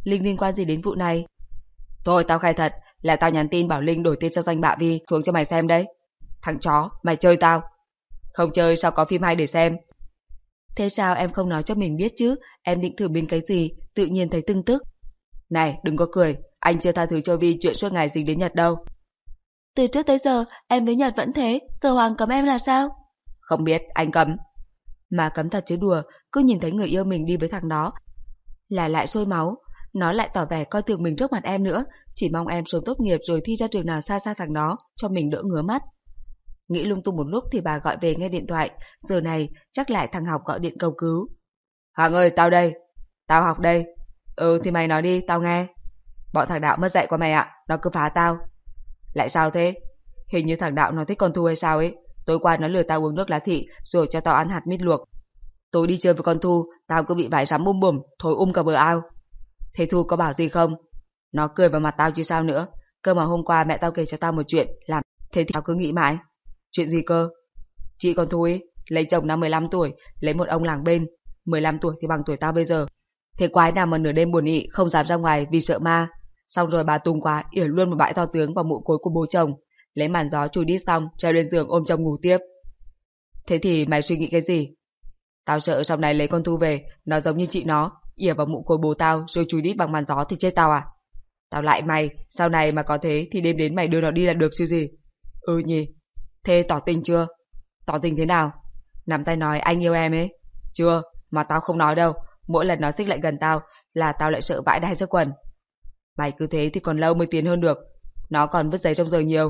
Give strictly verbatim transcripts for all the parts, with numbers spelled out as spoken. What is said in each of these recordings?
Linh liên quan gì đến vụ này? Thôi tao khai thật, là tao nhắn tin bảo Linh đổi tên cho danh bạ Vi xuống cho mày xem đấy. Thằng chó, mày chơi tao. Không chơi sao có phim hay để xem. Thế sao em không nói cho mình biết chứ? Em định thử bên cái gì, tự nhiên thấy tưng tức. Này, đừng có cười, anh chưa tha thứ cho Vi chuyện suốt ngày dính đến Nhật đâu. Từ trước tới giờ, em với Nhật vẫn thế, giờ Hoàng cấm em là sao? Không biết, anh cấm. Mà cấm thật chứ đùa, cứ nhìn thấy người yêu mình đi với thằng đó là lại sôi máu. Nó lại tỏ vẻ coi thường mình trước mặt em nữa, chỉ mong em sớm tốt nghiệp rồi thi ra trường nào xa xa thằng đó, cho mình đỡ ngứa mắt. Nghĩ lung tung một lúc thì bà gọi về nghe điện thoại, giờ này chắc lại thằng Học gọi điện cầu cứu. Hoàng ơi, tao đây. Tao Học đây. Ừ thì mày nói đi, tao nghe. Bọn thằng Đạo mất dạy qua mày ạ, nó cứ phá tao. Lại sao thế? Hình như thằng Đạo nó thích con Thu hay sao ấy. Tối qua nó lừa tao uống nước lá thị rồi cho tao ăn hạt mít luộc. Tôi đi chơi với con Thu, tao cứ bị vải rắm bum bùm, thối um cả bờ ao. Thế Thu có bảo gì không? Nó cười vào mặt tao chứ sao nữa. Cơ mà hôm qua mẹ tao kể cho tao một chuyện, làm thế thì tao cứ nghĩ mãi. Chuyện gì cơ? Chị con Thu ấy, lấy chồng năm mười lăm tuổi, lấy một ông làng bên, mười lăm tuổi thì bằng tuổi tao bây giờ. Thế quái nào mà nửa đêm buồn ị, không dám ra ngoài vì sợ ma. Xong rồi bà tung quá, ỉa luôn một bãi to tướng vào mụ cối của bố chồng, lấy màn gió chùi đít xong, treo lên giường ôm chồng ngủ tiếp. Thế thì mày suy nghĩ cái gì? Tao sợ sau này lấy con Thu về, nó giống như chị nó, ỉa vào mụ cối bố tao rồi chùi đít bằng màn gió thì chết tao à? Tao lại mày, sau này mà có thế thì đêm đến mày đưa nó đi là được chứ gì? Ừ nhỉ. Thế tỏ tình chưa? Tỏ tình thế nào? Nắm tay nói anh yêu em ấy. Chưa, mà tao không nói đâu. Mỗi lần nó xích lại gần tao là tao lại sợ vãi đai ra quần. Mày cứ thế thì còn lâu mới tiến hơn được. Nó còn vứt giấy trong giờ nhiều.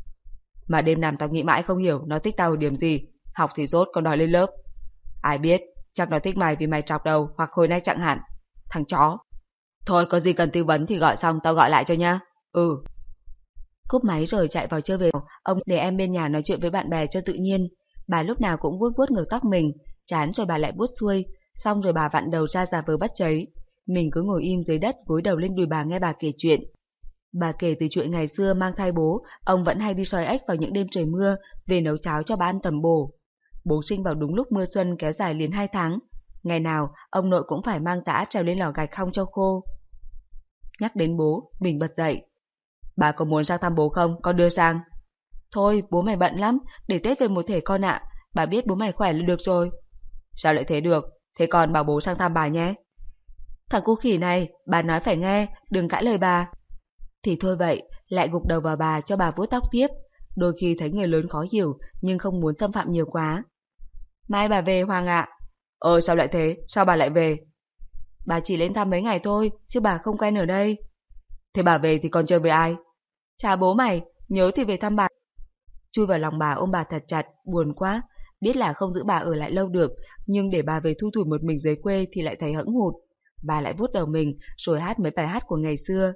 Mà đêm nằm tao nghĩ mãi không hiểu nó thích tao ở điểm gì. Học thì dốt còn đòi lên lớp. Ai biết, chắc nó thích mày vì mày trọc đầu hoặc hồi nay chẳng hạn. Thằng chó. Thôi có gì cần tư vấn thì gọi xong tao gọi lại cho nha. Ừ. Cúp máy rồi chạy vào chơi về. Ông để em bên nhà nói chuyện với bạn bè cho tự nhiên. Bà lúc nào cũng vuốt vuốt ngược tóc mình, chán rồi bà lại vuốt xuôi, xong rồi bà vặn đầu ra giả vờ bắt cháy. Mình cứ ngồi im dưới đất gối đầu lên đùi bà nghe bà kể chuyện. Bà kể từ chuyện ngày xưa mang thai bố, ông vẫn hay đi soi ếch vào những đêm trời mưa về nấu cháo cho bà ăn tầm bổ. Bố sinh vào đúng lúc mưa xuân kéo dài liền hai tháng. Ngày nào ông nội cũng phải mang tã trèo lên lò gạch hong cho khô. Nhắc đến bố, mình bật dậy. Bà có muốn sang thăm bố không? Con đưa sang. Thôi, bố mày bận lắm, để Tết về một thể con ạ. Bà biết bố mày khỏe là được rồi. Sao lại thế được? Thế con bảo bố sang thăm bà nhé. Thằng cu khỉ này, bà nói phải nghe, đừng cãi lời bà. Thì thôi vậy, lại gục đầu vào bà cho bà vuốt tóc tiếp. Đôi khi thấy người lớn khó hiểu, nhưng không muốn xâm phạm nhiều quá. Mai bà về Hoàng ạ. Ờ sao lại thế? Sao bà lại về? Bà chỉ lên thăm mấy ngày thôi, chứ bà không quen ở đây. Thế bà về thì con chơi với ai? Chà bố mày, nhớ thì về thăm bà. Chui vào lòng bà ôm bà thật chặt, buồn quá. Biết là không giữ bà ở lại lâu được, nhưng để bà về thu thủi một mình dưới quê thì lại thấy hẫng hụt. Bà lại vuốt đầu mình, rồi hát mấy bài hát của ngày xưa.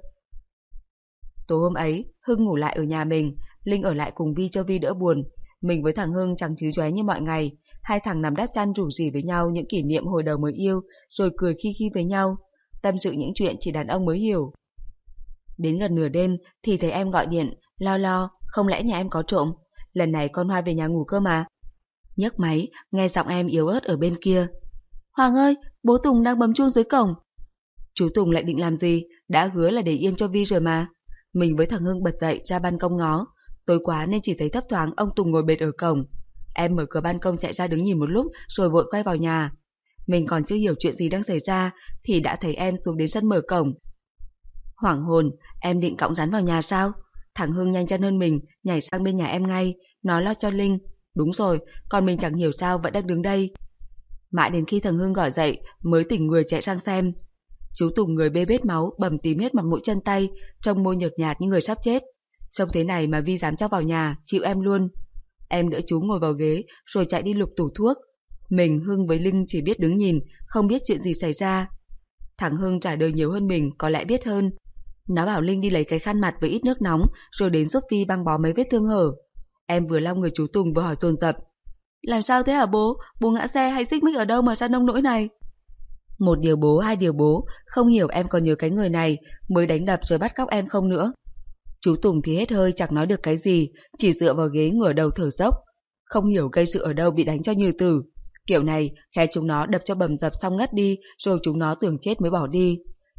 Tối hôm ấy, Hưng ngủ lại ở nhà mình, Linh ở lại cùng Vi cho Vi đỡ buồn. Mình với thằng Hưng chẳng chứ chóe như mọi ngày. Hai thằng nằm đắp chăn rủ rỉ với nhau những kỷ niệm hồi đầu mới yêu, rồi cười khi khi với nhau. Tâm sự những chuyện chỉ đàn ông mới hiểu. Đến gần nửa đêm thì thấy em gọi điện, lo lo, không lẽ nhà em có trộm? Lần này con Hoa về nhà ngủ cơ mà. Nhấc máy, nghe giọng em yếu ớt ở bên kia. Hoàng ơi, bố Tùng đang bấm chuông dưới cổng. Chú Tùng lại định làm gì? Đã hứa là để yên cho Vi rồi mà. Mình với thằng Hưng bật dậy ra ban công ngó. Tối quá nên chỉ thấy thấp thoáng ông Tùng ngồi bệt ở cổng. Em mở cửa ban công chạy ra đứng nhìn một lúc rồi vội quay vào nhà. Mình còn chưa hiểu chuyện gì đang xảy ra thì đã thấy em xuống đến sân mở cổng. Hoảng hồn, em định cõng rắn vào nhà sao? Thằng Hưng nhanh chân hơn mình, nhảy sang bên nhà em ngay, nó lo cho Linh. Đúng rồi, còn mình chẳng hiểu sao vẫn đang đứng đây. Mãi đến khi thằng Hưng gọi dậy mới tỉnh người chạy sang xem. Chú Tùng người bê bết máu, bầm tím hết mặt mũi chân tay, trông môi nhợt nhạt như người sắp chết. Trông thế này mà Vi dám cho vào nhà, chịu em luôn. Em đỡ chú ngồi vào ghế rồi chạy đi lục tủ thuốc. Mình, Hưng với Linh chỉ biết đứng nhìn, không biết chuyện gì xảy ra. Thằng Hưng trải đời nhiều hơn mình, có lẽ biết hơn. Nó bảo Linh đi lấy cái khăn mặt với ít nước nóng rồi đến giúp Vi băng bó mấy vết thương hở. Em vừa lau người chú Tùng vừa hỏi dồn dập. Làm sao thế hả bố? Bố ngã xe hay xích mích ở đâu mà ra nông nỗi này? Một điều bố, hai điều bố, không hiểu em còn nhớ cái người này mới đánh đập rồi bắt cóc em không nữa. Chú Tùng thì hết hơi chẳng nói được cái gì, chỉ dựa vào ghế ngửa đầu thở dốc. Không hiểu gây sự ở đâu bị đánh cho như tử. Kiểu này, khe chúng nó đập cho bầm dập xong ngất đi, rồi chúng nó tưởng chết mới bỏ đi.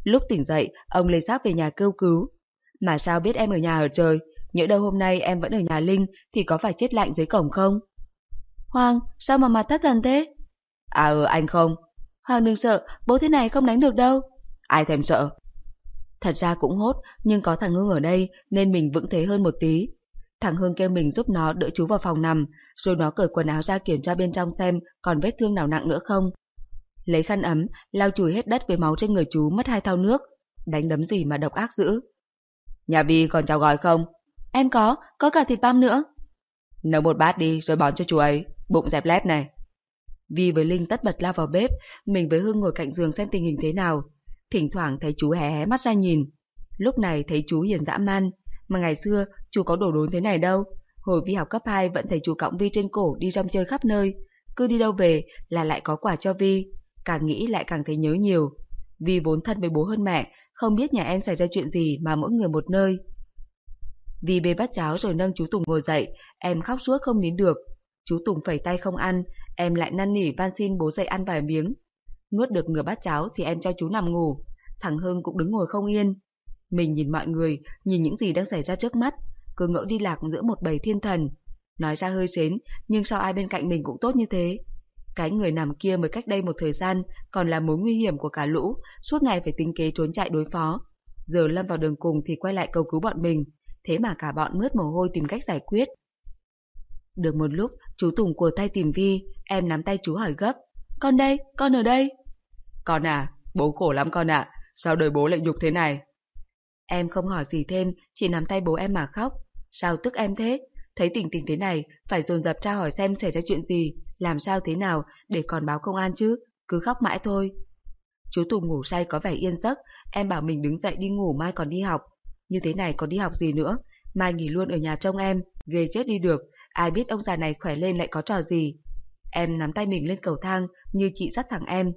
Lúc tỉnh dậy, ông lê xác về nhà kêu cứu. Mà sao biết em ở nhà ở trời, nhỡ đâu hôm nay em vẫn ở nhà Linh thì có phải chết lạnh dưới cổng không? Hoàng, sao mà mặt thất thần thế? À ừ, anh không. Hoàng đừng sợ, bố thế này không đánh được đâu. Ai thèm sợ. Thật ra cũng hốt, nhưng có thằng Hưng ở đây nên mình vững thế hơn một tí. Thằng Hưng kêu mình giúp nó đỡ chú vào phòng nằm, rồi nó cởi quần áo ra kiểm tra bên trong xem còn vết thương nào nặng nữa không. Lấy khăn ấm, lau chùi hết đất với máu trên người chú mất hai thau nước. Đánh đấm gì mà độc ác dữ. Nhà Vi còn cháo gói không? Em có, có cả thịt băm nữa. Nấu một bát đi rồi bón cho chú ấy, bụng dẹp lép này. Vi với Linh tất bật lao vào bếp, mình với Hưng ngồi cạnh giường xem tình hình thế nào. Thỉnh thoảng thấy chú hé hé mắt ra nhìn. Lúc này thấy chú hiền dã man, mà ngày xưa chú có đổ đốn thế này đâu. Hồi Vi học cấp hai vẫn thấy chú cõng Vi trên cổ đi rong chơi khắp nơi. Cứ đi đâu về là lại có quà cho Vi. Càng nghĩ lại càng thấy nhớ nhiều. Vi vốn thân với bố hơn mẹ, không biết nhà em xảy ra chuyện gì mà mỗi người một nơi. Vi bê bát cháo rồi nâng chú Tùng ngồi dậy, em khóc suốt không nín được. Chú Tùng phẩy tay không ăn, em lại năn nỉ van xin bố dậy ăn vài miếng. Nuốt được nửa bát cháo thì em cho chú nằm ngủ. Thằng Hưng cũng đứng ngồi không yên. Mình nhìn mọi người, nhìn những gì đang xảy ra trước mắt, cứ ngỡ đi lạc giữa một bầy thiên thần. Nói ra hơi sến, nhưng sao ai bên cạnh mình cũng tốt như thế? Cái người nằm kia mới cách đây một thời gian còn là mối nguy hiểm của cả lũ, suốt ngày phải tính kế trốn chạy đối phó. Giờ lâm vào đường cùng thì quay lại cầu cứu bọn mình, thế mà cả bọn mướt mồ hôi tìm cách giải quyết. Được một lúc, chú Tùng cùa tay tìm Vi, em nắm tay chú hỏi gấp. Con đây, con ở đây. Con à, bố khổ lắm con ạ, sao đời bố lại nhục thế này? Em không hỏi gì thêm, chỉ nắm tay bố em mà khóc. Sao tức em thế? Thấy tình tình thế này, phải dồn dập tra hỏi xem xảy ra chuyện gì, làm sao thế nào để còn báo công an chứ, cứ khóc mãi thôi. Chú Tùng ngủ say có vẻ yên giấc, em bảo mình đứng dậy đi ngủ mai còn đi học. Như thế này còn đi học gì nữa, mai nghỉ luôn ở nhà trông em, ghê chết đi được, ai biết ông già này khỏe lên lại có trò gì. Em nắm tay mình lên cầu thang như chị dắt thằng em.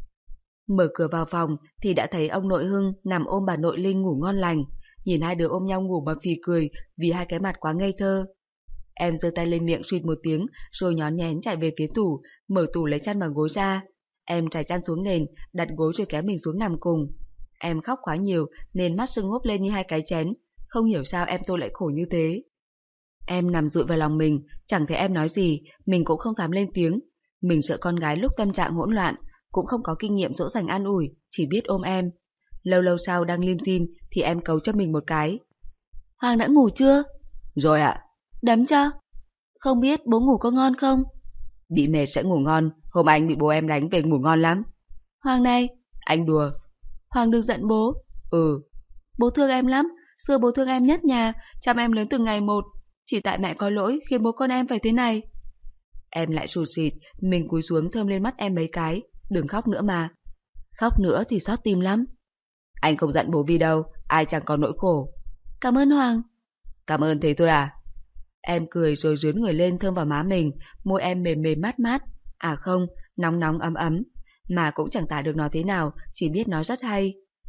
Mở cửa vào phòng thì đã thấy ông nội Hưng nằm ôm bà nội Linh ngủ ngon lành, nhìn hai đứa ôm nhau ngủ mà phì cười vì hai cái mặt quá ngây thơ. Em giơ tay lên miệng suýt một tiếng rồi nhón nhén chạy về phía tủ, mở tủ lấy chăn và gối ra. Em trải chăn xuống nền, đặt gối rồi kéo mình xuống nằm cùng. Em khóc quá nhiều nên mắt sưng húp lên như hai cái chén, không hiểu sao em tôi lại khổ như thế. Em nằm dụi vào lòng mình, chẳng thấy em nói gì, mình cũng không dám lên tiếng. Mình sợ con gái lúc tâm trạng hỗn loạn, cũng không có kinh nghiệm dỗ dành an ủi, chỉ biết ôm em. Lâu lâu sau đang lim dim thì em cấu cho mình một cái. Hoàng đã ngủ chưa? Rồi ạ. Đấm cho. Không biết bố ngủ có ngon không? Bị mệt sẽ ngủ ngon, hôm anh bị bố em đánh về ngủ ngon lắm. Hoàng này. Anh đùa. Hoàng đừng giận bố. Ừ. Bố thương em lắm, xưa bố thương em nhất nhà, chăm em lớn từng ngày một. Chỉ tại mẹ có lỗi khiến bố con em phải thế này. Em lại sụt sịt, mình cúi xuống thơm lên mắt em mấy cái. Đừng khóc nữa mà. Khóc nữa thì xót tim lắm. Anh không giận bố Vi đâu, ai chẳng có nỗi khổ. Cảm ơn Hoàng. Cảm ơn thế thôi à? Em cười rồi rướn người lên thơm vào má mình, môi em mềm mềm mát mát. À không, nóng nóng ấm ấm. Mà cũng chẳng tả được nó thế nào, chỉ biết nó rất hay.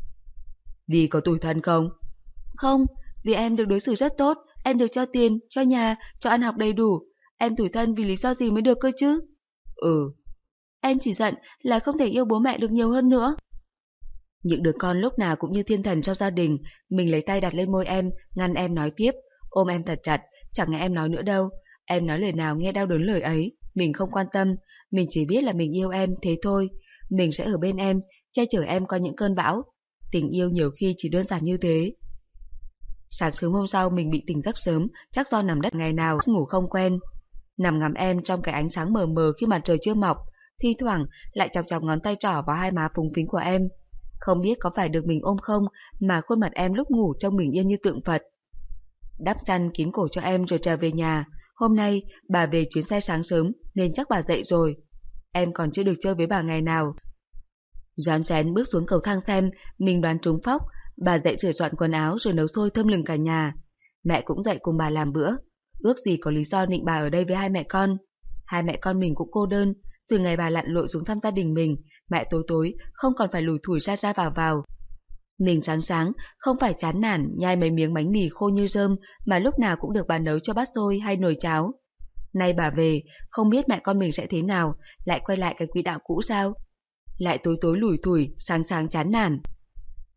Vi có tủi thân không? Không, vì em được đối xử rất tốt, em được cho tiền, cho nhà, cho ăn học đầy đủ. Em tủi thân vì lý do gì mới được cơ chứ? Ừ. Em chỉ giận là không thể yêu bố mẹ được nhiều hơn nữa. Những đứa con lúc nào cũng như thiên thần trong gia đình. Mình lấy tay đặt lên môi em, ngăn em nói tiếp, ôm em thật chặt. Chẳng nghe em nói nữa đâu. Em nói lời nào nghe đau đớn lời ấy, mình không quan tâm. Mình chỉ biết là mình yêu em, thế thôi. Mình sẽ ở bên em, che chở em qua những cơn bão. Tình yêu nhiều khi chỉ đơn giản như thế. Sáng sớm hôm sau mình bị tỉnh giấc sớm, chắc do nằm đất ngày nào ngủ không quen. Nằm ngắm em trong cái ánh sáng mờ mờ khi mặt trời chưa mọc, thi thoảng lại chọc chọc ngón tay trỏ vào hai má phúng phính của em. Không biết có phải được mình ôm không mà khuôn mặt em lúc ngủ trông bình yên như tượng Phật. Đắp chăn kín cổ cho em rồi trở về nhà. Hôm nay bà về chuyến xe sáng sớm nên chắc bà dậy rồi. Em còn chưa được chơi với bà ngày nào. Rón rén bước xuống cầu thang xem, mình đoán trúng phóc. Bà dậy sửa soạn quần áo rồi nấu xôi thơm lừng cả nhà. Mẹ cũng dậy cùng bà làm bữa. Ước gì có lý do nịnh bà ở đây với hai mẹ con. Hai mẹ con mình cũng cô đơn. Từ ngày bà lặn lội xuống thăm gia đình mình, mẹ tối tối không còn phải lủi thủi ra ra vào vào. Mình sáng sáng không phải chán nản nhai mấy miếng bánh mì khô như rơm mà lúc nào cũng được bà nấu cho bát xôi hay nồi cháo. Nay bà về, không biết mẹ con mình sẽ thế nào, lại quay lại cái quỹ đạo cũ sao? Lại tối tối lủi thủi, sáng sáng chán nản.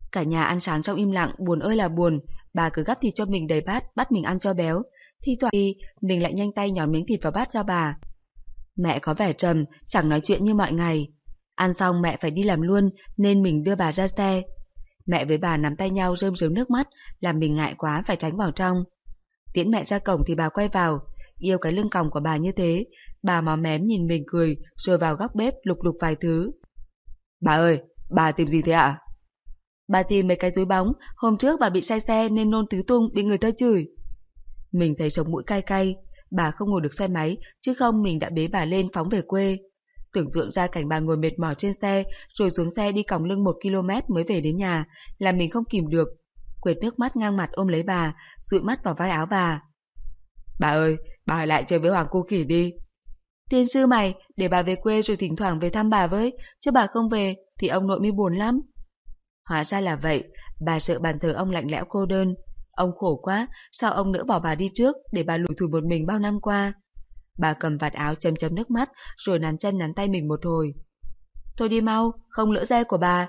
Cả nhà ăn sáng trong im lặng, buồn ơi là buồn. Bà cứ gắp thịt cho mình đầy bát, bắt mình ăn cho béo. Thi thoảng thì mình lại nhanh tay nhón miếng thịt vào bát cho bà. Mẹ có vẻ trầm, chẳng nói chuyện như mọi ngày. Ăn xong mẹ phải đi làm luôn, nên mình đưa bà ra xe. Mẹ với bà nắm tay nhau rơm rớm nước mắt, làm mình ngại quá phải tránh vào trong. Tiễn mẹ ra cổng thì bà quay vào, yêu cái lưng còng của bà như thế. Bà móm mém nhìn mình cười, rồi vào góc bếp lục lục vài thứ. Bà ơi, bà tìm gì thế ạ? Bà tìm mấy cái túi bóng, hôm trước bà bị say xe nên nôn tứ tung, bị người ta chửi. Mình thấy sống mũi cay cay, bà không ngồi được xe máy, chứ không mình đã bế bà lên phóng về quê. Tưởng tượng ra cảnh bà ngồi mệt mỏi trên xe, rồi xuống xe đi còng lưng một ki lô mét mới về đến nhà, là mình không kìm được. Quệt nước mắt ngang mặt ôm lấy bà, dụi mắt vào vai áo bà. Bà ơi, bà ở lại chơi với Hoàng Cô Khỉ đi. Tiên sư mày, để bà về quê rồi thỉnh thoảng về thăm bà với, chứ bà không về thì ông nội mới buồn lắm. Hóa ra là vậy, bà sợ bàn thờ ông lạnh lẽo cô đơn. Ông khổ quá, sao ông nỡ bỏ bà đi trước để bà lủi thủi một mình bao năm qua. Bà cầm vạt áo chấm chấm nước mắt, rồi nắn chân nắn tay mình một hồi. Thôi đi mau, không lỡ xe của bà.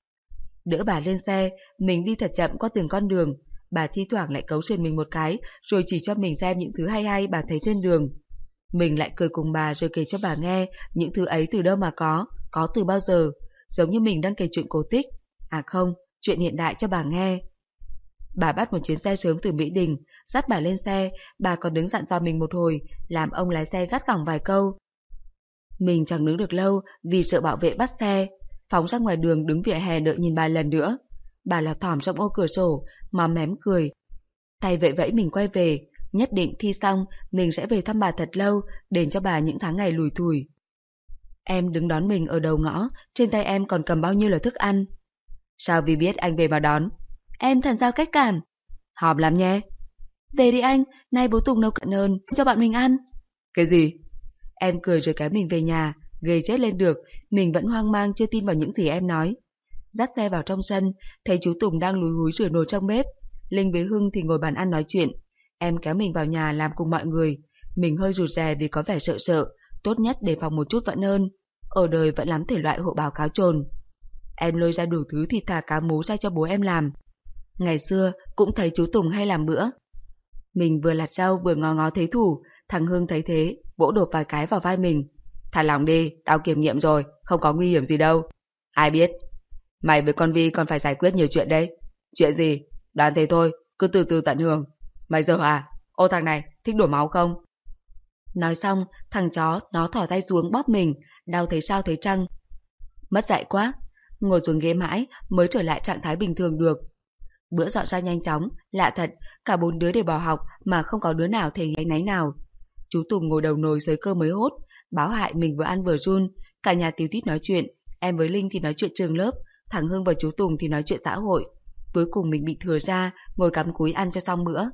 Đỡ bà lên xe, mình đi thật chậm qua từng con đường. Bà thi thoảng lại cấu sườn mình một cái, rồi chỉ cho mình xem những thứ hay hay bà thấy trên đường. Mình lại cười cùng bà rồi kể cho bà nghe những thứ ấy từ đâu mà có, có từ bao giờ, giống như mình đang kể chuyện cổ tích. À không, chuyện hiện đại cho bà nghe. Bà bắt một chuyến xe sớm từ Mỹ Đình, dắt bà lên xe, bà còn đứng dặn dò mình một hồi, làm ông lái xe gắt gỏng vài câu. Mình chẳng đứng được lâu vì sợ bảo vệ bắt xe, phóng ra ngoài đường đứng vỉa hè đợi nhìn bà lần nữa. Bà lọt thỏm trong ô cửa sổ, móm mém cười. Tay vẫy vẫy mình quay về, nhất định thi xong mình sẽ về thăm bà thật lâu, đền cho bà những tháng ngày lủi thủi. Em đứng đón mình ở đầu ngõ, trên tay em còn cầm bao nhiêu là thức ăn. Sao vì biết anh về mà đón? Em thần giao cách cảm. Hòm lắm nhé. Về đi anh, nay bố Tùng nấu cận ơn cho bọn mình ăn. Cái gì? Em cười rồi kéo mình về nhà, ghê chết lên được, mình vẫn hoang mang chưa tin vào những gì em nói. Dắt xe vào trong sân, thấy chú Tùng đang lúi húi rửa nồi trong bếp. Linh với Hưng thì ngồi bàn ăn nói chuyện. Em kéo mình vào nhà làm cùng mọi người. Mình hơi rụt rè vì có vẻ sợ sợ, tốt nhất đề phòng một chút vẫn hơn. Ở đời vẫn lắm thể loại hộ báo cáo trồn. Em lôi ra đủ thứ thịt thà cá mú ra cho bố em làm. Ngày xưa cũng thấy chú Tùng hay làm bữa. Mình vừa lặt rau vừa ngó ngó thấy thủ. Thằng Hưng thấy thế, vỗ đột vài cái vào vai mình. Thả lòng đi, tao kiểm nghiệm rồi, không có nguy hiểm gì đâu. Ai biết? Mày với con Vi còn phải giải quyết nhiều chuyện đấy. Chuyện gì? Đoán thế thôi, cứ từ từ tận hưởng. Mày giờ à? Ô thằng này, thích đổ máu không? Nói xong, thằng chó nó thỏ tay xuống bóp mình, đau thấy sao thấy chăng. Mất dạy quá, ngồi xuống ghế mãi mới trở lại trạng thái bình thường được. Bữa dọn ra nhanh chóng, lạ thật, cả bốn đứa đều bỏ học mà không có đứa nào thể áy náy nào. Chú Tùng ngồi đầu nồi sới cơm mới hốt, báo hại mình vừa ăn vừa run, cả nhà tíu tít nói chuyện, em với Linh thì nói chuyện trường lớp, thằng Hưng và chú Tùng thì nói chuyện xã hội. Cuối cùng mình bị thừa ra, ngồi cắm cúi ăn cho xong bữa.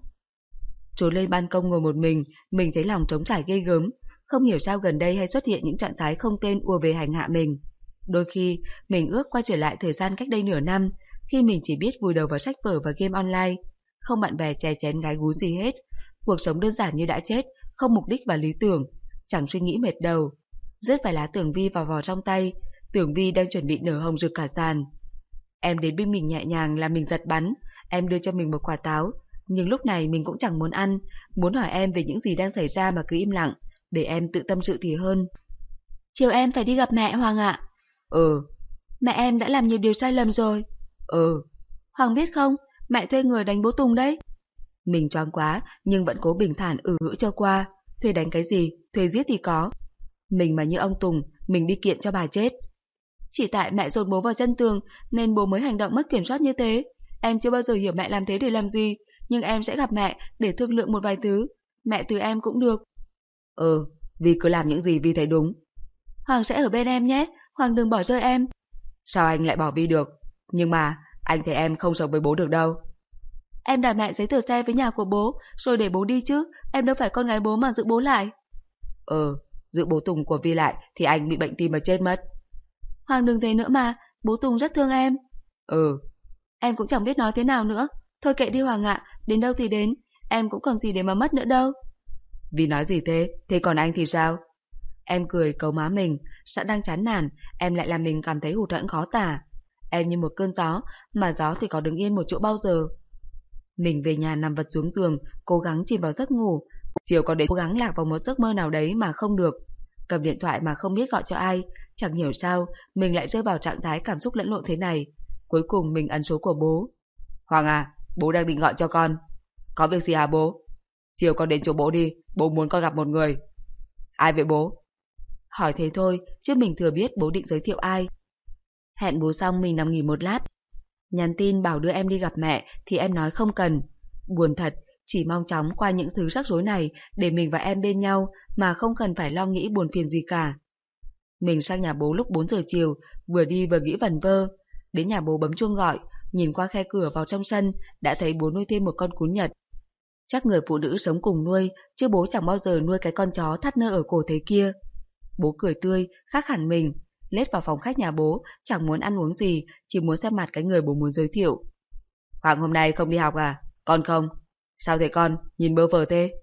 Trốn lên ban công ngồi một mình, mình thấy lòng trống trải ghê gớm, không hiểu sao gần đây hay xuất hiện những trạng thái không tên ùa về hành hạ mình. Đôi khi, mình ước quay trở lại thời gian cách đây nửa năm, khi mình chỉ biết vùi đầu vào sách vở và game online, không bạn bè chè chén gái gú gì hết, cuộc sống đơn giản như đã chết, không mục đích và lý tưởng, chẳng suy nghĩ mệt đầu. Rớt vài lá tưởng vi vào vò trong tay, tưởng vi đang chuẩn bị nở hồng rực cả sàn. Em đến bên mình nhẹ nhàng làm mình giật bắn, em đưa cho mình một quả táo, nhưng lúc này mình cũng chẳng muốn ăn, muốn hỏi em về những gì đang xảy ra mà cứ im lặng, để em tự tâm sự thì hơn. Chiều em phải đi gặp mẹ Hoàng ạ. Ừ. Mẹ em đã làm nhiều điều sai lầm rồi. Ừ. Hoàng biết không, mẹ thuê người đánh bố Tùng đấy. Mình choáng quá, nhưng vẫn cố bình thản ừ hữ cho qua. Thuê đánh cái gì, thuê giết thì có. Mình mà như ông Tùng, mình đi kiện cho bà chết. Chỉ tại mẹ dồn bố vào chân tường, nên bố mới hành động mất kiểm soát như thế. Em chưa bao giờ hiểu mẹ làm thế để làm gì, nhưng em sẽ gặp mẹ để thương lượng một vài thứ. Mẹ từ em cũng được. Ừ, vì cứ làm những gì Vi thấy đúng. Hoàng sẽ ở bên em nhé, Hoàng đừng bỏ rơi em. Sao anh lại bỏ Vi được? Nhưng mà, anh thấy em không sống với bố được đâu. Em đặt mẹ giấy tờ xe với nhà của bố, rồi để bố đi chứ, em đâu phải con gái bố mà giữ bố lại. Ừ, giữ bố Tùng của Vi lại thì anh bị bệnh tim mà chết mất. Hoàng đừng thế nữa mà, bố Tùng rất thương em. Ừ. Em cũng chẳng biết nói thế nào nữa. Thôi kệ đi Hoàng ạ, đến đâu thì đến, em cũng còn gì để mà mất nữa đâu. Vi nói gì thế, thế còn anh thì sao? Em cười cấu má mình, sẵn đang chán nản, em lại làm mình cảm thấy hụt hẫng khó tả. Em như một cơn gió, mà gió thì có đứng yên một chỗ bao giờ. Mình về nhà nằm vật xuống giường, cố gắng chìm vào giấc ngủ. Chiều có đến cố gắng lạc vào một giấc mơ nào đấy mà không được. Cầm điện thoại mà không biết gọi cho ai. Chẳng hiểu sao, mình lại rơi vào trạng thái cảm xúc lẫn lộn thế này. Cuối cùng mình ấn số của bố. Hoàng à, bố đang định gọi cho con. Có việc gì hả bố? Chiều con đến chỗ bố đi, bố muốn con gặp một người. Ai vậy bố? Hỏi thế thôi, chứ mình thừa biết bố định giới thiệu ai. Hẹn bố xong mình nằm nghỉ một lát. Nhắn tin bảo đưa em đi gặp mẹ thì em nói không cần. Buồn thật, chỉ mong chóng qua những thứ rắc rối này để mình và em bên nhau mà không cần phải lo nghĩ buồn phiền gì cả. Mình sang nhà bố lúc bốn giờ chiều, vừa đi vừa nghĩ vẩn vơ. Đến nhà bố bấm chuông gọi, nhìn qua khe cửa vào trong sân, đã thấy bố nuôi thêm một con cún Nhật. Chắc người phụ nữ sống cùng nuôi, chứ bố chẳng bao giờ nuôi cái con chó thắt nơ ở cổ thế kia. Bố cười tươi, khác hẳn mình, lết vào phòng khách nhà bố, chẳng muốn ăn uống gì, chỉ muốn xem mặt cái người bố muốn giới thiệu. Hoàng hôm nay không đi học à? Con không? Sao thế con? Nhìn bơ vơ thế.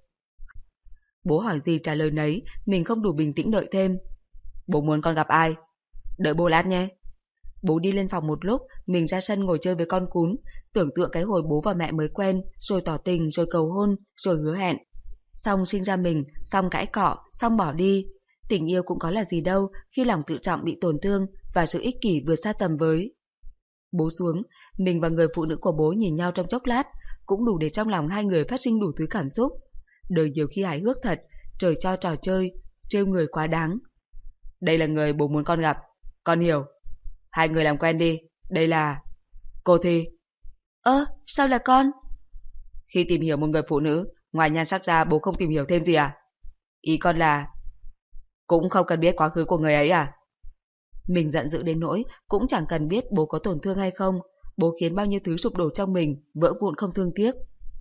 Bố hỏi gì trả lời nấy, mình không đủ bình tĩnh đợi thêm. Bố muốn con gặp ai? Đợi bố lát nhé. Bố đi lên phòng một lúc, mình ra sân ngồi chơi với con cún, tưởng tượng cái hồi bố và mẹ mới quen, rồi tỏ tình, rồi cầu hôn, rồi hứa hẹn. Xong sinh ra mình, xong cãi cọ, xong bỏ đi. Tình yêu cũng có là gì đâu khi lòng tự trọng bị tổn thương và sự ích kỷ vượt xa tầm với. Bố xuống, mình và người phụ nữ của bố nhìn nhau trong chốc lát, cũng đủ để trong lòng hai người phát sinh đủ thứ cảm xúc. Đời nhiều khi hài hước thật, trời cho trò chơi, trêu người quá đáng. Đây là người bố muốn con gặp, con hiểu. Hai người làm quen đi, đây là... Cô Thi. Ơ, sao là con? Khi tìm hiểu một người phụ nữ, ngoài nhan sắc ra bố không tìm hiểu thêm gì à? Ý con là... Cũng không cần biết quá khứ của người ấy à? Mình giận dữ đến nỗi, cũng chẳng cần biết bố có tổn thương hay không, bố khiến bao nhiêu thứ sụp đổ trong mình, vỡ vụn không thương tiếc.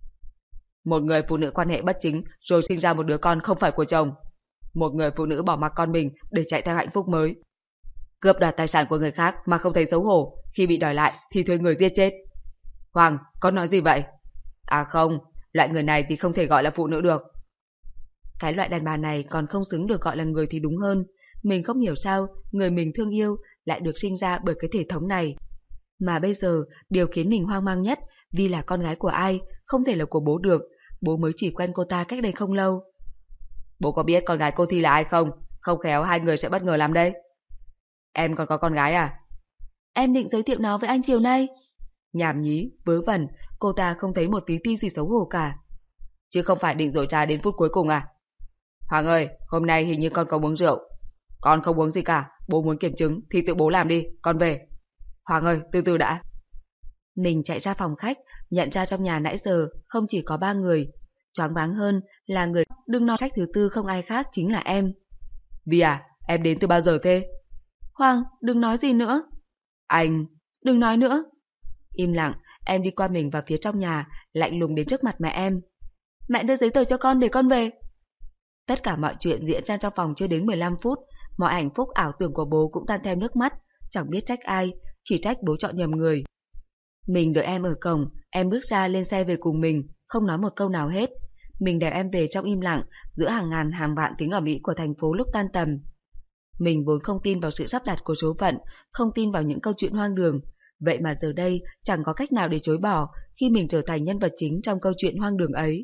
Một người phụ nữ quan hệ bất chính rồi sinh ra một đứa con không phải của chồng. Một người phụ nữ bỏ mặc con mình để chạy theo hạnh phúc mới. Cướp đoạt tài sản của người khác mà không thấy xấu hổ, khi bị đòi lại thì thuê người giết chết. Hoàng, con nói gì vậy? À không, loại người này thì không thể gọi là phụ nữ được. Cái loại đàn bà này còn không xứng được gọi là người thì đúng hơn. Mình không hiểu sao người mình thương yêu lại được sinh ra bởi cái thể thống này. Mà bây giờ điều khiến mình hoang mang nhất, vì là con gái của ai, không thể là của bố được. Bố mới chỉ quen cô ta cách đây không lâu. Bố có biết con gái cô Thi là ai không? Không khéo hai người sẽ bất ngờ lắm đấy. Em còn có con gái à? Em định giới thiệu nó với anh chiều nay. Nhảm nhí, vớ vẩn, cô ta không thấy một tí ti gì xấu hổ cả. Chứ không phải định dội trà đến phút cuối cùng à? Hoàng ơi, hôm nay hình như con có uống rượu. Con không uống gì cả, bố muốn kiểm chứng thì tự bố làm đi, con về. Hoàng ơi, từ từ đã. Mình chạy ra phòng khách, nhận ra trong nhà nãy giờ không chỉ có ba người. Choáng váng hơn là người đừng nói khách thứ tư không ai khác chính là em. Vì à, em đến từ bao giờ thế? Hoàng, đừng nói gì nữa. Anh, đừng nói nữa. Im lặng, em đi qua mình vào phía trong nhà, lạnh lùng đến trước mặt mẹ em. Mẹ đưa giấy tờ cho con để con về. Tất cả mọi chuyện diễn ra trong vòng chưa đến mười lăm phút, mọi hạnh phúc ảo tưởng của bố cũng tan theo nước mắt, chẳng biết trách ai, chỉ trách bố chọn nhầm người. Mình đợi em ở cổng, em bước ra lên xe về cùng mình, không nói một câu nào hết. Mình đèo em về trong im lặng, giữa hàng ngàn hàng vạn tiếng ầm ĩ của thành phố lúc tan tầm. Mình vốn không tin vào sự sắp đặt của số phận, không tin vào những câu chuyện hoang đường. Vậy mà giờ đây chẳng có cách nào để chối bỏ khi mình trở thành nhân vật chính trong câu chuyện hoang đường ấy.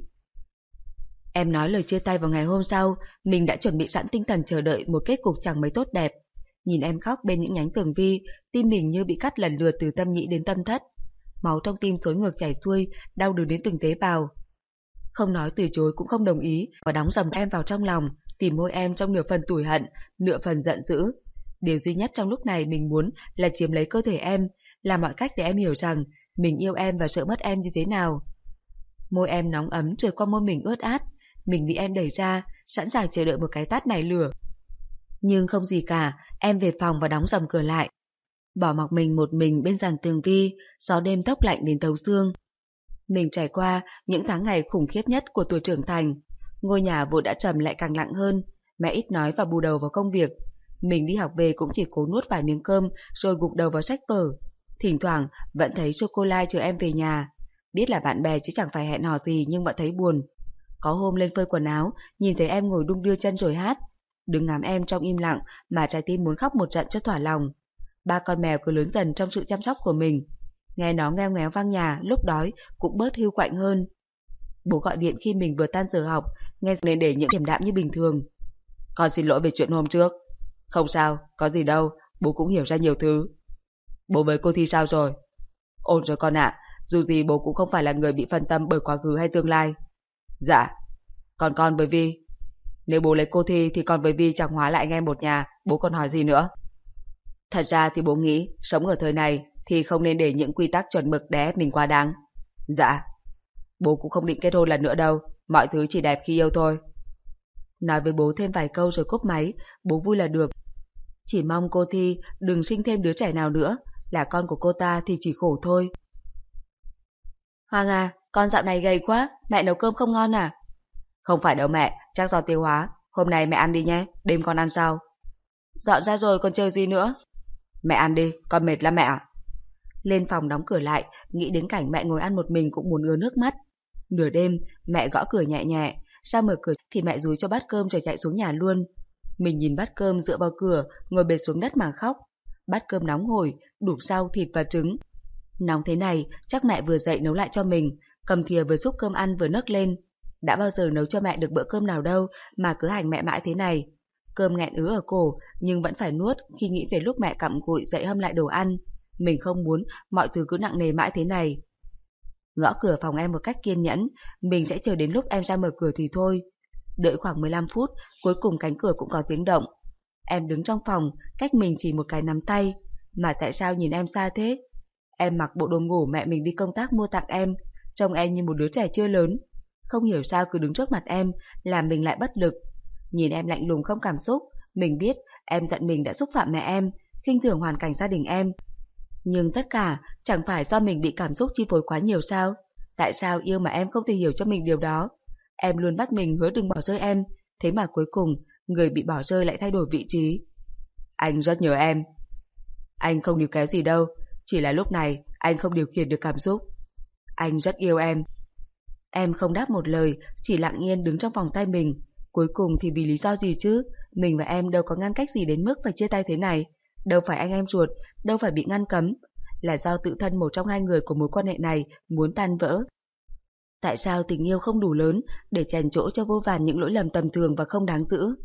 Em nói lời chia tay vào ngày hôm sau, mình đã chuẩn bị sẵn tinh thần chờ đợi một kết cục chẳng mấy tốt đẹp. Nhìn em khóc bên những nhánh tường vi, tim mình như bị cắt lần lượt từ tâm nhĩ đến tâm thất. Máu trong tim xối ngược chảy xuôi, đau đớn đến từng tế bào. Không nói từ chối cũng không đồng ý, và đóng dầm em vào trong lòng, tìm môi em trong nửa phần tủi hận, nửa phần giận dữ. Điều duy nhất trong lúc này mình muốn là chiếm lấy cơ thể em, làm mọi cách để em hiểu rằng mình yêu em và sợ mất em như thế nào. Môi em nóng ấm trượt qua môi mình ướt át, mình bị em đẩy ra, sẵn sàng chờ đợi một cái tát nảy lửa. Nhưng không gì cả, em về phòng và đóng dầm cửa lại. Bỏ mặc mình một mình bên giàn tường vi, gió đêm tốc lạnh đến thấu xương. Mình trải qua những tháng ngày khủng khiếp nhất của tuổi trưởng thành. Ngôi nhà vốn đã trầm lại càng lặng hơn, mẹ ít nói và bù đầu vào công việc. Mình đi học về cũng chỉ cố nuốt vài miếng cơm rồi gục đầu vào sách vở. Thỉnh thoảng vẫn thấy chocolate chờ em về nhà. Biết là bạn bè chứ chẳng phải hẹn hò gì nhưng vẫn thấy buồn. Có hôm lên phơi quần áo, nhìn thấy em ngồi đung đưa chân rồi hát. Đứng ngắm em trong im lặng mà trái tim muốn khóc một trận cho thỏa lòng. Ba con mèo cứ lớn dần trong sự chăm sóc của mình. Nghe nó ngheo ngéo vang nhà, lúc đói cũng bớt hiu quạnh hơn. Bố gọi điện khi mình vừa tan giờ học, nghe nên để những điềm đạm như bình thường. Con xin lỗi về chuyện hôm trước. Không sao, có gì đâu, bố cũng hiểu ra nhiều thứ. Bố với cô Thi sao rồi? Ổn rồi con ạ, dù gì bố cũng không phải là người bị phân tâm bởi quá khứ hay tương lai. Dạ. Còn con với Vi? Nếu bố lấy cô Thi thì con với Vi chẳng hóa lại anh em một nhà, bố còn hỏi gì nữa? Thật ra thì bố nghĩ, sống ở thời này thì không nên để những quy tắc chuẩn mực đè ép mình quá đáng. Dạ. Bố cũng không định kết hôn lần nữa đâu, mọi thứ chỉ đẹp khi yêu thôi. Nói với bố thêm vài câu rồi cúp máy, bố vui là được. Chỉ mong cô Thi đừng sinh thêm đứa trẻ nào nữa, là con của cô ta thì chỉ khổ thôi. Hoàng à, con dạo này gầy quá, mẹ nấu cơm không ngon à? Không phải đâu mẹ, chắc do tiêu hóa. Hôm nay mẹ ăn đi nhé, đêm con ăn sau. Dọn ra rồi còn chờ gì nữa? Mẹ ăn đi, con mệt lắm mẹ ạ. Lên phòng đóng cửa lại, nghĩ đến cảnh mẹ ngồi ăn một mình cũng muốn ứa nước mắt. Nửa đêm, mẹ gõ cửa nhẹ nhẹ, sao mở cửa thì mẹ dúi cho bát cơm rồi chạy xuống nhà luôn. Mình nhìn bát cơm dựa vào cửa, ngồi bệt xuống đất mà khóc. Bát cơm nóng hổi, đủ rau, thịt và trứng. Nóng thế này, chắc mẹ vừa dậy nấu lại cho mình, cầm thìa vừa xúc cơm ăn vừa nấc lên. Đã bao giờ nấu cho mẹ được bữa cơm nào đâu mà cứ hành mẹ mãi thế này. Cơm nghẹn ứ ở cổ nhưng vẫn phải nuốt khi nghĩ về lúc mẹ cặm cụi dậy hâm lại đồ ăn. Mình không muốn mọi thứ cứ nặng nề mãi thế này. Gõ cửa phòng em một cách kiên nhẫn, mình sẽ chờ đến lúc em ra mở cửa thì thôi. Đợi khoảng mười lăm phút, cuối cùng cánh cửa cũng có tiếng động. Em đứng trong phòng, cách mình chỉ một cái nắm tay. Mà tại sao nhìn em xa thế? Em mặc bộ đồ ngủ mẹ mình đi công tác mua tặng em, trông em như một đứa trẻ chưa lớn. Không hiểu sao cứ đứng trước mặt em, làm mình lại bất lực. Nhìn em lạnh lùng không cảm xúc, mình biết em giận mình đã xúc phạm mẹ em, khinh thường hoàn cảnh gia đình em. Nhưng tất cả chẳng phải do mình bị cảm xúc chi phối quá nhiều sao? Tại sao yêu mà em không thể hiểu cho mình điều đó? Em luôn bắt mình hứa đừng bỏ rơi em, thế mà cuối cùng người bị bỏ rơi lại thay đổi vị trí. Anh rất nhớ em. Anh không níu kéo gì đâu, chỉ là lúc này anh không điều khiển được cảm xúc. Anh rất yêu em. Em không đáp một lời, chỉ lặng yên đứng trong vòng tay mình. Cuối cùng thì vì lý do gì chứ? Mình và em đâu có ngăn cách gì đến mức phải chia tay thế này. Đâu phải anh em ruột, đâu phải bị ngăn cấm. Là do tự thân một trong hai người của mối quan hệ này muốn tan vỡ. Tại sao tình yêu không đủ lớn để chèn chỗ cho vô vàn những lỗi lầm tầm thường và không đáng giữ?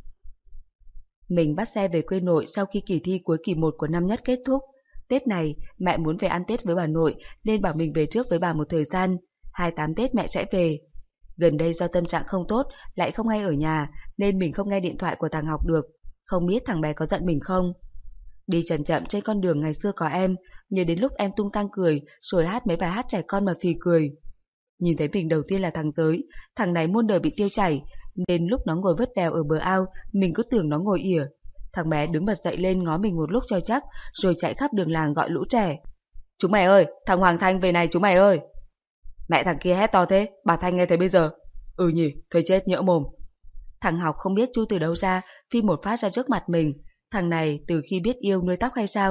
Mình bắt xe về quê nội sau khi kỳ thi cuối kỳ một của năm nhất kết thúc. Tết này, mẹ muốn về ăn Tết với bà nội nên bảo mình về trước với bà một thời gian. hai mươi tám Tết mẹ sẽ về. Gần đây do tâm trạng không tốt, lại không hay ở nhà, nên mình không nghe điện thoại của thằng Học được. Không biết thằng bé có giận mình không? Đi chậm chậm trên con đường ngày xưa có em, nhớ đến lúc em tung tăng cười, rồi hát mấy bài hát trẻ con mà phì cười. Nhìn thấy mình đầu tiên là thằng Tới, thằng này muôn đời bị tiêu chảy, nên lúc nó ngồi vớt bèo ở bờ ao, mình cứ tưởng nó ngồi ỉa. Thằng bé đứng bật dậy lên ngó mình một lúc cho chắc, rồi chạy khắp đường làng gọi lũ trẻ. Chúng mày ơi, thằng Hoàng Thanh về này chúng mày ơi. Mẹ thằng kia hét to thế, bà Thanh nghe thấy bây giờ. Ừ nhỉ, thôi chết nhỡ mồm. Thằng Học không biết chui từ đâu ra, phi một phát ra trước mặt mình. Thằng này từ khi biết yêu nuôi tóc hay sao?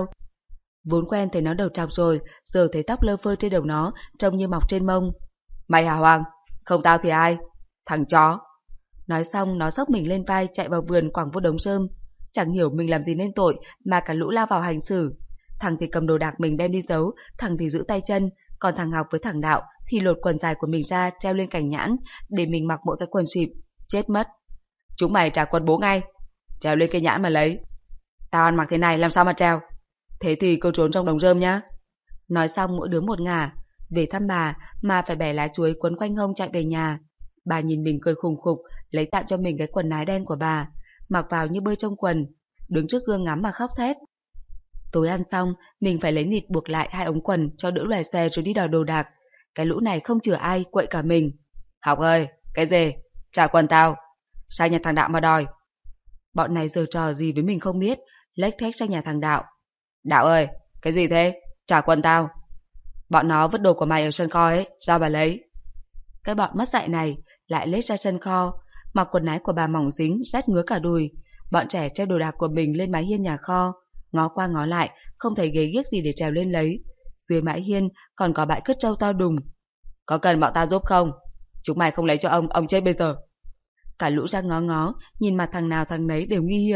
Vốn quen thấy nó đầu trọc rồi, giờ thấy tóc lơ phơ trên đầu nó, trông như mọc trên mông. Mày hả Hoàng? Không tao thì ai? Thằng chó. Nói xong nó xốc mình lên vai chạy vào vườn quẳng vô đống rơm. Chẳng hiểu mình làm gì nên tội mà cả lũ lao vào hành xử. Thằng thì cầm đồ đạc mình đem đi giấu, thằng thì giữ tay chân, còn thằng Học với thằng Đạo thì lột quần dài của mình ra treo lên cành nhãn để mình mặc mỗi cái quần xịp. Chết mất. Chúng mày trả quần bố ngay. Treo lên cây nhãn mà lấy. Tao ăn mặc thế này làm sao mà treo? Thế thì cô trốn trong đống rơm nhá. Nói xong mỗi đứa một ngả. Về thăm bà mà phải bẻ lá chuối quấn quanh hông chạy về nhà. Bà nhìn mình cười khùng khục, lấy tặng cho mình cái quần nái đen của bà, mặc vào như bơi trong quần, đứng trước gương ngắm mà khóc thét. Tối ăn xong, mình phải lấy nịt buộc lại hai ống quần cho đỡ lòe xe rồi đi đòi đồ đạc. Cái lũ này không chừa ai, quậy cả mình. Học ơi, cái gì? Trả quần tao. Sang nhà thằng Đạo mà đòi. Bọn này giở trò gì với mình không biết, lếch thếch sang nhà thằng Đạo. Đạo ơi, cái gì thế? Trả quần tao. Bọn nó vứt đồ của mày ở sân kho ấy, ra bà lấy. Cái bọn mất dạy này lại lết ra sân kho, mặc quần ái của bà mỏng dính, rát ngứa cả đùi. Bọn trẻ treo đồ đạc của mình lên mái hiên nhà kho, ngó qua ngó lại, không thấy ghế ghiếc gì để trèo lên lấy. Dưới mái hiên còn có bãi cứt trâu to đùng. Có cần bọn ta giúp không? Chúng mày không lấy cho ông, ông chết bây giờ. Cả lũ ra ngó ngó, nhìn mặt thằng nào thằng nấy đều nguy hiểm.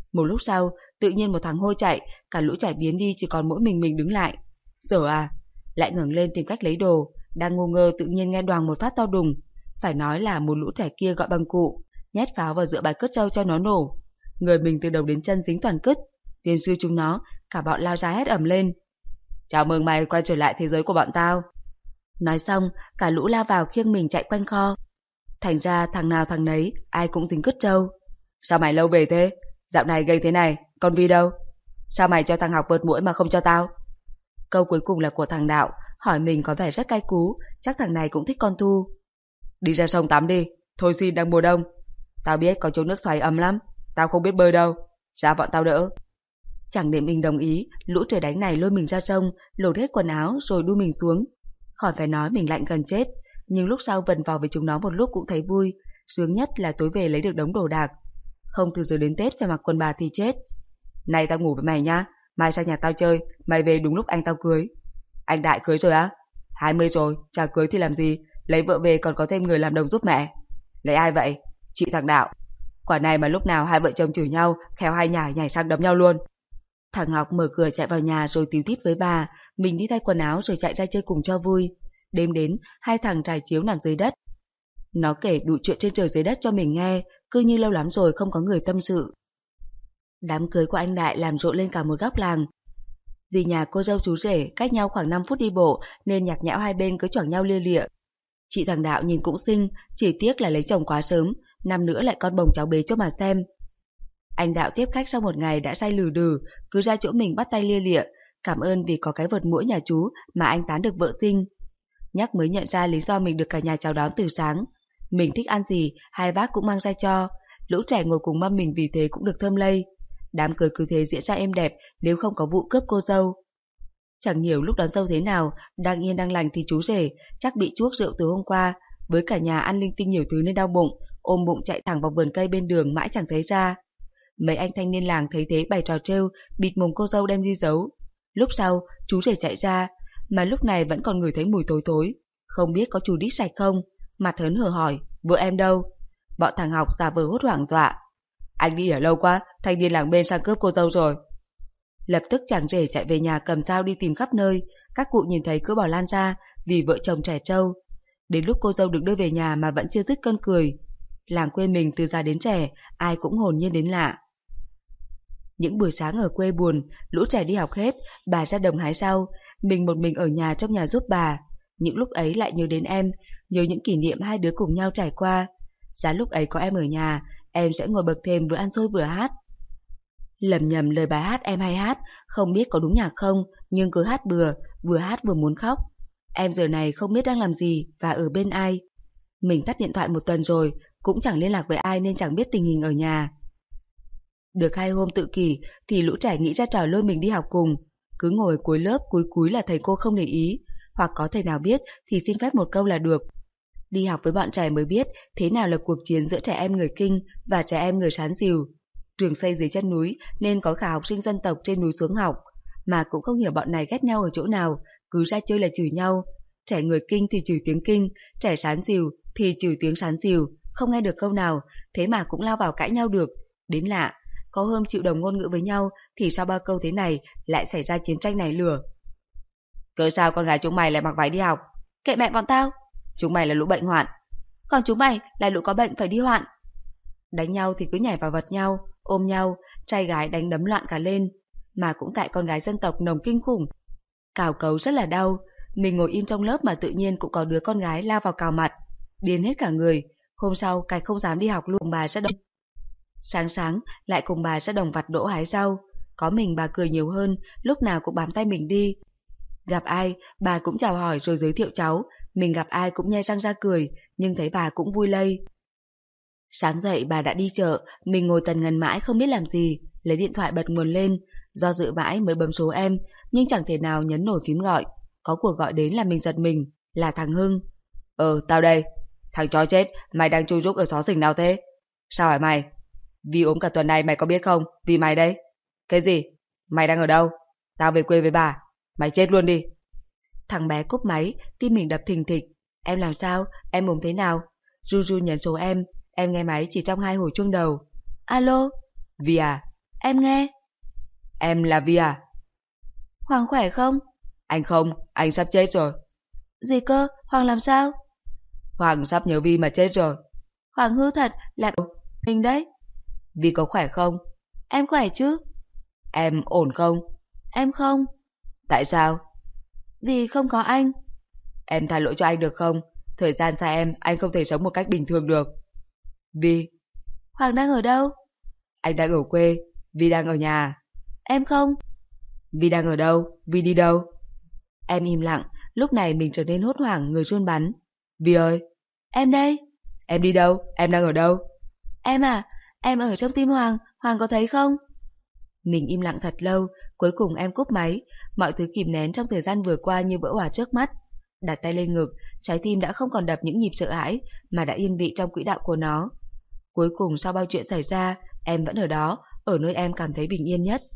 Một lúc sau, tự nhiên một thằng hôi chạy, cả lũ chạy biến đi chỉ còn mỗi mình mình đứng lại. Sở à? Lại ngẩng lên tìm cách lấy đồ, đang ngu ngơ tự nhiên nghe đoàng một phát to đùng. Phải nói là một lũ trẻ kia gọi bằng cụ, nhét pháo vào giữa bài cất trâu cho nó nổ. Người mình từ đầu đến chân dính toàn cứt. Tiên sư chúng nó, cả bọn lao ra hét ầm lên. Chào mừng mày quay trở lại thế giới của bọn tao. Nói xong, cả lũ lao vào khiêng mình chạy quanh kho. Thành ra thằng nào thằng nấy, ai cũng dính cứt trâu. Sao mày lâu về thế? Dạo này gây thế này, con Vi đâu? Sao mày cho thằng học vượt muỗi mà không cho tao? Câu cuối cùng là của thằng Đạo, hỏi mình có vẻ rất cay cú, chắc thằng này cũng thích con Thu. Đi ra sông tắm đi, thôi xin đang mùa đông. Tao biết có chỗ nước xoáy ấm lắm, tao không biết bơi đâu, ra bọn tao đỡ. Chẳng để mình đồng ý, lũ trời đánh này lôi mình ra sông, lột hết quần áo rồi đu mình xuống. Khỏi phải nói mình lạnh gần chết, nhưng lúc sau vần vò với chúng nó một lúc cũng thấy vui, sướng nhất là tối về lấy được đống đồ đạc. Không từ giờ đến Tết phải mặc quần bà thì chết. Này tao ngủ với mày nhá, mai sang nhà tao chơi, mày về đúng lúc anh tao cưới. Anh Đại cưới rồi á? hai mươi rồi, chả cưới thì làm gì, lấy vợ về còn có thêm người làm đồng giúp mẹ. Lấy ai vậy? Chị thằng Đạo. Quả này mà lúc nào hai vợ chồng chửi nhau, khéo hai nhảy nhảy sang đấm nhau luôn. Thằng Ngọc mở cửa chạy vào nhà rồi tíu tít với bà, mình đi thay quần áo rồi chạy ra chơi cùng cho vui. Đêm đến, hai thằng trải chiếu nằm dưới đất. Nó kể đủ chuyện trên trời dưới đất cho mình nghe, cứ như lâu lắm rồi không có người tâm sự. Đám cưới của anh Đại làm rộn lên cả một góc làng. Vì nhà cô dâu chú rể cách nhau khoảng năm phút đi bộ nên nhạc nhẽo hai bên cứ choảng nhau lia lịa. Chị thằng Đạo nhìn cũng xinh, chỉ tiếc là lấy chồng quá sớm, năm nữa lại con bồng cháu bế cho mà xem. Anh Đạo tiếp khách sau một ngày đã say lừ đừ, cứ ra chỗ mình bắt tay lia lịa, cảm ơn vì có cái vợt muỗi nhà chú mà anh tán được vợ sinh. Nhắc mới nhận ra lý do mình được cả nhà chào đón từ sáng. Mình thích ăn gì, hai bác cũng mang ra cho, lũ trẻ ngồi cùng mâm mình vì thế cũng được thơm lây. Đám cưới cứ thế diễn ra êm đẹp nếu không có vụ cướp cô dâu. Chẳng nhiều lúc đón dâu thế nào, đang yên đang lành thì chú rể chắc bị chuốc rượu từ hôm qua, với cả nhà ăn linh tinh nhiều thứ nên đau bụng, ôm bụng chạy thẳng vào vườn cây bên đường mãi chẳng thấy ra. Mấy anh thanh niên làng thấy thế bày trò trêu, bịt mồm cô dâu đem đi giấu. Lúc sau, chú rể chạy ra, mà lúc này vẫn còn ngửi thấy mùi tối tối, không biết có chú đít sạch không, mặt hớn hở hỏi, vợ em đâu? Bọn thằng Học giả vờ hốt hoảng dọa. Anh đi ở lâu quá, thanh niên làng bên sang cướp cô dâu rồi. Lập tức chàng rể chạy về nhà cầm dao đi tìm khắp nơi, các cụ nhìn thấy cứ bỏ lan ra, vì vợ chồng trẻ trâu. Đến lúc cô dâu được đưa về nhà mà vẫn chưa dứt cơn cười. Làng quê mình từ già đến trẻ, ai cũng hồn nhiên đến lạ. Những buổi sáng ở quê buồn, lũ trẻ đi học hết, bà ra đồng hái rau, mình một mình ở nhà trong nhà giúp bà. Những lúc ấy lại nhớ đến em, nhớ những kỷ niệm hai đứa cùng nhau trải qua. Giá lúc ấy có em ở nhà, em sẽ ngồi bậc thềm vừa ăn xôi vừa hát. Lầm nhầm lời bài hát em hay hát, không biết có đúng nhạc không, nhưng cứ hát bừa, vừa hát vừa muốn khóc. Em giờ này không biết đang làm gì và ở bên ai. Mình tắt điện thoại một tuần rồi, cũng chẳng liên lạc với ai nên chẳng biết tình hình ở nhà. Được hai hôm tự kỷ thì lũ trẻ nghĩ ra trò lôi mình đi học cùng. Cứ ngồi cuối lớp cúi cúi là thầy cô không để ý, hoặc có thầy nào biết thì xin phép một câu là được. Đi học với bọn trẻ mới biết thế nào là cuộc chiến giữa trẻ em người Kinh và trẻ em người Sán Dìu. Trường xây dưới chân núi nên có cả học sinh dân tộc trên núi xuống học, mà cũng không hiểu bọn này ghét nhau ở chỗ nào, cứ ra chơi là chửi nhau. Trẻ người Kinh thì chửi tiếng Kinh, trẻ Sán Dìu thì chửi tiếng Sán Dìu, không nghe được câu nào, thế mà cũng lao vào cãi nhau được. Đến lạ, có hôm chịu đồng ngôn ngữ với nhau thì sau ba câu thế này lại xảy ra chiến tranh nảy lửa. Cớ sao con gái chúng mày lại mặc váy đi học? Kệ mẹ bọn tao, chúng mày là lũ bệnh hoạn. Còn chúng mày là lũ có bệnh phải đi hoạn. Đánh nhau thì cứ nhảy vào vật nhau, ôm nhau, trai gái đánh đấm loạn cả lên. Mà cũng tại con gái dân tộc nồng kinh khủng, cào cấu rất là đau. Mình ngồi im trong lớp mà tự nhiên cũng có đứa con gái lao vào cào mặt, điên hết cả người. Hôm sau cái không dám đi học luôn, cùng bà ra đồng. Sáng sáng lại cùng bà ra đồng vặt đỗ hái rau. Có mình bà cười nhiều hơn, lúc nào cũng bám tay mình đi. Gặp ai bà cũng chào hỏi rồi giới thiệu cháu, mình gặp ai cũng nhe răng ra cười, nhưng thấy bà cũng vui lây. Sáng dậy bà đã đi chợ, mình ngồi tần ngần mãi không biết làm gì, lấy điện thoại bật nguồn lên, do dự mãi mới bấm số em, nhưng chẳng thể nào nhấn nổi phím gọi. Có cuộc gọi đến là mình giật mình, là thằng Hưng. Ờ, tao đây. Thằng chó chết, mày đang chui rúc ở xó xỉnh nào thế? Sao hả mày? Vì ốm cả tuần này mày có biết không? Vì mày đấy. Cái gì? Mày đang ở đâu? Tao về quê với bà. Mày chết luôn đi. Thằng bé cúp máy, tim mình đập thình thịch. Em làm sao? Em ốm thế nào? Ru ru nhấn số em. Em nghe máy chỉ trong hai hồi chuông đầu. Alo? Vì à? Em nghe. Em là Vi à? Hoàng khỏe không? Anh không, anh sắp chết rồi. Gì cơ? Hoàng làm sao? Hoàng sắp nhớ Vi mà chết rồi. Hoàng hư thật, là mình đấy. Vi có khỏe không? Em khỏe chứ? Em ổn không? Em không. Tại sao? Vì không có anh. Em tha lỗi cho anh được không? Thời gian xa em, anh không thể sống một cách bình thường được. Vi. Hoàng đang ở đâu? Anh đang ở quê. Vi đang ở nhà. Em không. Vi đang ở đâu? Vi đi đâu? Em im lặng, lúc này mình trở nên hốt hoảng, người run bắn. Vi ơi. Em đây. Em đi đâu? Em đang ở đâu? Em à, em ở trong tim Hoàng, Hoàng có thấy không? Mình im lặng thật lâu, cuối cùng em cúp máy, mọi thứ kìm nén trong thời gian vừa qua như vỡ òa trước mắt. Đặt tay lên ngực, trái tim đã không còn đập những nhịp sợ hãi, mà đã yên vị trong quỹ đạo của nó. Cuối cùng sau bao chuyện xảy ra, em vẫn ở đó, ở nơi em cảm thấy bình yên nhất.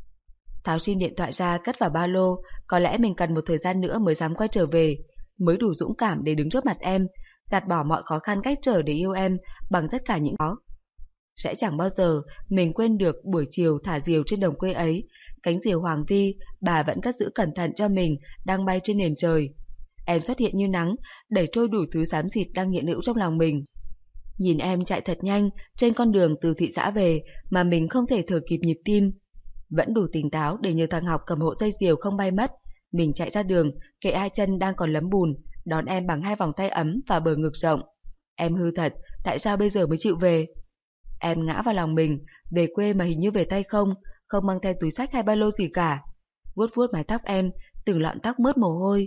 Tháo sim điện thoại ra cất vào ba lô, có lẽ mình cần một thời gian nữa mới dám quay trở về, mới đủ dũng cảm để đứng trước mặt em, gạt bỏ mọi khó khăn cách trở để yêu em bằng tất cả những đó. Sẽ chẳng bao giờ mình quên được buổi chiều thả diều trên đồng quê ấy, cánh diều Hoàng Vi, bà vẫn cất giữ cẩn thận cho mình, đang bay trên nền trời. Em xuất hiện như nắng, đẩy trôi đủ thứ xám xịt đang hiện hữu trong lòng mình. Nhìn em chạy thật nhanh trên con đường từ thị xã về mà mình không thể thở kịp nhịp tim. Vẫn đủ tỉnh táo để nhờ thằng học cầm hộ dây diều không bay mất. Mình chạy ra đường, kệ hai chân đang còn lấm bùn, đón em bằng hai vòng tay ấm và bờ ngực rộng. Em hư thật, tại sao bây giờ mới chịu về? Em ngã vào lòng mình, về quê mà hình như về tay không, không mang theo túi xách hay ba lô gì cả. Vuốt vuốt mái tóc em, từng lọn tóc mướt mồ hôi.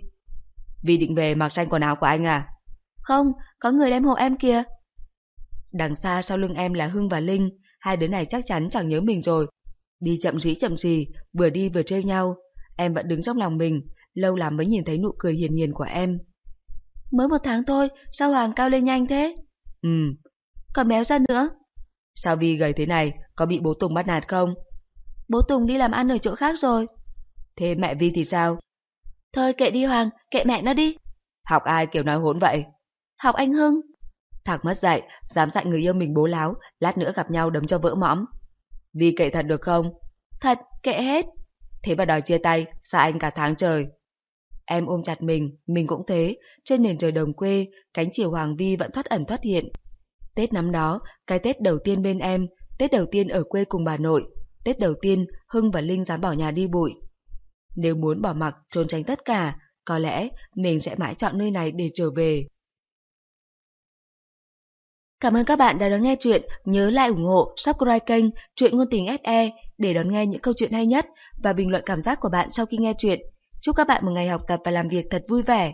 Vì định về mặc tranh quần áo của anh à? Không, có người đem hộ em kìa. Đằng xa sau lưng em là Hưng và Linh, hai đứa này chắc chắn chẳng nhớ mình rồi. Đi chậm rĩ chậm rì, vừa đi vừa trêu nhau. Em vẫn đứng trong lòng mình, lâu lắm mới nhìn thấy nụ cười hiền hiền của em. Mới một tháng thôi, sao Hoàng cao lên nhanh thế? Ừ. Còn béo ra nữa. Sao Vi gầy thế này, có bị bố Tùng bắt nạt không? Bố Tùng đi làm ăn ở chỗ khác rồi. Thế mẹ Vi thì sao? Thôi kệ đi Hoàng, kệ mẹ nó đi. Học ai kiểu nói hỗn vậy? Học anh Hưng. Thằng mất dạy, dám dạy người yêu mình bố láo, lát nữa gặp nhau đấm cho vỡ mõm. Vi kệ thật được không? Thật, kệ hết. Thế mà đòi chia tay, xa anh cả tháng trời. Em ôm chặt mình, mình cũng thế, trên nền trời đồng quê, cánh chiều Hoàng Vi vẫn thoát ẩn thoát hiện. Tết năm đó, cái Tết đầu tiên bên em, Tết đầu tiên ở quê cùng bà nội, Tết đầu tiên Hưng và Linh dám bỏ nhà đi bụi. Nếu muốn bỏ mặc, trốn tránh tất cả, có lẽ mình sẽ mãi chọn nơi này để trở về. Cảm ơn các bạn đã đón nghe chuyện, nhớ like ủng hộ, subscribe kênh Truyện Ngôn Tình ét e để đón nghe những câu chuyện hay nhất và bình luận cảm giác của bạn sau khi nghe chuyện. Chúc các bạn một ngày học tập và làm việc thật vui vẻ.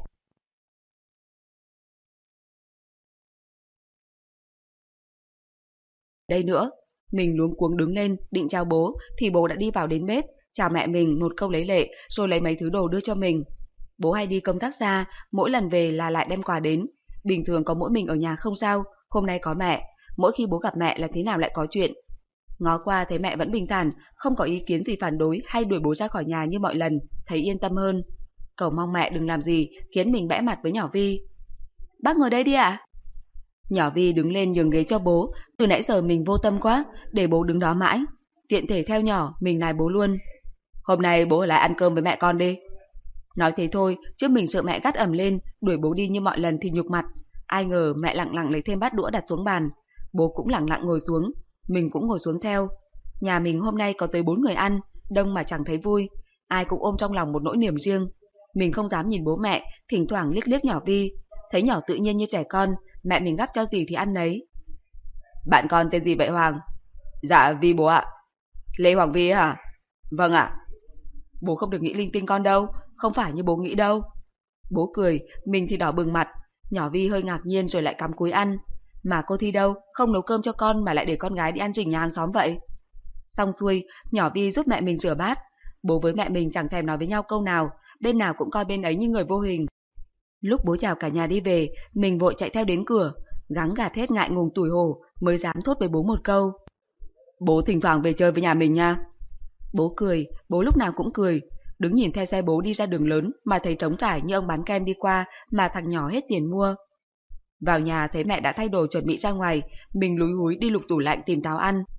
Đây nữa, mình luống cuống đứng lên, định chào bố, thì bố đã đi vào đến bếp, chào mẹ mình một câu lấy lệ, rồi lấy mấy thứ đồ đưa cho mình. Bố hay đi công tác xa, mỗi lần về là lại đem quà đến. Bình thường có mỗi mình ở nhà không sao, hôm nay có mẹ, mỗi khi bố gặp mẹ là thế nào lại có chuyện. Ngó qua thấy mẹ vẫn bình thản, không có ý kiến gì phản đối hay đuổi bố ra khỏi nhà như mọi lần, thấy yên tâm hơn. Cầu mong mẹ đừng làm gì khiến mình bẽ mặt với nhỏ Vi. Bác ngồi đây đi ạ. À? Nhỏ Vi đứng lên nhường ghế cho bố, từ nãy giờ mình vô tâm quá, để bố đứng đó mãi. Tiện thể theo nhỏ, mình nài bố luôn. Hôm nay bố ở lại ăn cơm với mẹ con đi. Nói thế thôi, chứ mình sợ mẹ gắt ầm lên, đuổi bố đi như mọi lần thì nhục mặt. Ai ngờ mẹ lặng lặng lấy thêm bát đũa đặt xuống bàn. Bố cũng lặng lặng ngồi xuống, mình cũng ngồi xuống theo. Nhà mình hôm nay có tới bốn người ăn, đông mà chẳng thấy vui. Ai cũng ôm trong lòng một nỗi niềm riêng. Mình không dám nhìn bố mẹ, thỉnh thoảng liếc liếc nhỏ Vi. Thấy nhỏ tự nhiên như trẻ con, mẹ mình gắp cho gì thì ăn nấy. Bạn con tên gì vậy Hoàng? Dạ Vi bố ạ. Lê Hoàng Vi hả? Vâng ạ. Bố không được nghĩ linh tinh con đâu, không phải như bố nghĩ đâu. Bố cười, mình thì đỏ bừng mặt. Nhỏ Vi hơi ngạc nhiên rồi lại cắm cúi ăn. Mà cô Thi đâu, không nấu cơm cho con mà lại để con gái đi ăn rình nhà hàng xóm vậy. Xong xuôi, nhỏ Vi giúp mẹ mình rửa bát. Bố với mẹ mình chẳng thèm nói với nhau câu nào, bên nào cũng coi bên ấy như người vô hình. Lúc bố chào cả nhà đi về, mình vội chạy theo đến cửa, gắng gạt hết ngại ngùng tủi hổ mới dám thốt với bố một câu. Bố thỉnh thoảng về chơi với nhà mình nha. Bố cười, bố lúc nào cũng cười. Đứng nhìn theo xe bố đi ra đường lớn mà thấy trống trải như ông bán kem đi qua mà thằng nhỏ hết tiền mua. Vào nhà thấy mẹ đã thay đồ chuẩn bị ra ngoài, mình lúi húi đi lục tủ lạnh tìm táo ăn.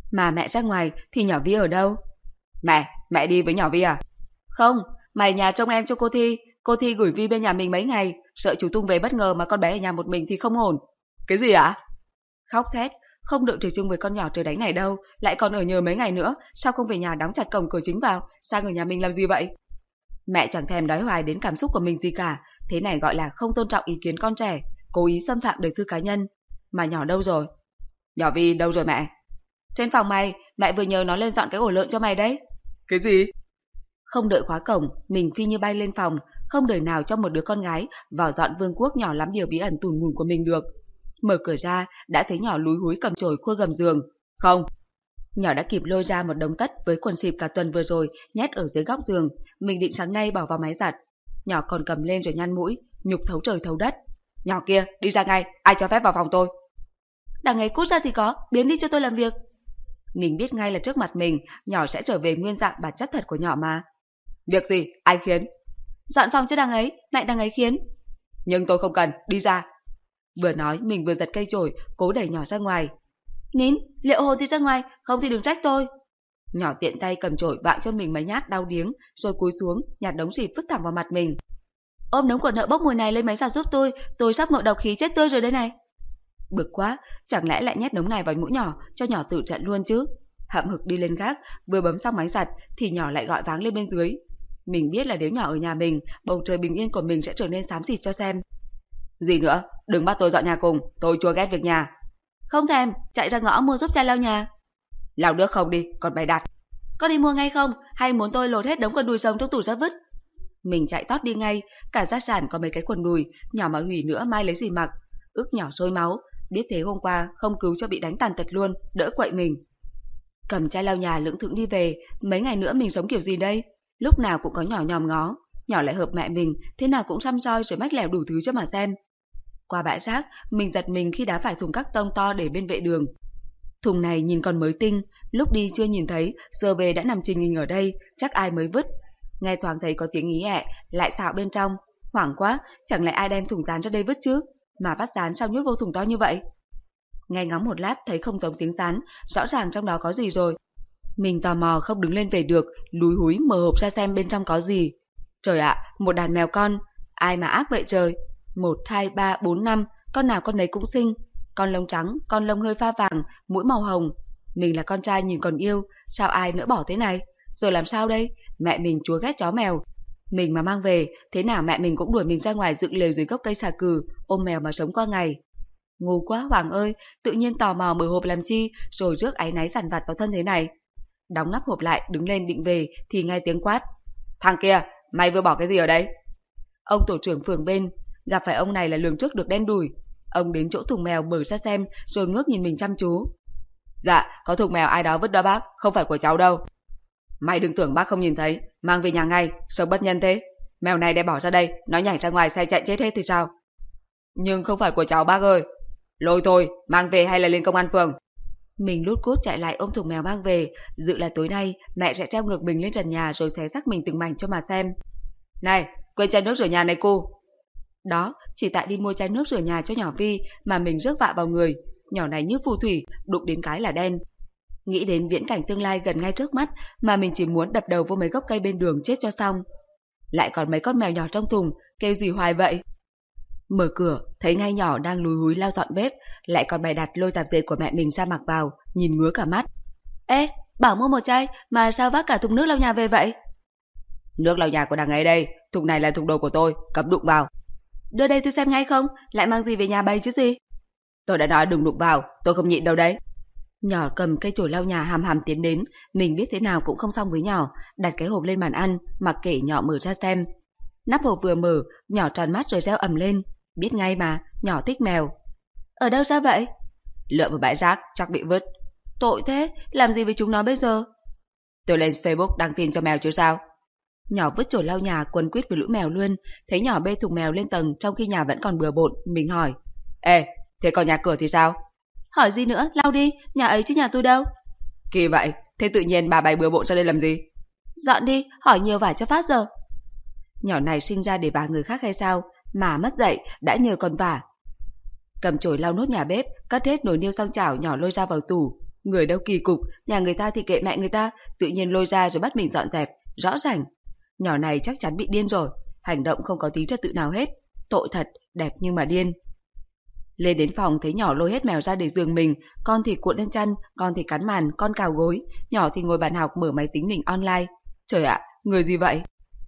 Mà mẹ ra ngoài thì nhỏ Vi ở đâu? Mẹ, mẹ đi với nhỏ Vi à? Không, mày nhà trông em cho cô Thi. Cô Thi gửi Vi bên nhà mình mấy ngày, sợ chú Tung về bất ngờ mà con bé ở nhà một mình thì không ổn. Cái gì ạ? Khóc thét, không được chơi chung với con nhỏ trời đánh này đâu, lại còn ở nhờ mấy ngày nữa, sao không về nhà đóng chặt cổng cửa chính vào, sang ở nhà mình làm gì vậy? Mẹ chẳng thèm đói hoài đến cảm xúc của mình gì cả, thế này gọi là không tôn trọng ý kiến con trẻ, cố ý xâm phạm đời tư cá nhân. Mà nhỏ đâu rồi? Nhỏ Vi đâu rồi mẹ? Trên phòng mày, mẹ vừa nhờ nó lên dọn cái ổ lợn cho mày đấy. Cái gì? Không đợi khóa cổng, mình phi như bay lên phòng, không đời nào cho một đứa con gái vào dọn vương quốc nhỏ lắm điều bí ẩn tủn mủn của mình được. Mở cửa ra, đã thấy nhỏ lúi húi cầm chổi khua gầm giường. Không. Nhỏ đã kịp lôi ra một đống tất với quần xịp cả tuần vừa rồi, nhét ở dưới góc giường. Mình định sáng nay bỏ vào máy giặt. Nhỏ còn cầm lên rồi nhăn mũi, nhục thấu trời thấu đất. Nhỏ kia, đi ra ngay, ai cho phép vào phòng tôi? Đằng ấy cút ra thì có, biến đi cho tôi làm việc. Mình biết ngay là trước mặt mình, nhỏ sẽ trở về nguyên dạng bản chất thật của nhỏ mà. Việc gì, ai khiến? Dọn phòng cho đằng ấy, mẹ đằng ấy khiến. Nhưng tôi không cần, đi ra. Vừa nói mình vừa giật cây chổi, cố đẩy nhỏ ra ngoài. Nín, liệu hồn thì ra ngoài, không thì đừng trách tôi. Nhỏ tiện tay cầm chổi vạng cho mình mấy nhát đau điếng, rồi cúi xuống, nhặt đống xịp vứt thẳng vào mặt mình. Ôm đống quần nợ bốc mùi này lên máy giặt giúp tôi, tôi sắp ngộ độc khí chết tươi rồi đây này. Bực quá, chẳng lẽ lại nhét đống này vào mũi nhỏ, cho nhỏ tự trận luôn chứ? Hậm hực đi lên gác, vừa bấm xong máy giặt thì nhỏ lại gọi váng lên bên dưới. Mình biết là nếu nhỏ ở nhà mình, bầu trời bình yên của mình sẽ trở nên xám xịt cho xem. Gì nữa, đừng bắt tôi dọn nhà cùng, tôi chua ghét việc nhà. Không thèm, chạy ra ngõ mua giúp chai lau nhà. Lau nước không đi, còn bày đặt. Có đi mua ngay không, hay muốn tôi lột hết đống quần đùi sống trong tủ ra vứt? Mình chạy tót đi ngay, cả gia sản có mấy cái quần đùi, nhỏ mà hủy nữa mai lấy gì mặc. Ức nhỏ sôi máu, biết thế hôm qua không cứu cho bị đánh tàn tật luôn, đỡ quậy mình. Cầm chai lau nhà lững thững đi về, mấy ngày nữa mình sống kiểu gì đây? Lúc nào cũng có nhỏ nhòm ngó, nhỏ lại hợp mẹ mình, thế nào cũng xăm soi rồi mách lèo đủ thứ cho mà xem. Qua bãi rác, mình giật mình khi đá phải thùng các tông to để bên vệ đường. Thùng này nhìn còn mới tinh, lúc đi chưa nhìn thấy, giờ về đã nằm trình hình ở đây, chắc ai mới vứt. Nghe thoáng thấy có tiếng ý ẹ, lại xạo bên trong. Hoảng quá, chẳng lẽ ai đem thùng rán cho đây vứt chứ? Mà bắt rán sao nhốt vô thùng to như vậy? Nghe ngóng một lát thấy không giống tiếng rán, rõ ràng trong đó có gì rồi. Mình tò mò không đứng lên về được, lúi húi mở hộp ra xem bên trong có gì. Trời ạ, một đàn mèo con, ai mà ác vậy trời. Một, hai, ba, bốn, năm, con nào con nấy cũng xinh. Con lông trắng, con lông hơi pha vàng, mũi màu hồng. Mình là con trai nhìn còn yêu, sao ai nỡ bỏ thế này? Giờ làm sao đây? Mẹ mình chúa ghét chó mèo. Mình mà mang về, thế nào mẹ mình cũng đuổi mình ra ngoài dựng lều dưới gốc cây xà cừ, ôm mèo mà sống qua ngày. Ngu quá Hoàng ơi, tự nhiên tò mò mở hộp làm chi, rồi rước áy náy dằn vặt vào thân thế này. Đóng nắp hộp lại, đứng lên định về, thì nghe tiếng quát. Thằng kia, mày vừa bỏ cái gì ở đây? Ông tổ trưởng phường bên, gặp phải ông này là lường trước được đen đủi. Ông đến chỗ thùng mèo mở ra xem, rồi ngước nhìn mình chăm chú. Dạ, có thùng mèo ai đó vứt đó bác, không phải của cháu đâu. Mày đừng tưởng bác không nhìn thấy, mang về nhà ngay, sống bất nhân thế. Mèo này để bỏ ra đây, nó nhảy ra ngoài xe chạy chết hết thì sao? Nhưng không phải của cháu bác ơi. Lôi thôi, mang về hay là lên công an phường? Mình lút cút chạy lại ôm thùng mèo mang về, dự là tối nay mẹ sẽ treo ngược mình lên trần nhà rồi xé xác mình từng mảnh cho mà xem. Này, quên chai nước rửa nhà này cu. Đó, chỉ tại đi mua chai nước rửa nhà cho nhỏ Vi mà mình rước vạ vào người. Nhỏ này như phù thủy, đụng đến cái là đen. Nghĩ đến viễn cảnh tương lai gần ngay trước mắt mà mình chỉ muốn đập đầu vô mấy gốc cây bên đường chết cho xong. Lại còn mấy con mèo nhỏ trong thùng, kêu gì hoài vậy? Mở cửa, thấy ngay nhỏ đang lúi húi lau dọn bếp, lại còn bày đặt lôi tạp dề của mẹ mình ra mặc vào, nhìn ngứa cả mắt. Ê, bảo mua một chai, mà sao vác cả thùng nước lau nhà về vậy? Nước lau nhà của đằng ấy đây, thùng này là thùng đồ của tôi, cấm đụng vào. Đưa đây tôi xem ngay không, lại mang gì về nhà bày chứ gì? Tôi đã nói đừng đụng vào, tôi không nhịn đâu đấy. Nhỏ cầm cây chổi lau nhà hàm hàm tiến đến, mình biết thế nào cũng không xong với nhỏ, đặt cái hộp lên bàn ăn, mặc kệ nhỏ mở ra xem. Nắp hộp vừa mở, nhỏ tròn mắt rồi reo ầm lên, biết ngay mà, nhỏ thích mèo. Ở đâu ra vậy? Lượm vào bãi rác, chắc bị vứt. Tội thế, làm gì với chúng nó bây giờ? Tôi lên Facebook đăng tin cho mèo chứ sao? Nhỏ vứt chổi lau nhà quấn quýt với lũ mèo luôn, thấy nhỏ bê thùng mèo lên tầng trong khi nhà vẫn còn bừa bộn, mình hỏi. Ê, thế còn nhà cửa thì sao? Hỏi gì nữa, lau đi, nhà ấy chứ nhà tôi đâu. Kỳ vậy, thế tự nhiên bà bày bừa bộn ra đây làm gì? Dọn đi, hỏi nhiều vải cho phát giờ. Nhỏ này sinh ra để bà người khác hay sao, mà mất dạy, đã nhờ còn vả. Cầm chổi lau nốt nhà bếp, cất hết nồi niêu sang chảo nhỏ lôi ra vào tủ. Người đâu kỳ cục, nhà người ta thì kệ mẹ người ta, tự nhiên lôi ra rồi bắt mình dọn dẹp, rõ ràng. Nhỏ này chắc chắn bị điên rồi, hành động không có tí trật tự nào hết. Tội thật, đẹp nhưng mà điên. Lên đến phòng thấy nhỏ lôi hết mèo ra để giường mình, con thì cuộn lên chăn, con thì cắn màn, con cào gối, nhỏ thì ngồi bàn học mở máy tính mình online. Trời ạ, người gì vậy?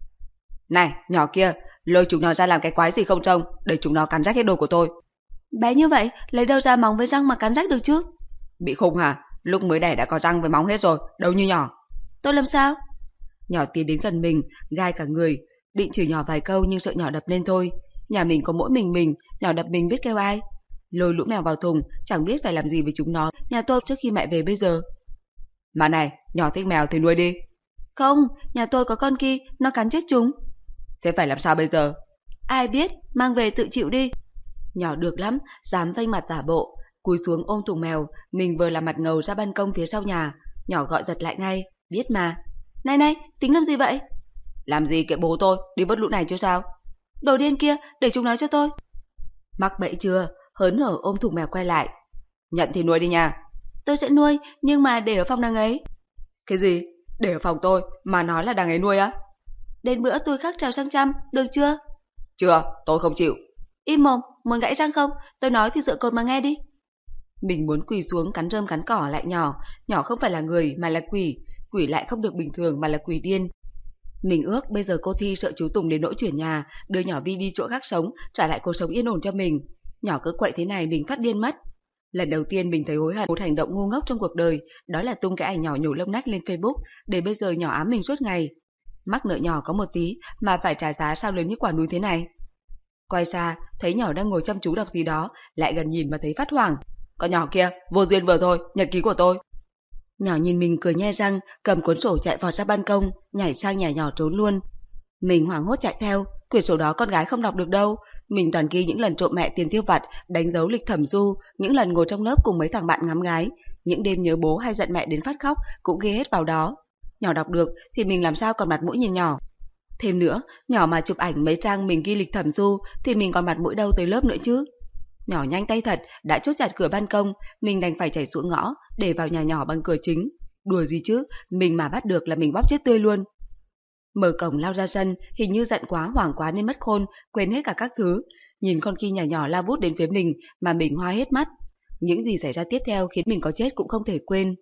Này, nhỏ kia, lôi chúng nó ra làm cái quái gì không trông, để chúng nó cắn rách hết đồ của tôi. Bé như vậy, lấy đâu ra móng với răng mà cắn rách được chứ? Bị khùng hả? Lúc mới đẻ đã có răng với móng hết rồi, đâu như nhỏ. Tôi làm sao? Nhỏ tiến đến gần mình, gai cả người, định chửi nhỏ vài câu nhưng sợ nhỏ đập lên thôi. Nhà mình có mỗi mình mình, nhỏ đập mình biết kêu ai. Lôi lũ mèo vào thùng, chẳng biết phải làm gì với chúng nó, nhà tôi trước khi mẹ về bây giờ. Mà này, nhỏ thích mèo thì nuôi đi. Không, nhà tôi có con kia, nó cắn chết chúng. Thế phải làm sao bây giờ? Ai biết, mang về tự chịu đi. Nhỏ được lắm, dám vênh mặt giả bộ, cúi xuống ôm thùng mèo, mình vừa làm mặt ngầu ra ban công phía sau nhà. Nhỏ gọi giật lại ngay, biết mà. Này này, tính làm gì vậy? Làm gì kệ bố tôi, đi vớt lũ này chứ sao? Đồ điên kia, để chúng nói cho tôi. Mắc bẫy chưa? Hớn hở ôm thùng mèo quay lại. Nhận thì nuôi đi nha. Tôi sẽ nuôi, nhưng mà để ở phòng đằng ấy. Cái gì? Để ở phòng tôi, mà nói là đằng ấy nuôi á? Đến bữa tôi khắc trào sang chăm, được chưa? Chưa, tôi không chịu. Im mồm, muốn gãy răng không? Tôi nói thì dựa cột mà nghe đi. Mình muốn quỳ xuống cắn rơm cắn cỏ lại nhỏ. Nhỏ không phải là người mà là quỷ. Quỷ lại không được bình thường mà là quỷ điên. Mình ước bây giờ cô Thi sợ chú Tùng đến nỗi chuyển nhà, đưa nhỏ Vi đi chỗ khác sống, trả lại cuộc sống yên ổn cho mình. Nhỏ cứ quậy thế này mình phát điên mất. Lần đầu tiên mình thấy hối hận một hành động ngu ngốc trong cuộc đời, đó là tung cái ảnh nhỏ nhổ lông nách lên Facebook, để bây giờ nhỏ ám mình suốt ngày. Mắc nợ nhỏ có một tí mà phải trả giá sao lớn như quả núi thế này. Quay xa, thấy nhỏ đang ngồi chăm chú đọc gì đó, lại gần nhìn mà thấy phát hoảng. Con nhỏ kia, vô duyên vừa thôi, nhật ký của tôi. Nhỏ nhìn mình cười nhe răng, cầm cuốn sổ chạy vọt ra ban công, nhảy sang nhà nhỏ trốn luôn. Mình hoảng hốt chạy theo, quyển sổ đó con gái không đọc được đâu. Mình toàn ghi những lần trộm mẹ tiền tiêu vặt, đánh dấu lịch thẩm du, những lần ngồi trong lớp cùng mấy thằng bạn ngắm gái, những đêm nhớ bố hay giận mẹ đến phát khóc cũng ghi hết vào đó. Nhỏ đọc được thì mình làm sao còn mặt mũi nhìn nhỏ. Thêm nữa, nhỏ mà chụp ảnh mấy trang mình ghi lịch thẩm du thì mình còn mặt mũi đâu tới lớp nữa chứ. Nhỏ nhanh tay thật, đã chốt chặt cửa ban công, mình đành phải chạy xuống ngõ để vào nhà nhỏ bằng cửa chính. Đùa gì chứ, mình mà bắt được là mình bóp chết tươi luôn. Mở cổng lao ra sân, hình như giận quá hoảng quá nên mất khôn, quên hết cả các thứ. Nhìn con kia nhà nhỏ lao vút đến phía mình mà mình hoa hết mắt. Những gì xảy ra tiếp theo khiến mình có chết cũng không thể quên.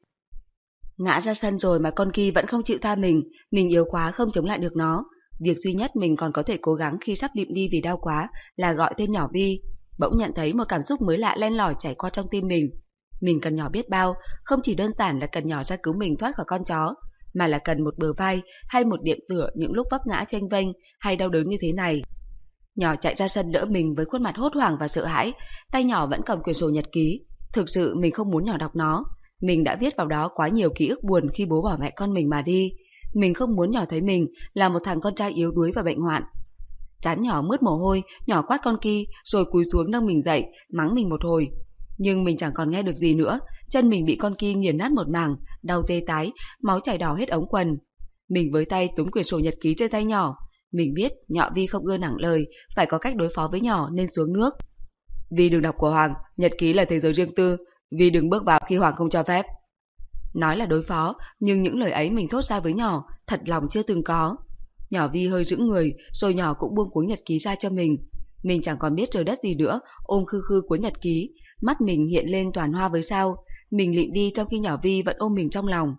Ngã ra sân rồi mà con kia vẫn không chịu tha mình, mình yếu quá không chống lại được nó. Việc duy nhất mình còn có thể cố gắng khi sắp liệm đi vì đau quá là gọi tên nhỏ Vi. Bỗng nhận thấy một cảm xúc mới lạ len lỏi chảy qua trong tim mình. Mình cần nhỏ biết bao, không chỉ đơn giản là cần nhỏ ra cứu mình thoát khỏi con chó, mà là cần một bờ vai hay một điểm tựa những lúc vấp ngã chênh vênh hay đau đớn như thế này. Nhỏ chạy ra sân đỡ mình với khuôn mặt hốt hoảng và sợ hãi, tay nhỏ vẫn cầm quyển sổ nhật ký. Thực sự mình không muốn nhỏ đọc nó. Mình đã viết vào đó quá nhiều ký ức buồn khi bố bỏ mẹ con mình mà đi. Mình không muốn nhỏ thấy mình là một thằng con trai yếu đuối và bệnh hoạn. Trán nhỏ mướt mồ hôi, nhỏ quát con kia rồi cúi xuống nâng mình dậy, mắng mình một hồi. Nhưng mình chẳng còn nghe được gì nữa, chân mình bị con kia nghiền nát một mảng, đau tê tái, máu chảy đỏ hết ống quần. Mình với tay túm quyển sổ nhật ký trên tay nhỏ. Mình biết nhỏ Vi không ưa nặng lời, phải có cách đối phó với nhỏ nên xuống nước. Vi đừng đọc của Hoàng, nhật ký là thế giới riêng tư, Vi đừng bước vào khi Hoàng không cho phép. Nói là đối phó, nhưng những lời ấy mình thốt ra với nhỏ, thật lòng chưa từng có. Nhỏ Vi hơi giữ người, rồi nhỏ cũng buông cuốn nhật ký ra cho mình. Mình chẳng còn biết trời đất gì nữa, ôm khư khư cuốn nhật ký, mắt mình hiện lên toàn hoa với sao. Mình lịm đi trong khi nhỏ Vi vẫn ôm mình trong lòng.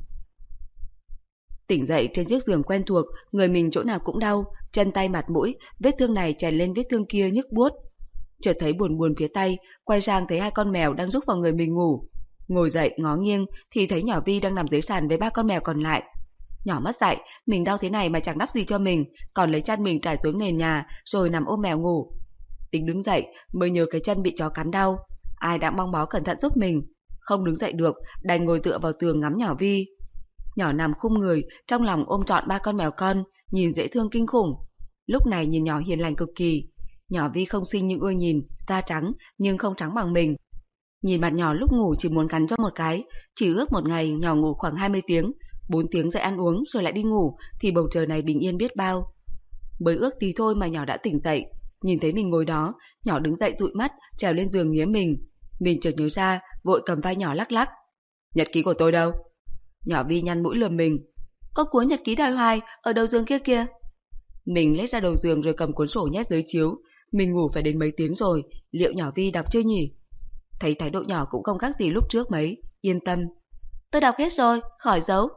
Tỉnh dậy trên chiếc giường quen thuộc, người mình chỗ nào cũng đau, chân tay mặt mũi, vết thương này chèn lên vết thương kia nhức buốt. Chợt thấy buồn buồn phía tay, quay sang thấy hai con mèo đang rúc vào người mình ngủ. Ngồi dậy ngó nghiêng thì thấy nhỏ Vi đang nằm dưới sàn với ba con mèo còn lại. Nhỏ mất dạy, mình đau thế này mà chẳng đắp gì cho mình, còn lấy chăn mình trải xuống nền nhà rồi nằm ôm mèo ngủ. Tính đứng dậy mới nhớ cái chân bị chó cắn đau, ai đã băng bó cẩn thận giúp mình. Không đứng dậy được, đành ngồi tựa vào tường ngắm nhỏ Vi. Nhỏ nằm khum người, trong lòng ôm trọn ba con mèo con, nhìn dễ thương kinh khủng. Lúc này nhìn nhỏ hiền lành cực kỳ. Nhỏ Vi không xinh nhưng ưa nhìn, da trắng nhưng không trắng bằng mình. Nhìn mặt nhỏ lúc ngủ chỉ muốn cắn cho một cái, chỉ ước một ngày nhỏ ngủ khoảng hai mươi tiếng, bốn tiếng dậy ăn uống rồi lại đi ngủ thì bầu trời này bình yên biết bao. Mới ước tí thôi mà nhỏ đã tỉnh dậy, nhìn thấy mình ngồi đó, nhỏ đứng dậy dụi mắt, trèo lên giường nghía mình. Mình chợt nhớ ra, vội cầm vai nhỏ lắc lắc. Nhật ký của tôi đâu? Nhỏ Vi nhăn mũi lườm mình. Có cuốn nhật ký đòi hoài ở đầu giường kia kìa. Mình lết ra đầu giường rồi cầm cuốn sổ nhét dưới chiếu. Mình ngủ phải đến mấy tiếng rồi, liệu nhỏ Vi đọc chưa nhỉ? Thấy thái độ nhỏ cũng không khác gì lúc trước mấy, yên tâm. Tôi đọc hết rồi, khỏi giấu.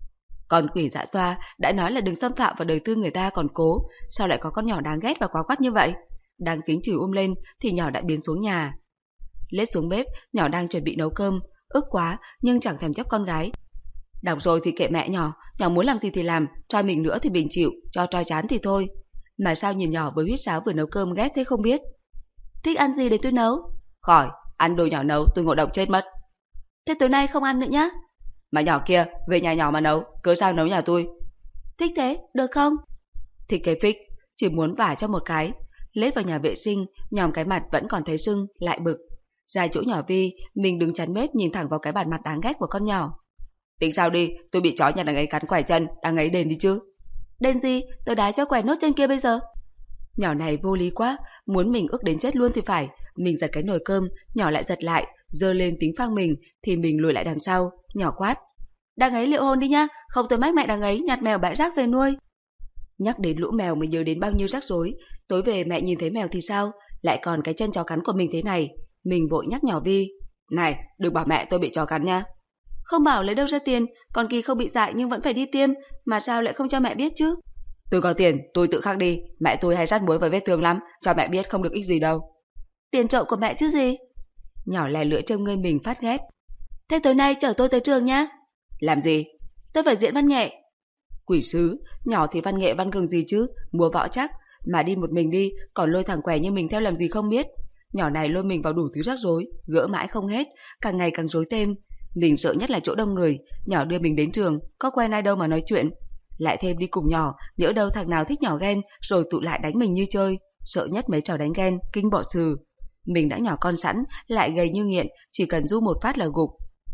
Con quỷ dạ xoa đã nói là đừng xâm phạm vào đời tư người ta còn cố, sao lại có con nhỏ đáng ghét và quá quắt như vậy? Đang tính chửi um lên thì nhỏ đã biến xuống nhà. Lết xuống bếp, nhỏ đang chuẩn bị nấu cơm, ức quá nhưng chẳng thèm chấp con gái. Đọc rồi thì kệ mẹ nhỏ, nhỏ muốn làm gì thì làm, trói mình nữa thì mình chịu, cho trói chán thì thôi. Mà sao nhìn nhỏ với huýt sáo vừa nấu cơm ghét thế không biết. Thích ăn gì để tôi nấu? Khỏi, ăn đồ nhỏ nấu tôi ngộ độc chết mất. Thế tối nay không ăn nữa nhá. Mà nhỏ kia, về nhà nhỏ mà nấu, cớ sao nấu nhà tôi? Thích thế, được không? Thích cái phích, chỉ muốn vả cho một cái. Lết vào nhà vệ sinh, nhòm cái mặt vẫn còn thấy sưng, lại bực. Ra chỗ nhỏ Vi, mình đứng chắn bếp nhìn thẳng vào cái bản mặt đáng ghét của con nhỏ. Tính sao đi, tôi bị chó nhà đằng ấy cắn quẻ chân, đằng ấy đền đi chứ. Đền gì, tôi đá cho quẻ nốt chân kia bây giờ. Nhỏ này vô lý quá, muốn mình ức đến chết luôn thì phải. Mình giật cái nồi cơm, nhỏ lại giật lại, giơ lên tính phang mình, thì mình lùi lại đằng sau, nhỏ quát. Đằng ấy liệu hôn đi nhá, không tôi mách mẹ đằng ấy nhặt mèo bãi rác về nuôi. Nhắc đến lũ mèo mới nhớ đến bao nhiêu rắc rối. Tối về mẹ nhìn thấy mèo thì sao, lại còn cái chân chó cắn của mình thế này. Mình vội nhắc nhỏ Vi. Này, đừng bảo mẹ tôi bị chó cắn nha. Không bảo lấy đâu ra tiền, con Kỳ không bị dại nhưng vẫn phải đi tiêm, mà sao lại không cho mẹ biết chứ? Tôi có tiền, tôi tự khắc đi, mẹ tôi hay rát muối vào vết thương lắm, cho mẹ biết không được ích gì đâu. Tiền trộm của mẹ chứ gì? Nhỏ lè lưỡi trông ngươi mình phát ghét. Thế tối nay chở tôi tới trường nhá. Làm gì? Tôi phải diễn văn nghệ. Quỷ sứ, nhỏ thì văn nghệ văn cường gì chứ, múa võ chắc, mà đi một mình đi, còn lôi thằng què như mình theo làm gì không biết. Nhỏ này lôi mình vào đủ thứ rắc rối, gỡ mãi không hết, càng ngày càng rối thêm. Mình sợ nhất là chỗ đông người, nhỏ đưa mình đến trường, có quen ai đâu mà nói chuyện. Lại thêm đi cùng nhỏ, nhỡ đâu thằng nào thích nhỏ ghen, rồi tụ lại đánh mình như chơi. Sợ nhất mấy trò đánh ghen, kinh bỏ sừ. Mình đã nhỏ con sẵn, lại gầy như nghiện, chỉ cần du một phát là gục.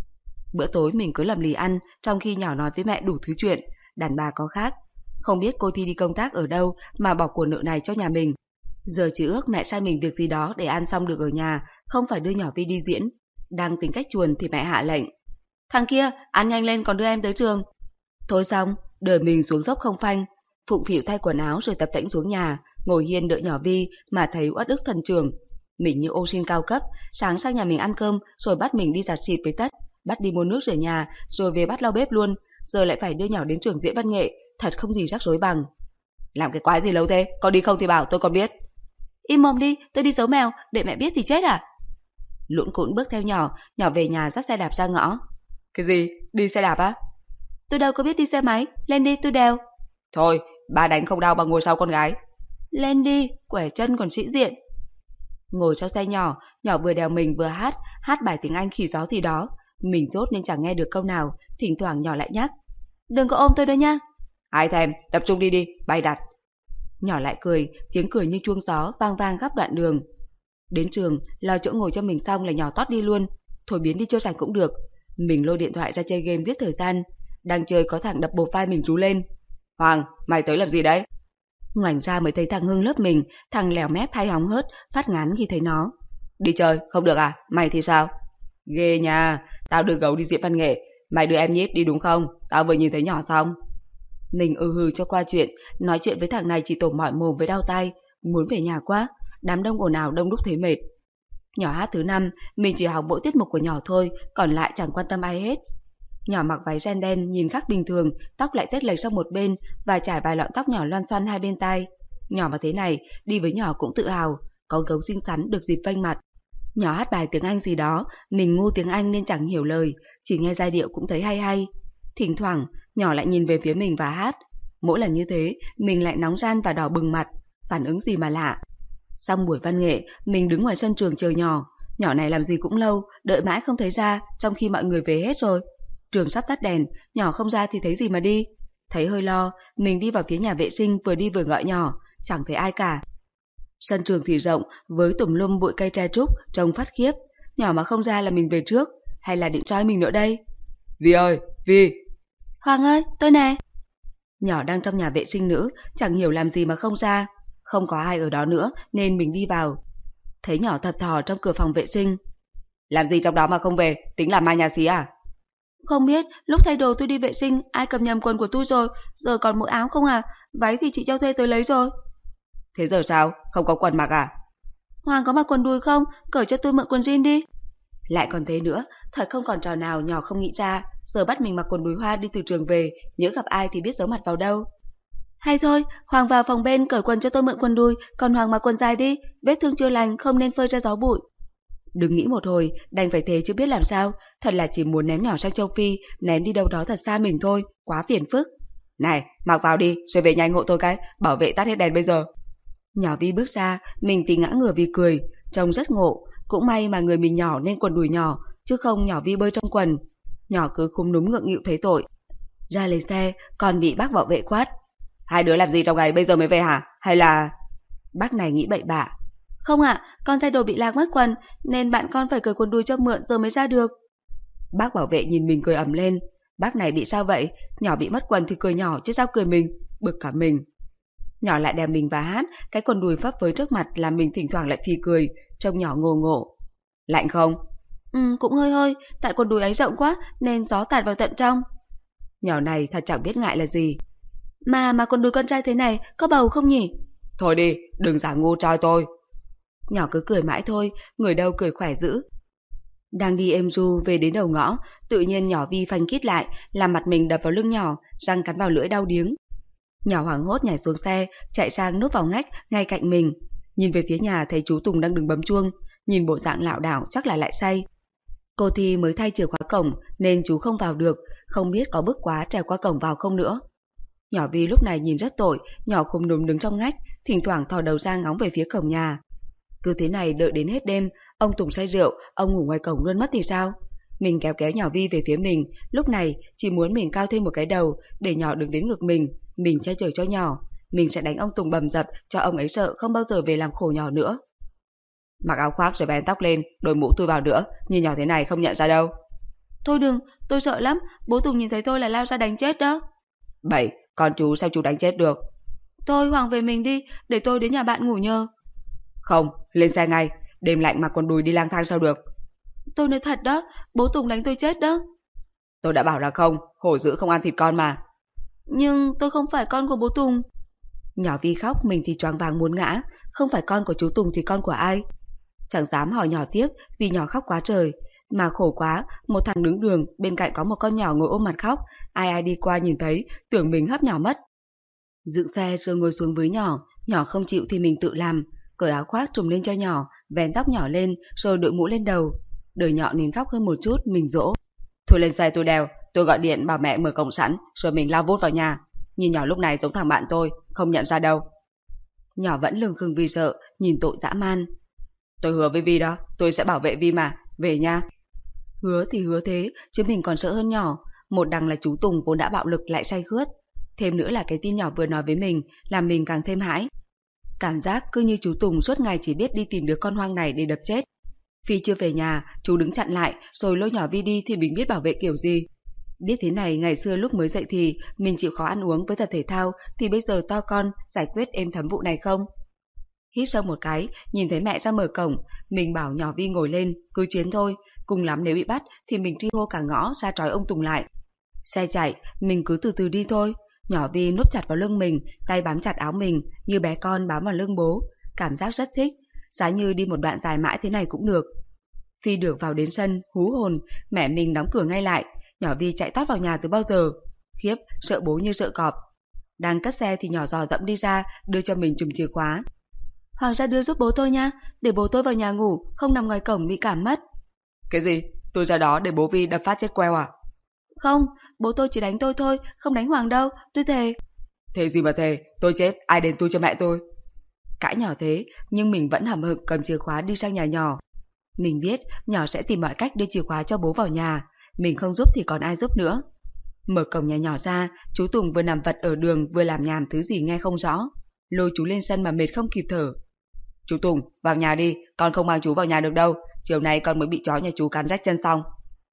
Bữa tối mình cứ lầm lì ăn, trong khi nhỏ nói với mẹ đủ thứ chuyện. Đàn bà có khác. Không biết cô Thi đi công tác ở đâu mà bỏ của nợ này cho nhà mình. Giờ chỉ ước mẹ sai mình việc gì đó để ăn xong được ở nhà, không phải đưa nhỏ Vi đi diễn. Đang tính cách chuồn thì mẹ hạ lệnh. Thằng kia, ăn nhanh lên còn đưa em tới trường. Thôi xong, đời mình xuống dốc không phanh. Phụng phịu thay quần áo rồi tập tễnh xuống nhà, ngồi hiên đợi nhỏ Vi mà thấy uất ức thần trường. Mình như ô xin cao cấp, sáng sang nhà mình ăn cơm rồi bắt mình đi giặt xịt với tất, bắt đi mua nước rửa nhà, rồi về bắt lau bếp luôn. Giờ lại phải đưa nhỏ đến trường diễn văn nghệ, thật không gì rắc rối bằng. Làm cái quái gì lâu thế, con đi không thì bảo tôi còn biết. Im mồm đi, tôi đi giấu mèo, để mẹ biết thì chết à? Lũn cũn bước theo nhỏ, nhỏ về nhà dắt xe đạp ra ngõ. Cái gì, đi xe đạp á? Tôi đâu có biết đi xe máy, lên đi tôi đèo. Thôi, ba đánh không đau bằng ngồi sau con gái. Lên đi, quẻ chân còn sĩ diện. Ngồi trong xe nhỏ, nhỏ vừa đèo mình vừa hát, hát bài tiếng Anh khỉ gió gì đó. Mình rốt nên chẳng nghe được câu nào, thỉnh thoảng nhỏ lại nhắc. Đừng có ôm tôi đâu nha. Ai thèm, tập trung đi đi, bay đặt. Nhỏ lại cười, tiếng cười như chuông gió vang vang khắp đoạn đường. Đến trường, lo chỗ ngồi cho mình xong là nhỏ tót đi luôn. Thôi biến đi chơi sảnh cũng được. Mình lôi điện thoại ra chơi game giết thời gian. Đang chơi có thằng đập bột vai mình rú lên. Hoàng, mày tới làm gì đấy? Ngoảnh ra mới thấy thằng Hưng lớp mình, thằng lèo mép hay hóng hớt, phát ngán khi thấy nó. Đi chơi, không được à? Mày thì sao? Ghê nha, tao đưa gấu đi diễn văn nghệ, mày đưa em nhíp đi đúng không? Tao vừa nhìn thấy nhỏ xong. Mình ừ hừ cho qua chuyện, nói chuyện với thằng này chỉ tổ mỏi mồm với đau tai, muốn về nhà quá, đám đông ồn ào đông đúc thấy mệt. Nhỏ hát thứ năm, mình chỉ học mỗi tiết mục của nhỏ thôi, còn lại chẳng quan tâm ai hết. Nhỏ mặc váy ren đen, nhìn khác bình thường, tóc lại tết lệch sang một bên và trải vài lọn tóc nhỏ loăn xoăn hai bên tai. Nhỏ mà thế này, đi với nhỏ cũng tự hào, có gấu xinh xắn được dịp vênh mặt. Nhỏ hát bài tiếng Anh gì đó, mình ngu tiếng Anh nên chẳng hiểu lời, chỉ nghe giai điệu cũng thấy hay hay. Thỉnh thoảng, nhỏ lại nhìn về phía mình và hát. Mỗi lần như thế, mình lại nóng ran và đỏ bừng mặt, phản ứng gì mà lạ. Xong buổi văn nghệ, mình đứng ngoài sân trường chờ nhỏ. Nhỏ này làm gì cũng lâu, đợi mãi không thấy ra, trong khi mọi người về hết rồi. Trường sắp tắt đèn, nhỏ không ra thì thấy gì mà đi. Thấy hơi lo, mình đi vào phía nhà vệ sinh vừa đi vừa gọi nhỏ, chẳng thấy ai cả. Sân trường thì rộng, với tùm lum bụi cây tre trúc, trông phát khiếp. Nhỏ mà không ra là mình về trước, hay là định trói mình nữa đây? Vi ơi, Vi! Hoàng ơi, tôi nè! Nhỏ đang trong nhà vệ sinh nữ, chẳng hiểu làm gì mà không ra. Không có ai ở đó nữa nên mình đi vào. Thấy nhỏ thập thò trong cửa phòng vệ sinh. Làm gì trong đó mà không về, tính làm mai nhà xí à? Không biết, lúc thay đồ tôi đi vệ sinh, ai cầm nhầm quần của tôi rồi, giờ còn mỗi áo không à, váy thì chị cho thuê tới lấy rồi. Thế giờ sao, không có quần mặc à? Hoàng có mặc quần đùi không? Cởi cho tôi mượn quần jean đi. Lại còn thế nữa, thật không còn trò nào nhỏ không nghĩ ra, giờ bắt mình mặc quần đùi hoa đi từ trường về, nhớ gặp ai thì biết giấu mặt vào đâu. Hay thôi, Hoàng vào phòng bên cởi quần cho tôi mượn quần đùi, còn Hoàng mặc quần dài đi, vết thương chưa lành không nên phơi ra gió bụi. Đừng nghĩ một hồi, đành phải thế chứ biết làm sao, thật là chỉ muốn ném nhỏ sang châu Phi, ném đi đâu đó thật xa mình thôi, quá phiền phức. Này, mặc vào đi, rồi về nhà anh hộ tôi cái, bảo vệ tắt hết đèn bây giờ. Nhỏ Vi bước ra, mình thì ngã ngửa vì cười, trông rất ngộ, cũng may mà người mình nhỏ nên quần đùi nhỏ, chứ không nhỏ Vi bơi trong quần. Nhỏ cứ khúm núm ngượng nghịu thấy tội. Ra lấy xe, còn bị bác bảo vệ quát. Hai đứa làm gì trong ngày bây giờ mới về hả? Hay là... Bác này nghĩ bậy bạ. Không ạ, à, con thay đồ bị lạc mất quần, nên bạn con phải cởi quần đùi cho mượn giờ mới ra được. Bác bảo vệ nhìn mình cười ầm lên. Bác này bị sao vậy? Nhỏ bị mất quần thì cười nhỏ chứ sao cười mình, bực cả mình. Nhỏ lại đè mình và hát, cái quần đùi phấp phới trước mặt làm mình thỉnh thoảng lại phì cười, trông nhỏ ngô ngộ. Lạnh không? Ừ, cũng hơi hơi, tại quần đùi ấy rộng quá nên gió tạt vào tận trong. Nhỏ này thật chẳng biết ngại là gì. Mà mà quần đùi con trai thế này, có bầu không nhỉ? Thôi đi, đừng giả ngu trai tôi. Nhỏ cứ cười mãi thôi, người đâu cười khỏe dữ. Đang đi êm ru về đến đầu ngõ, tự nhiên nhỏ Vi phanh kít lại, làm mặt mình đập vào lưng nhỏ, răng cắn vào lưỡi đau điếng. Nhỏ hoảng hốt nhảy xuống xe, chạy sang núp vào ngách ngay cạnh mình. Nhìn về phía nhà thấy chú Tùng đang đứng bấm chuông, nhìn bộ dạng lảo đảo chắc là lại say. Cô Thi mới thay chìa khóa cổng nên chú không vào được, không biết có bước quá trèo qua cổng vào không nữa. Nhỏ Vi lúc này nhìn rất tội, nhỏ khúm núm đứng trong ngách, thỉnh thoảng thò đầu ra ngóng về phía cổng nhà. Cứ thế này đợi đến hết đêm, ông Tùng say rượu, ông ngủ ngoài cổng luôn mất thì sao? Mình kéo kéo nhỏ Vi về phía mình, lúc này chỉ muốn mình cao thêm một cái đầu để nhỏ đừng đến ngực mình, mình che chở cho nhỏ, mình sẽ đánh ông Tùng bầm dập cho ông ấy sợ không bao giờ về làm khổ nhỏ nữa. Mặc áo khoác rồi vén tóc lên, đội mũ tôi vào nữa, nhìn nhỏ thế này không nhận ra đâu. Thôi đừng, tôi sợ lắm, bố Tùng nhìn thấy tôi là lao ra đánh chết đó. Bậy, con chú sao chú đánh chết được? Thôi Hoàng về mình đi, để tôi đến nhà bạn ngủ nhờ. Không, lên xe ngay, đêm lạnh mặc quần đùi đi lang thang sao được. Tôi nói thật đó, bố Tùng đánh tôi chết đó. Tôi đã bảo là không, hổ dữ không ăn thịt con mà. Nhưng tôi không phải con của bố Tùng. Nhỏ Vi khóc mình thì choáng váng muốn ngã, không phải con của chú Tùng thì con của ai? Chẳng dám hỏi nhỏ tiếp vì nhỏ khóc quá trời. Mà khổ quá, một thằng đứng đường, bên cạnh có một con nhỏ ngồi ôm mặt khóc, ai ai đi qua nhìn thấy, tưởng mình hấp nhỏ mất. Dựng xe rồi ngồi xuống với nhỏ, nhỏ không chịu thì mình tự làm, cởi áo khoác trùm lên cho nhỏ, vén tóc nhỏ lên rồi đội mũ lên đầu. Đời nhỏ nín khóc hơn một chút, mình dỗ. Thôi lên xe tôi đèo, tôi gọi điện bảo mẹ mở cổng sẵn, rồi mình lao vút vào nhà. Nhìn nhỏ lúc này giống thằng bạn tôi, không nhận ra đâu. Nhỏ vẫn lừng khừng vì sợ, nhìn tội dã man. Tôi hứa với Vi đó, tôi sẽ bảo vệ Vi mà, về nha. Hứa thì hứa thế, chứ mình còn sợ hơn nhỏ. Một đằng là chú Tùng vốn đã bạo lực lại say khướt, thêm nữa là cái tin nhỏ vừa nói với mình, làm mình càng thêm hãi. Cảm giác cứ như chú Tùng suốt ngày chỉ biết đi tìm đứa con hoang này để đập chết. Phi chưa về nhà, chú đứng chặn lại, rồi lôi nhỏ Vi đi thì mình biết bảo vệ kiểu gì. Biết thế này ngày xưa lúc mới dậy thì mình chịu khó ăn uống với tập thể thao, thì bây giờ to con giải quyết êm thấm vụ này không? Hít sâu một cái, nhìn thấy mẹ ra mở cổng, mình bảo nhỏ Vi ngồi lên, cứ chiến thôi, cùng lắm nếu bị bắt thì mình tri hô cả ngõ ra trói ông Tùng lại. Xe chạy, mình cứ từ từ đi thôi. Nhỏ Vi núp chặt vào lưng mình, tay bám chặt áo mình, như bé con bám vào lưng bố. Cảm giác rất thích, giá như đi một đoạn dài mãi thế này cũng được. Phi được vào đến sân, hú hồn, mẹ mình đóng cửa ngay lại. Nhỏ Vi chạy tót vào nhà từ bao giờ. Khiếp, sợ bố như sợ cọp. Đang cất xe thì nhỏ dò dẫm đi ra, đưa cho mình chùm chìa khóa. Hoàng ra đưa giúp bố tôi nha, để bố tôi vào nhà ngủ, không nằm ngoài cổng bị cảm mất. Cái gì? Tôi ra đó để bố Vi đập phát chết queo à? Không, bố tôi chỉ đánh tôi thôi, không đánh Hoàng đâu, tôi thề. Thề gì mà thề, tôi chết, ai đền tôi cho mẹ tôi? Cãi nhỏ thế, nhưng mình vẫn hậm hực cầm chìa khóa đi sang nhà nhỏ. Mình biết nhỏ sẽ tìm mọi cách đưa chìa khóa cho bố vào nhà, mình không giúp thì còn ai giúp nữa. Mở cổng nhà nhỏ ra, chú Tùng vừa nằm vật ở đường vừa làm nhảm thứ gì nghe không rõ. Lôi chú lên sân mà mệt không kịp thở. Chú Tùng, vào nhà đi, con không mang chú vào nhà được đâu, chiều nay con mới bị chó nhà chú cắn rách chân xong.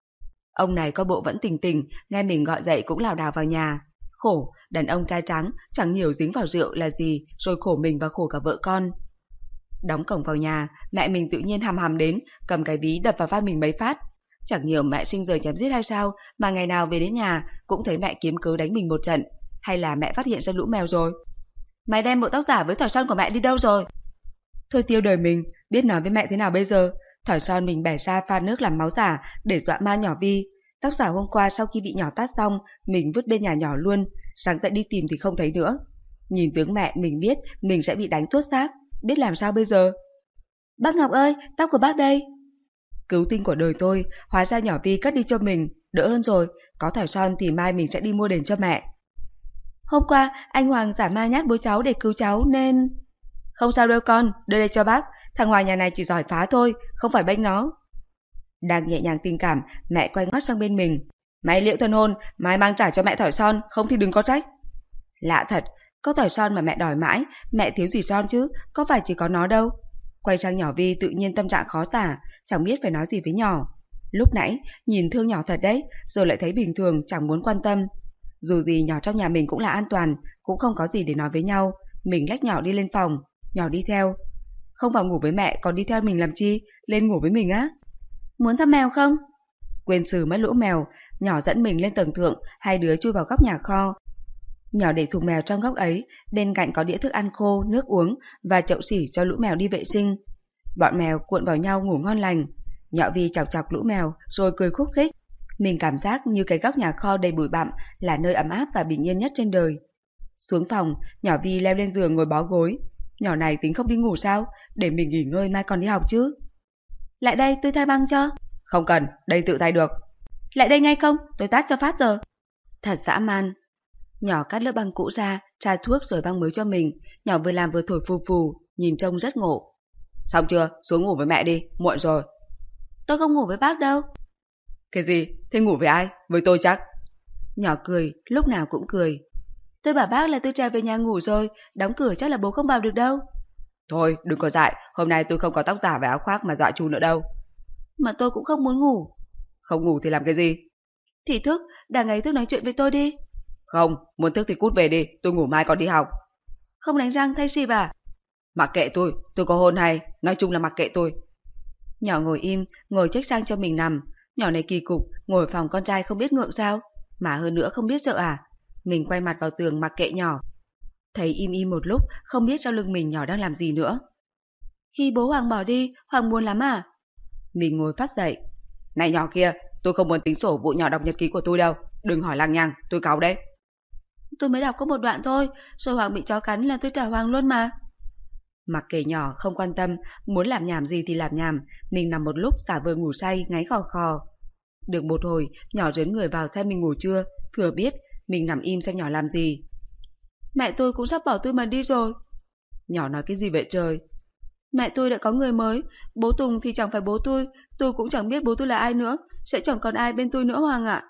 Ông này có bộ vẫn tỉnh tỉnh, nghe mình gọi dậy cũng lảo đảo vào nhà. Khổ, đàn ông trai trắng, chẳng nhiều dính vào rượu là gì, rồi khổ mình và khổ cả vợ con. Đóng cổng vào nhà, mẹ mình tự nhiên hàm hàm đến, cầm cái ví đập vào vai mình mấy phát. Chẳng nhiều mẹ sinh giờ chém giết hay sao mà ngày nào về đến nhà cũng thấy mẹ kiếm cớ đánh mình một trận. Hay là mẹ phát hiện ra lũ mèo rồi? Mày đem bộ tóc giả với thỏi son của mẹ đi đâu rồi? Thôi tiêu đời mình, biết nói với mẹ thế nào bây giờ? Thỏi son mình bẻ ra pha nước làm máu giả để dọa ma nhỏ Vi. Tóc giả hôm qua sau khi bị nhỏ tát xong, mình vứt bên nhà nhỏ luôn. Sáng dậy đi tìm thì không thấy nữa. Nhìn tướng mẹ mình biết mình sẽ bị đánh tuốt xác. Biết làm sao bây giờ? Bác Ngọc ơi, tóc của bác đây. Cứu tinh của đời tôi, hóa ra nhỏ Vi cất đi cho mình. Đỡ hơn rồi, có thỏi son thì mai mình sẽ đi mua đền cho mẹ. Hôm qua anh Hoàng giả ma nhát bố cháu để cứu cháu nên... Không sao đâu con, đưa đây cho bác. Thằng Hoàng nhà này chỉ giỏi phá thôi, không phải bênh nó. Đang nhẹ nhàng tình cảm, mẹ quay ngoắt sang bên mình. Mày liệu thân hôn, mai mang trả cho mẹ thỏi son, không thì đừng có trách. Lạ thật, có thỏi son mà mẹ đòi mãi, mẹ thiếu gì son chứ, có phải chỉ có nó đâu. Quay sang nhỏ Vi tự nhiên tâm trạng khó tả, chẳng biết phải nói gì với nhỏ. Lúc nãy, nhìn thương nhỏ thật đấy, rồi lại thấy bình thường, chẳng muốn quan tâm. Dù gì nhỏ trong nhà mình cũng là an toàn, cũng không có gì để nói với nhau. Mình lách nhỏ đi lên phòng, nhỏ đi theo. Không vào ngủ với mẹ còn đi theo mình làm chi, lên ngủ với mình á. Muốn thăm mèo không? Quên xử mất lũ mèo, nhỏ dẫn mình lên tầng thượng, hai đứa chui vào góc nhà kho. Nhỏ để thùng mèo trong góc ấy, bên cạnh có đĩa thức ăn khô, nước uống và chậu xỉ cho lũ mèo đi vệ sinh. Bọn mèo cuộn vào nhau ngủ ngon lành. Nhỏ Vi chọc chọc lũ mèo rồi cười khúc khích. Mình cảm giác như cái góc nhà kho đầy bụi bặm là nơi ấm áp và bình yên nhất trên đời. Xuống phòng, nhỏ Vi leo lên giường ngồi bó gối. Nhỏ này tính không đi ngủ sao? Để mình nghỉ ngơi mai còn đi học chứ. Lại đây tôi thay băng cho. Không cần, đây tự thay được. Lại đây ngay không, tôi tát cho phát giờ. Thật dã man. Nhỏ cắt lớp băng cũ ra, tra thuốc rồi băng mới cho mình. Nhỏ vừa làm vừa thổi phù phù, nhìn trông rất ngộ. Xong chưa, xuống ngủ với mẹ đi, muộn rồi. Tôi không ngủ với bác đâu. Cái gì, thế ngủ với ai? Với tôi chắc. Nhỏ cười, lúc nào cũng cười. Tôi bảo bác là tôi trèo về nhà ngủ rồi, đóng cửa chắc là bố không vào được đâu. Thôi, đừng có dại, hôm nay tôi không có tóc giả và áo khoác mà dọa chú nữa đâu. Mà tôi cũng không muốn ngủ. Không ngủ thì làm cái gì? Thì thức, đằng ấy thức nói chuyện với tôi đi. Không, muốn thức thì cút về đi, tôi ngủ mai còn đi học. Không đánh răng thay xịp à? Mặc kệ tôi, tôi có hôn hay, nói chung là mặc kệ tôi. Nhỏ ngồi im, ngồi check sang cho mình nằm. Nhỏ này kỳ cục, ngồi phòng con trai không biết ngượng sao, mà hơn nữa không biết sợ à. Mình quay mặt vào tường mặc kệ nhỏ. Thấy im im một lúc, không biết sau lưng mình nhỏ đang làm gì nữa. Khi bố Hoàng bỏ đi, Hoàng buồn lắm à? Mình ngồi phát dậy. Này nhỏ kia, tôi không muốn tính sổ vụ nhỏ đọc nhật ký của tôi đâu. Đừng hỏi lằng nhằng, tôi cáu đấy. Tôi mới đọc có một đoạn thôi, rồi Hoàng bị chó cắn là tôi trả Hoàng luôn mà. Mặc kệ nhỏ không quan tâm, muốn làm nhảm gì thì làm nhảm. Mình nằm một lúc giả vờ ngủ say, ngáy khò khò. Được một hồi, nhỏ rớn người vào xem mình ngủ chưa. Thừa biết, mình nằm im xem nhỏ làm gì. Mẹ tôi cũng sắp bỏ tôi mà đi rồi. Nhỏ nói cái gì vậy trời? Mẹ tôi đã có người mới, bố Tùng thì chẳng phải bố tôi, tôi cũng chẳng biết bố tôi là ai nữa, sẽ chẳng còn ai bên tôi nữa Hoàng ạ.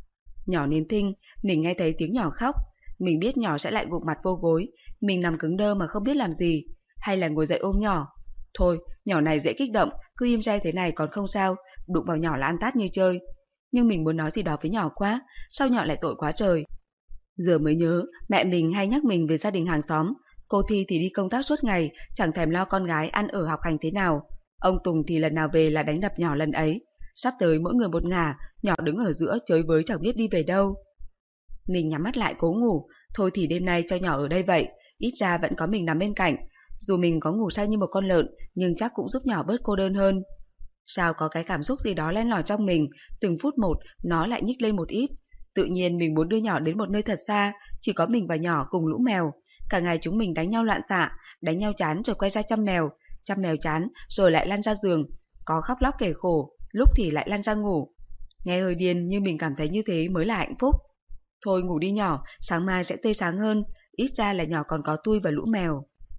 Nhỏ nín thinh, mình nghe thấy tiếng nhỏ khóc. Mình biết nhỏ sẽ lại gục mặt vô gối. Mình nằm cứng đơ mà không biết làm gì. Hay là ngồi dậy ôm nhỏ. Thôi, nhỏ này dễ kích động, cứ im re thế này còn không sao, đụng vào nhỏ là ăn tát như chơi. Nhưng mình muốn nói gì đó với nhỏ quá, sao nhỏ lại tội quá trời. Giờ mới nhớ, mẹ mình hay nhắc mình về gia đình hàng xóm. Cô Thi thì đi công tác suốt ngày, chẳng thèm lo con gái ăn ở học hành thế nào. Ông Tùng thì lần nào về là đánh đập nhỏ lần ấy. Sắp tới mỗi người một ngả, nhỏ đứng ở giữa chới với chẳng biết đi về đâu. Mình nhắm mắt lại cố ngủ, thôi thì đêm nay cho nhỏ ở đây vậy, ít ra vẫn có mình nằm bên cạnh. Dù mình có ngủ say như một con lợn, nhưng chắc cũng giúp nhỏ bớt cô đơn hơn. Sao có cái cảm xúc gì đó len lỏi trong mình, từng phút một nó lại nhích lên một ít. Tự nhiên mình muốn đưa nhỏ đến một nơi thật xa, chỉ có mình và nhỏ cùng lũ mèo. Cả ngày chúng mình đánh nhau loạn xạ, đánh nhau chán rồi quay ra chăm mèo, chăm mèo chán rồi lại lăn ra giường, có khóc lóc kể khổ, lúc thì lại lăn ra ngủ. Nghe hơi điên nhưng mình cảm thấy như thế mới là hạnh phúc. Thôi ngủ đi nhỏ, sáng mai sẽ tươi sáng hơn, ít ra là nhỏ còn có tôi và lũ mèo.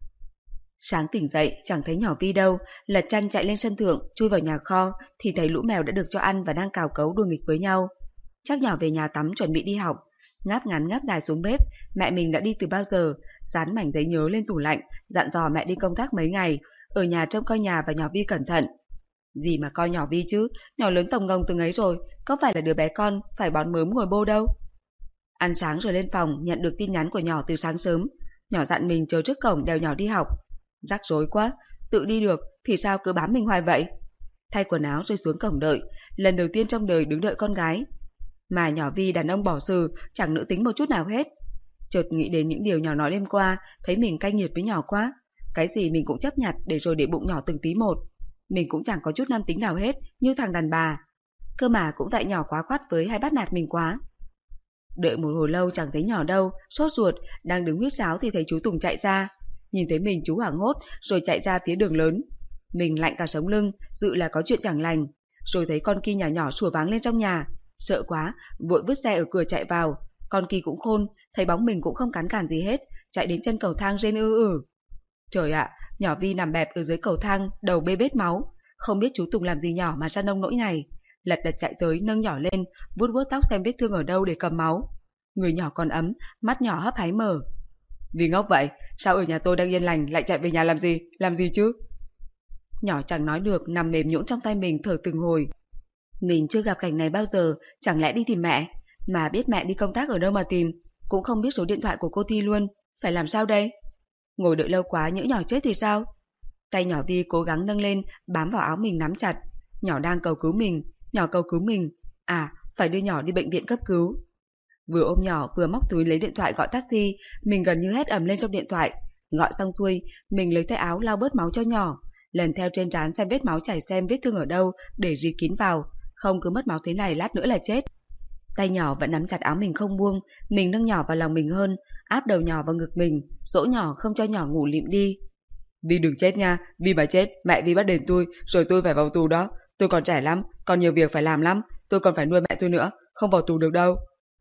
Sáng tỉnh dậy, chẳng thấy nhỏ Vi đâu, lật chăn chạy lên sân thượng, chui vào nhà kho, thì thấy lũ mèo đã được cho ăn và đang cào cấu đùa nghịch với nhau. Chắc nhỏ về nhà tắm chuẩn bị đi học. Ngáp ngắn ngáp dài xuống bếp, mẹ mình đã đi từ bao giờ, dán mảnh giấy nhớ lên tủ lạnh, dặn dò mẹ đi công tác mấy ngày, ở nhà trông coi nhà và nhỏ Vi cẩn thận. Gì mà coi nhỏ Vi chứ, nhỏ lớn tổng ngông từng ấy rồi, có phải là đứa bé con, phải bón mớm ngồi bô đâu. Ăn sáng rồi lên phòng, nhận được tin nhắn của nhỏ từ sáng sớm. Nhỏ dặn mình chờ trước cổng đèo nhỏ đi học. Rắc rối quá, tự đi được thì sao cứ bám mình hoài vậy? thay quần áo rồi xuống cổng đợi, lần đầu tiên trong đời đứng đợi con gái. Mà nhỏ Vi đàn ông bỏ sừ, chẳng nữ tính một chút nào hết. Chợt nghĩ đến những điều nhỏ nói đêm qua, thấy mình cay nghiệt với nhỏ quá. Cái gì mình cũng chấp nhặt để rồi để bụng nhỏ từng tí một. Mình cũng chẳng có chút nam tính nào hết, như thằng đàn bà. Cơ mà cũng tại nhỏ quá khoát với hay bắt nạt mình quá. Đợi một hồi lâu chẳng thấy nhỏ đâu, sốt ruột, đang đứng huýt sáo thì thấy chú Tùng chạy ra. Nhìn thấy mình chú hoảng hốt rồi chạy ra phía đường lớn. Mình lạnh cả sống lưng, dự là có chuyện chẳng lành. Rồi thấy con Ki nhỏ nhỏ sủa váng lên trong nhà. Sợ quá, vội vứt xe ở cửa chạy vào. Con Ki cũng khôn, thấy bóng mình cũng không cắn cản gì hết, chạy đến chân cầu thang rên ư ử. Trời ạ, nhỏ Vi nằm bẹp ở dưới cầu thang, đầu bê bết máu. Không biết chú Tùng làm gì nhỏ mà ra nông nỗi này. Lật đật chạy tới nâng nhỏ lên, vuốt vuốt tóc xem vết thương ở đâu để cầm máu. Người nhỏ còn ấm, mắt nhỏ hấp háy mở. Vì ngốc vậy, sao ở nhà tôi đang yên lành lại chạy về nhà làm gì, làm gì chứ? Nhỏ chẳng nói được, nằm mềm nhũn trong tay mình thở từng hồi. Mình chưa gặp cảnh này bao giờ, chẳng lẽ đi tìm mẹ? Mà biết mẹ đi công tác ở đâu mà tìm, cũng không biết số điện thoại của cô Thi luôn, phải làm sao đây? Ngồi đợi lâu quá nhỡ nhỏ chết thì sao? Tay nhỏ Vi cố gắng nâng lên, bám vào áo mình nắm chặt. Nhỏ đang cầu cứu mình, nhỏ cầu cứu mình. À, phải đưa nhỏ đi bệnh viện cấp cứu. Vừa ôm nhỏ vừa móc túi lấy điện thoại gọi taxi, mình gần như hét ầm lên trong điện thoại. Gọi xong xuôi, mình lấy tay áo lau bớt máu cho nhỏ, lần theo trên trán xem vết máu chảy xem vết thương ở đâu để rí kín vào, không cứ mất máu thế này lát nữa là chết. Tay nhỏ vẫn nắm chặt áo mình không buông, mình nâng nhỏ vào lòng mình hơn, áp đầu nhỏ vào ngực mình, dỗ nhỏ không cho nhỏ ngủ lịm đi. Vi đừng chết nha, Vi mà chết, mẹ Vi bắt đền tôi, rồi tôi phải vào tù đó. Tôi còn trẻ lắm, còn nhiều việc phải làm lắm, tôi còn phải nuôi mẹ tôi nữa, không vào tù được đâu.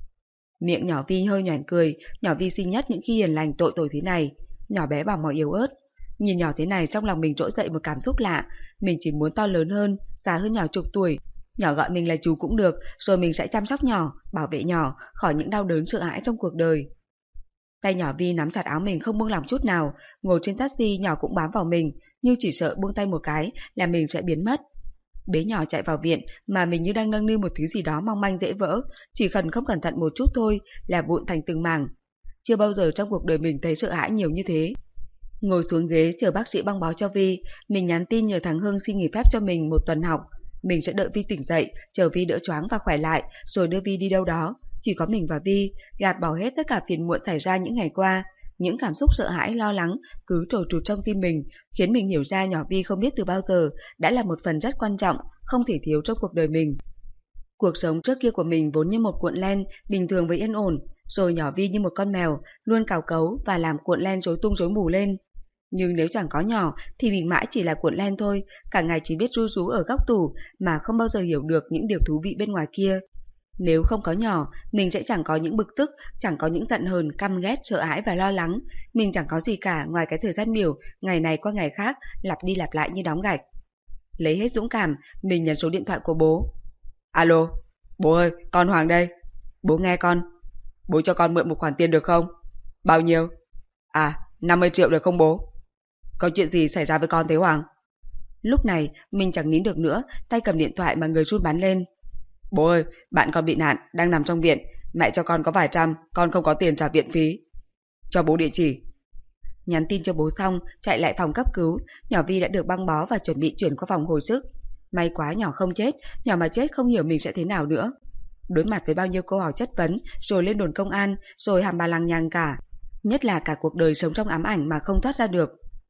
Miệng nhỏ Vi hơi nhoẻn cười, nhỏ Vi xinh nhất những khi hiền lành tội tội thế này. Nhỏ bé bảo mỏ yếu ớt. Nhìn nhỏ thế này trong lòng mình trỗi dậy một cảm xúc lạ, mình chỉ muốn to lớn hơn, già hơn nhỏ chục tuổi. Nhỏ gọi mình là chú cũng được, rồi mình sẽ chăm sóc nhỏ, bảo vệ nhỏ khỏi những đau đớn sợ hãi trong cuộc đời. Tay nhỏ Vi nắm chặt áo mình không buông lỏng chút nào, ngồi trên taxi nhỏ cũng bám vào mình, như chỉ sợ buông tay một cái là mình sẽ biến mất. Bế nhỏ chạy vào viện mà mình như đang nâng niu một thứ gì đó mong manh dễ vỡ, chỉ cần không cẩn thận một chút thôi là vụn thành từng mảng. Chưa bao giờ trong cuộc đời mình thấy sợ hãi nhiều như thế. Ngồi xuống ghế chờ bác sĩ băng bó cho Vi, mình nhắn tin nhờ thằng Hưng xin nghỉ phép cho mình một tuần học. Mình sẽ đợi Vi tỉnh dậy, chờ Vi đỡ choáng và khỏe lại, rồi đưa Vi đi đâu đó. Chỉ có mình và Vi, gạt bỏ hết tất cả phiền muộn xảy ra những ngày qua. Những cảm xúc sợ hãi, lo lắng cứ trồi trụt trong tim mình, khiến mình hiểu ra nhỏ Vi không biết từ bao giờ đã là một phần rất quan trọng, không thể thiếu trong cuộc đời mình. Cuộc sống trước kia của mình vốn như một cuộn len, bình thường với yên ổn, rồi nhỏ Vi như một con mèo, luôn cào cấu và làm cuộn len rối tung rối mù lên. Nhưng nếu chẳng có nhỏ thì mình mãi chỉ là cuộn len thôi, cả ngày chỉ biết ru rú ở góc tủ mà không bao giờ hiểu được những điều thú vị bên ngoài kia. Nếu không có nhỏ, mình sẽ chẳng có những bực tức, chẳng có những giận hờn, căm ghét, sợ hãi và lo lắng. Mình chẳng có gì cả ngoài cái thời gian biểu, ngày này qua ngày khác, lặp đi lặp lại như đóng gạch. Lấy hết dũng cảm, mình nhấn số điện thoại của bố. Alo, bố ơi, con Hoàng đây. Bố nghe con. Bố cho con mượn một khoản tiền được không? Bao nhiêu? À, năm mươi triệu được không bố? Có chuyện gì xảy ra với con thế Hoàng? Lúc này, mình chẳng nín được nữa, tay cầm điện thoại mà người run bắn lên. Bố ơi, bạn con bị nạn, đang nằm trong viện. Mẹ cho con có vài trăm, con không có tiền trả viện phí. Cho bố địa chỉ. Nhắn tin cho bố xong, chạy lại phòng cấp cứu. Nhỏ Vi đã được băng bó và chuẩn bị chuyển qua phòng hồi sức. May quá nhỏ không chết, nhỏ mà chết không hiểu mình sẽ thế nào nữa. Đối mặt với bao nhiêu câu hỏi chất vấn, rồi lên đồn công an, rồi hàm bà lằng nhằng cả. Nhất là cả cuộc đời sống trong ám ảnh mà không thoát ra được.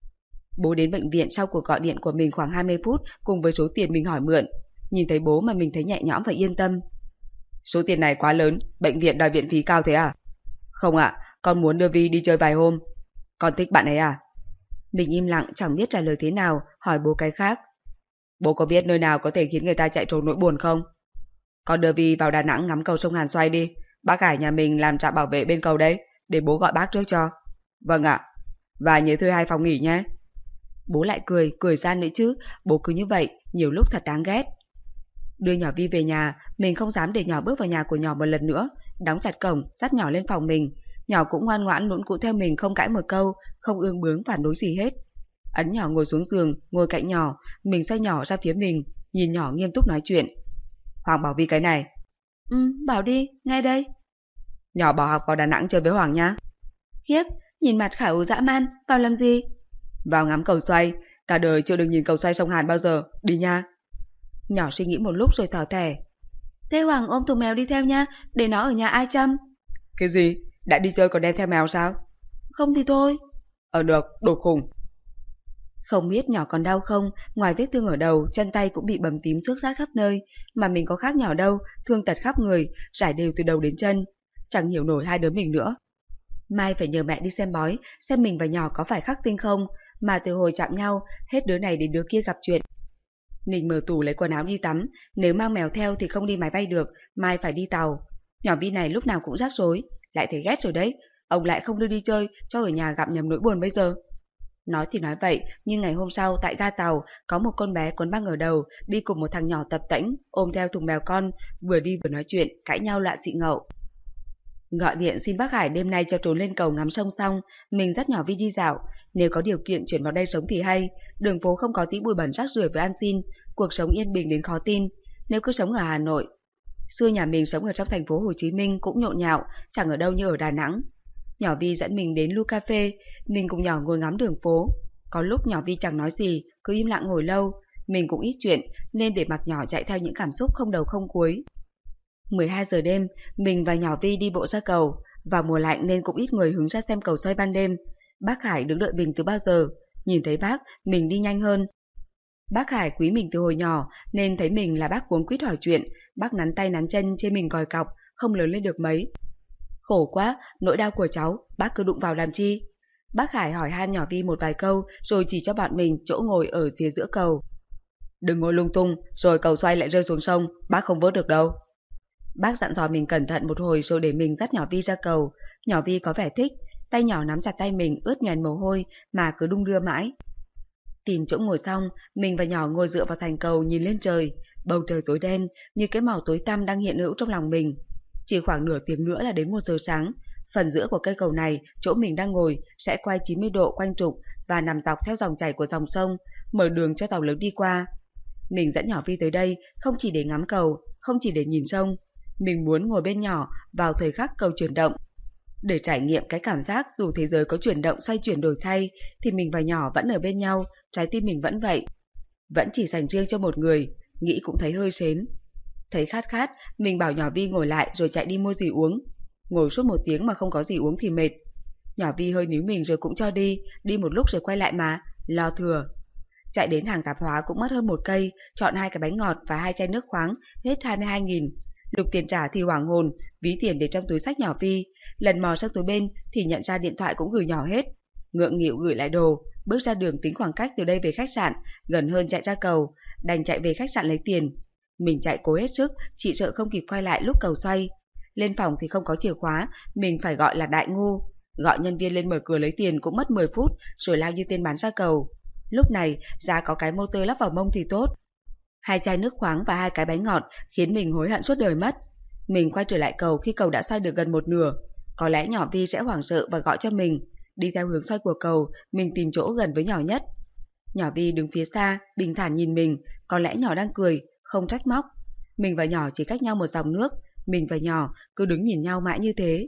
Bố đến bệnh viện sau cuộc gọi điện của mình khoảng hai mươi phút cùng với số tiền mình hỏi mượn. Nhìn thấy bố mà mình thấy nhẹ nhõm và yên tâm. Số tiền này quá lớn, bệnh viện đòi viện phí cao thế à? Không ạ, con muốn đưa Vi đi chơi vài hôm. Con thích bạn ấy à? Mình im lặng chẳng biết trả lời thế nào, hỏi bố cái khác. Bố có biết nơi nào có thể khiến người ta chạy trốn nỗi buồn không? Con đưa Vi vào Đà Nẵng ngắm cầu sông Hàn Xoay đi. Bác Hải nhà mình làm trạm bảo vệ bên cầu đấy, để bố gọi bác trước cho. Vâng ạ. Và nhớ thuê hai phòng nghỉ nhé. Bố lại cười, cười gian nữa chứ. Bố cứ như vậy, nhiều lúc thật đáng ghét. Đưa nhỏ Vi về nhà, mình không dám để nhỏ bước vào nhà của nhỏ một lần nữa. Đóng chặt cổng, dắt nhỏ lên phòng mình. Nhỏ cũng ngoan ngoãn lũn cũ theo mình, không cãi một câu, không ương bướng phản đối gì hết. Ấn nhỏ ngồi xuống giường, ngồi cạnh nhỏ. Mình xoay nhỏ ra phía mình, nhìn nhỏ nghiêm túc nói chuyện. Hoàng bảo Vi cái này. Ừ, bảo đi, ngay đây. Nhỏ bỏ học vào Đà Nẵng chơi với Hoàng nhá. Khiếp, nhìn mặt khả ú dã man, vào làm gì? Vào ngắm cầu xoay, cả đời chưa được nhìn cầu xoay sông Hàn bao giờ, đi nha. Nhỏ suy nghĩ một lúc rồi tỏ tẻ. Thế Hoàng ôm thùng mèo đi theo nha, để nó ở nhà ai chăm? Cái gì? Đã đi chơi còn đem theo mèo sao? Không thì thôi. Ờ được, đồ khùng. Không biết nhỏ còn đau không, ngoài vết thương ở đầu, chân tay cũng bị bầm tím xước sát khắp nơi, mà mình có khác nhỏ đâu, thương tật khắp người, rải đều từ đầu đến chân. Chẳng hiểu nổi hai đứa mình nữa. Mai phải nhờ mẹ đi xem bói, xem mình và nhỏ có phải khắc tinh không, mà từ hồi chạm nhau, hết đứa này đến đứa kia gặp chuyện. Mình mở tủ lấy quần áo đi tắm, nếu mang mèo theo thì không đi máy bay được, mai phải đi tàu. Nhỏ Vi này lúc nào cũng rắc rối, lại thấy ghét rồi đấy, ông lại không đưa đi chơi, cho ở nhà gặp nhầm nỗi buồn bây giờ. Nói thì nói vậy, nhưng ngày hôm sau tại ga tàu, có một con bé quấn băng ở đầu, đi cùng một thằng nhỏ tập tễnh, ôm theo thùng mèo con, vừa đi vừa nói chuyện, cãi nhau loạn xị ngậu. Gọi điện xin bác Hải đêm nay cho trốn lên cầu ngắm sông xong, mình dắt nhỏ Vi đi dạo, nếu có điều kiện chuyển vào đây sống thì hay, đường phố không có tí bụi bẩn rác rưởi với ăn xin, cuộc sống yên bình đến khó tin, nếu cứ sống ở Hà Nội. Xưa nhà mình sống ở trong thành phố Hồ Chí Minh cũng nhộn nhạo, chẳng ở đâu như ở Đà Nẵng. Nhỏ Vi dẫn mình đến Lu Cafe, mình cùng nhỏ ngồi ngắm đường phố. Có lúc nhỏ Vi chẳng nói gì, cứ im lặng ngồi lâu, mình cũng ít chuyện nên để mặc nhỏ chạy theo những cảm xúc không đầu không cuối. mười hai giờ đêm, mình và nhỏ Vi đi bộ ra cầu, vào mùa lạnh nên cũng ít người hứng ra xem cầu xoay ban đêm. Bác Hải đứng đợi mình từ bao giờ, nhìn thấy bác, mình đi nhanh hơn. Bác Hải quý mình từ hồi nhỏ nên thấy mình là bác cuống quýt hỏi chuyện, bác nắn tay nắn chân chê mình còi cọc, không lớn lên được mấy. Khổ quá, nỗi đau của cháu, bác cứ đụng vào làm chi? Bác Hải hỏi han nhỏ Vi một vài câu rồi chỉ cho bọn mình chỗ ngồi ở phía giữa cầu. Đừng ngồi lung tung, rồi cầu xoay lại rơi xuống sông, bác không vớt được đâu. Bác dặn dò mình cẩn thận một hồi rồi để mình dắt nhỏ Vi ra cầu. Nhỏ Vi có vẻ thích, tay nhỏ nắm chặt tay mình ướt nhoèn mồ hôi mà cứ đung đưa mãi. Tìm chỗ ngồi xong, mình và nhỏ ngồi dựa vào thành cầu nhìn lên trời. Bầu trời tối đen như cái màu tối tăm đang hiện hữu trong lòng mình. Chỉ khoảng nửa tiếng nữa là đến một giờ sáng. Phần giữa của cây cầu này, chỗ mình đang ngồi, sẽ quay chín mươi độ quanh trục và nằm dọc theo dòng chảy của dòng sông, mở đường cho tàu lớn đi qua. Mình dẫn nhỏ Vi tới đây không chỉ để ngắm cầu, không chỉ để nhìn sông. Mình muốn ngồi bên nhỏ vào thời khắc cầu chuyển động. Để trải nghiệm cái cảm giác dù thế giới có chuyển động xoay chuyển đổi thay, thì mình và nhỏ vẫn ở bên nhau, trái tim mình vẫn vậy. Vẫn chỉ dành riêng cho một người, nghĩ cũng thấy hơi sến. Thấy khát khát, mình bảo nhỏ Vi ngồi lại rồi chạy đi mua gì uống. Ngồi suốt một tiếng mà không có gì uống thì mệt. Nhỏ Vi hơi níu mình rồi cũng cho đi, đi một lúc rồi quay lại mà, lo thừa. Chạy đến hàng tạp hóa cũng mất hơn một cây, chọn hai cái bánh ngọt và hai chai nước khoáng, hết hai mươi hai nghìn. Lục tiền trả thì hoảng hồn, ví tiền để trong túi xách nhỏ Vi. Lần mò sang túi bên thì nhận ra điện thoại cũng gửi nhỏ hết. Ngượng nghịu gửi lại đồ, bước ra đường tính khoảng cách từ đây về khách sạn, gần hơn chạy ra cầu, đành chạy về khách sạn lấy tiền. Mình chạy cố hết sức, chỉ sợ không kịp quay lại lúc cầu xoay. Lên phòng thì không có chìa khóa, mình phải gọi là đại ngu. Gọi nhân viên lên mở cửa lấy tiền cũng mất mười phút, rồi lao như tên bán ra cầu. Lúc này, giá có cái motor lắp vào mông thì tốt. Hai chai nước khoáng và hai cái bánh ngọt khiến mình hối hận suốt đời mất. Mình quay trở lại cầu khi cầu đã xoay được gần một nửa. Có lẽ nhỏ Vi sẽ hoảng sợ và gọi cho mình. Đi theo hướng xoay của cầu, mình tìm chỗ gần với nhỏ nhất. Nhỏ Vi đứng phía xa, bình thản nhìn mình, có lẽ nhỏ đang cười, không trách móc. Mình và nhỏ chỉ cách nhau một dòng nước, mình và nhỏ cứ đứng nhìn nhau mãi như thế.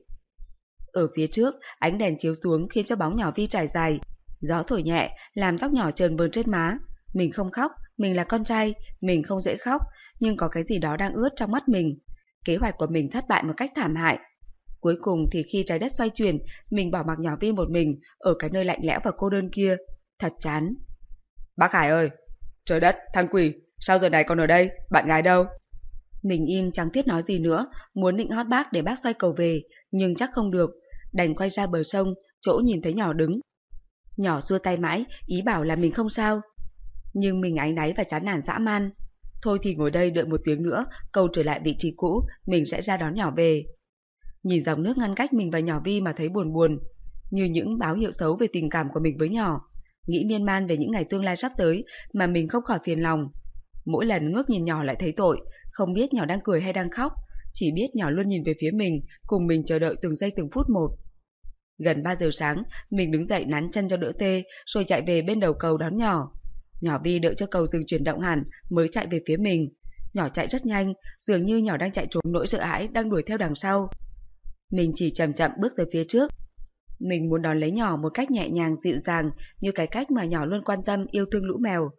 Ở phía trước, ánh đèn chiếu xuống khiến cho bóng nhỏ Vi trải dài. Gió thổi nhẹ, làm tóc nhỏ trơn vờn trên má. Mình không khóc, mình là con trai, mình không dễ khóc, nhưng có cái gì đó đang ướt trong mắt mình. Kế hoạch của mình thất bại một cách thảm hại. Cuối cùng thì khi trái đất xoay chuyển, mình bỏ mặc nhỏ Vi một mình ở cái nơi lạnh lẽo và cô đơn kia. Thật chán. Bác Hải ơi! Trời đất, thằng quỷ, sao giờ này còn ở đây? Bạn gái đâu? Mình im chẳng thiết nói gì nữa, muốn định hót bác để bác xoay cầu về, nhưng chắc không được. Đành quay ra bờ sông, chỗ nhìn thấy nhỏ đứng. Nhỏ xua tay mãi, ý bảo là mình không sao. Nhưng mình áy náy và chán nản dã man. Thôi thì ngồi đây đợi một tiếng nữa, cầu trở lại vị trí cũ, mình sẽ ra đón nhỏ về. Nhìn dòng nước ngăn cách mình và nhỏ Vi mà thấy buồn buồn, như những báo hiệu xấu về tình cảm của mình với nhỏ. Nghĩ miên man về những ngày tương lai sắp tới mà mình không khỏi phiền lòng. Mỗi lần ngước nhìn nhỏ lại thấy tội, không biết nhỏ đang cười hay đang khóc, chỉ biết nhỏ luôn nhìn về phía mình, cùng mình chờ đợi từng giây từng phút một. Gần ba giờ sáng, mình đứng dậy nắn chân cho đỡ tê, rồi chạy về bên đầu cầu đón nhỏ. Nhỏ Vi đợi cho cầu dừng chuyển động hẳn mới chạy về phía mình. Nhỏ chạy rất nhanh, dường như nhỏ đang chạy trốn nỗi sợ hãi đang đuổi theo đằng sau. Mình chỉ chậm chậm bước tới phía trước. Mình muốn đón lấy nhỏ một cách nhẹ nhàng dịu dàng, như cái cách mà nhỏ luôn quan tâm yêu thương lũ mèo.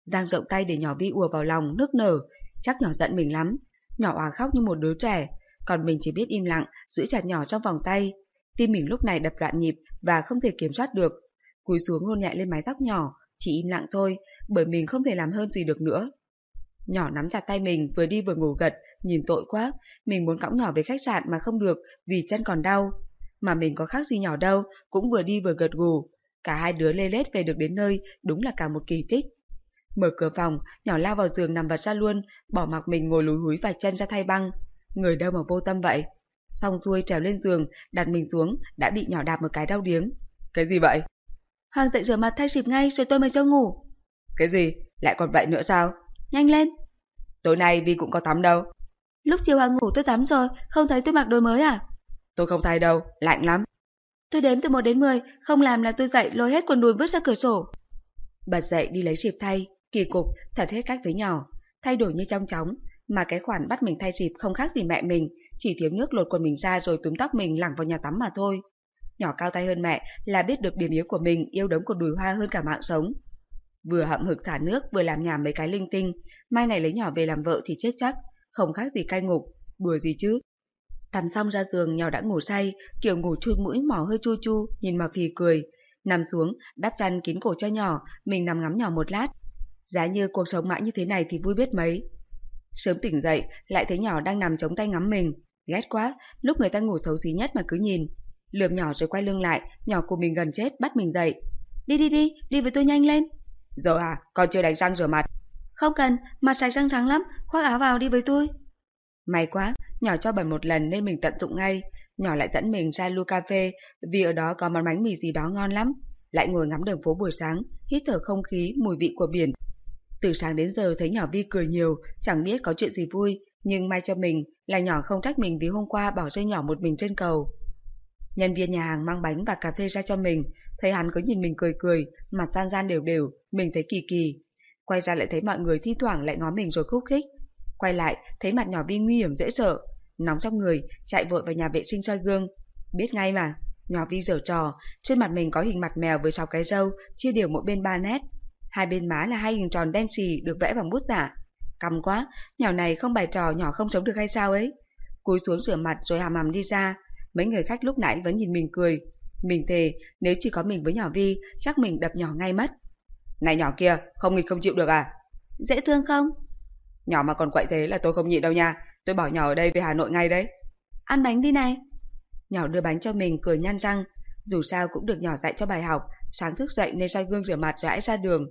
dang rộng tay để nhỏ Vi ùa vào lòng, nức nở. Chắc nhỏ giận mình lắm. Nhỏ òa khóc như một đứa trẻ, còn mình chỉ biết im lặng, giữ chặt nhỏ trong vòng tay. Tim mình lúc này đập loạn nhịp và không thể kiểm soát được. Cúi xuống hôn nhẹ lên mái tóc nhỏ, chỉ im lặng thôi, bởi mình không thể làm hơn gì được nữa. Nhỏ nắm chặt tay mình, vừa đi vừa ngủ gật, nhìn tội quá. Mình muốn cõng nhỏ về khách sạn mà không được vì chân còn đau. Mà mình có khác gì nhỏ đâu, cũng vừa đi vừa gật gù. Cả hai đứa lê lết về được đến nơi, đúng là cả một kỳ tích. Mở cửa phòng, nhỏ lao vào giường nằm vật ra luôn, bỏ mặc mình ngồi lúi húi vạch chân ra thay băng. Người đâu mà vô tâm vậy. Xong xuôi trèo lên giường, đặt mình xuống, đã bị nhỏ đạp một cái đau điếng. Cái gì vậy? Hoàng dậy rửa mặt thay xịp ngay rồi tôi mới cho ngủ. Cái gì? Lại còn vậy nữa sao? Nhanh lên. Tối nay Vi cũng có tắm đâu. Lúc chiều Hoàng ngủ tôi tắm rồi, không thấy tôi mặc đồ mới à? Tôi không thay đâu, lạnh lắm. Tôi đếm từ một đến mười, không làm là tôi dậy lôi hết quần đùi vứt ra cửa sổ. Bật dậy đi lấy xịp thay, kỳ cục, thật hết cách với nhỏ. Thay đổi như trong chóng, mà cái khoản bắt mình thay xịp không khác gì mẹ mình, chỉ thiếu nước lột quần mình ra rồi túm tóc mình lẳng vào nhà tắm mà thôi. Nhỏ cao tay hơn mẹ là biết được điểm yếu của mình, yêu đấng của đùi hoa hơn cả mạng sống. Vừa hậm hực xả nước vừa làm nhảm mấy cái linh tinh, mai này lấy nhỏ về làm vợ thì chết chắc, không khác gì cai ngục, đùa gì chứ. Tắm xong ra giường, nhỏ đã ngủ say, kiểu ngủ chui mũi mỏ hơi chu chu, nhìn mà phì cười. Nằm xuống, đắp chăn kín cổ cho nhỏ, mình nằm ngắm nhỏ một lát. Giá như cuộc sống mãi như thế này thì vui biết mấy. Sớm tỉnh dậy, lại thấy nhỏ đang nằm chống tay ngắm mình. Ghét quá, lúc người ta ngủ xấu xí nhất mà cứ nhìn. Lườm nhỏ rồi quay lưng lại, nhỏ của mình gần chết bắt mình dậy. Đi đi đi, đi với tôi nhanh lên. Giờ à, con chưa đánh răng rửa mặt. Không cần, mặt sạch răng trắng lắm, khoác áo vào đi với tôi. May quá, nhỏ cho bẩn một lần nên mình tận dụng ngay. Nhỏ lại dẫn mình ra Lu Cà Phê vì ở đó có món bánh mì gì đó ngon lắm. Lại ngồi ngắm đường phố buổi sáng, hít thở không khí, mùi vị của biển. Từ sáng đến giờ thấy nhỏ Vi cười nhiều, chẳng biết có chuyện gì vui, nhưng may cho mình là nhỏ không trách mình vì hôm qua bỏ rơi nhỏ một mình trên cầu. Nhân viên nhà hàng mang bánh và cà phê ra cho mình, thấy hắn cứ nhìn mình cười cười, mặt gian gian đều đều, mình thấy kỳ kỳ. Quay ra lại thấy mọi người thi thoảng lại ngó mình rồi khúc khích. Quay lại, thấy mặt nhỏ Vi nguy hiểm dễ sợ, nóng trong người, chạy vội vào nhà vệ sinh soi gương. Biết ngay mà, nhỏ Vi giở trò, trên mặt mình có hình mặt mèo với sáu cái râu, chia đều mỗi bên ba nét. Hai bên má là hai hình tròn đen xì được vẽ bằng bút giả. Căm quá, nhỏ này không bày trò nhỏ không sống được hay sao ấy. Cúi xuống rửa mặt rồi hàm hàm đi ra. Mấy người khách lúc nãy vẫn nhìn mình cười. Mình thề, nếu chỉ có mình với nhỏ Vi, chắc mình đập nhỏ ngay mất. Này nhỏ kia, không nghịch không chịu được à? Dễ thương không? Nhỏ mà còn quậy thế là tôi không nhịn đâu nha. Tôi bỏ nhỏ ở đây về Hà Nội ngay đấy. Ăn bánh đi này. Nhỏ đưa bánh cho mình cười nhăn răng. Dù sao cũng được nhỏ dạy cho bài học. Sáng thức dậy nên soi gương rửa mặt rồi hãy ra đường.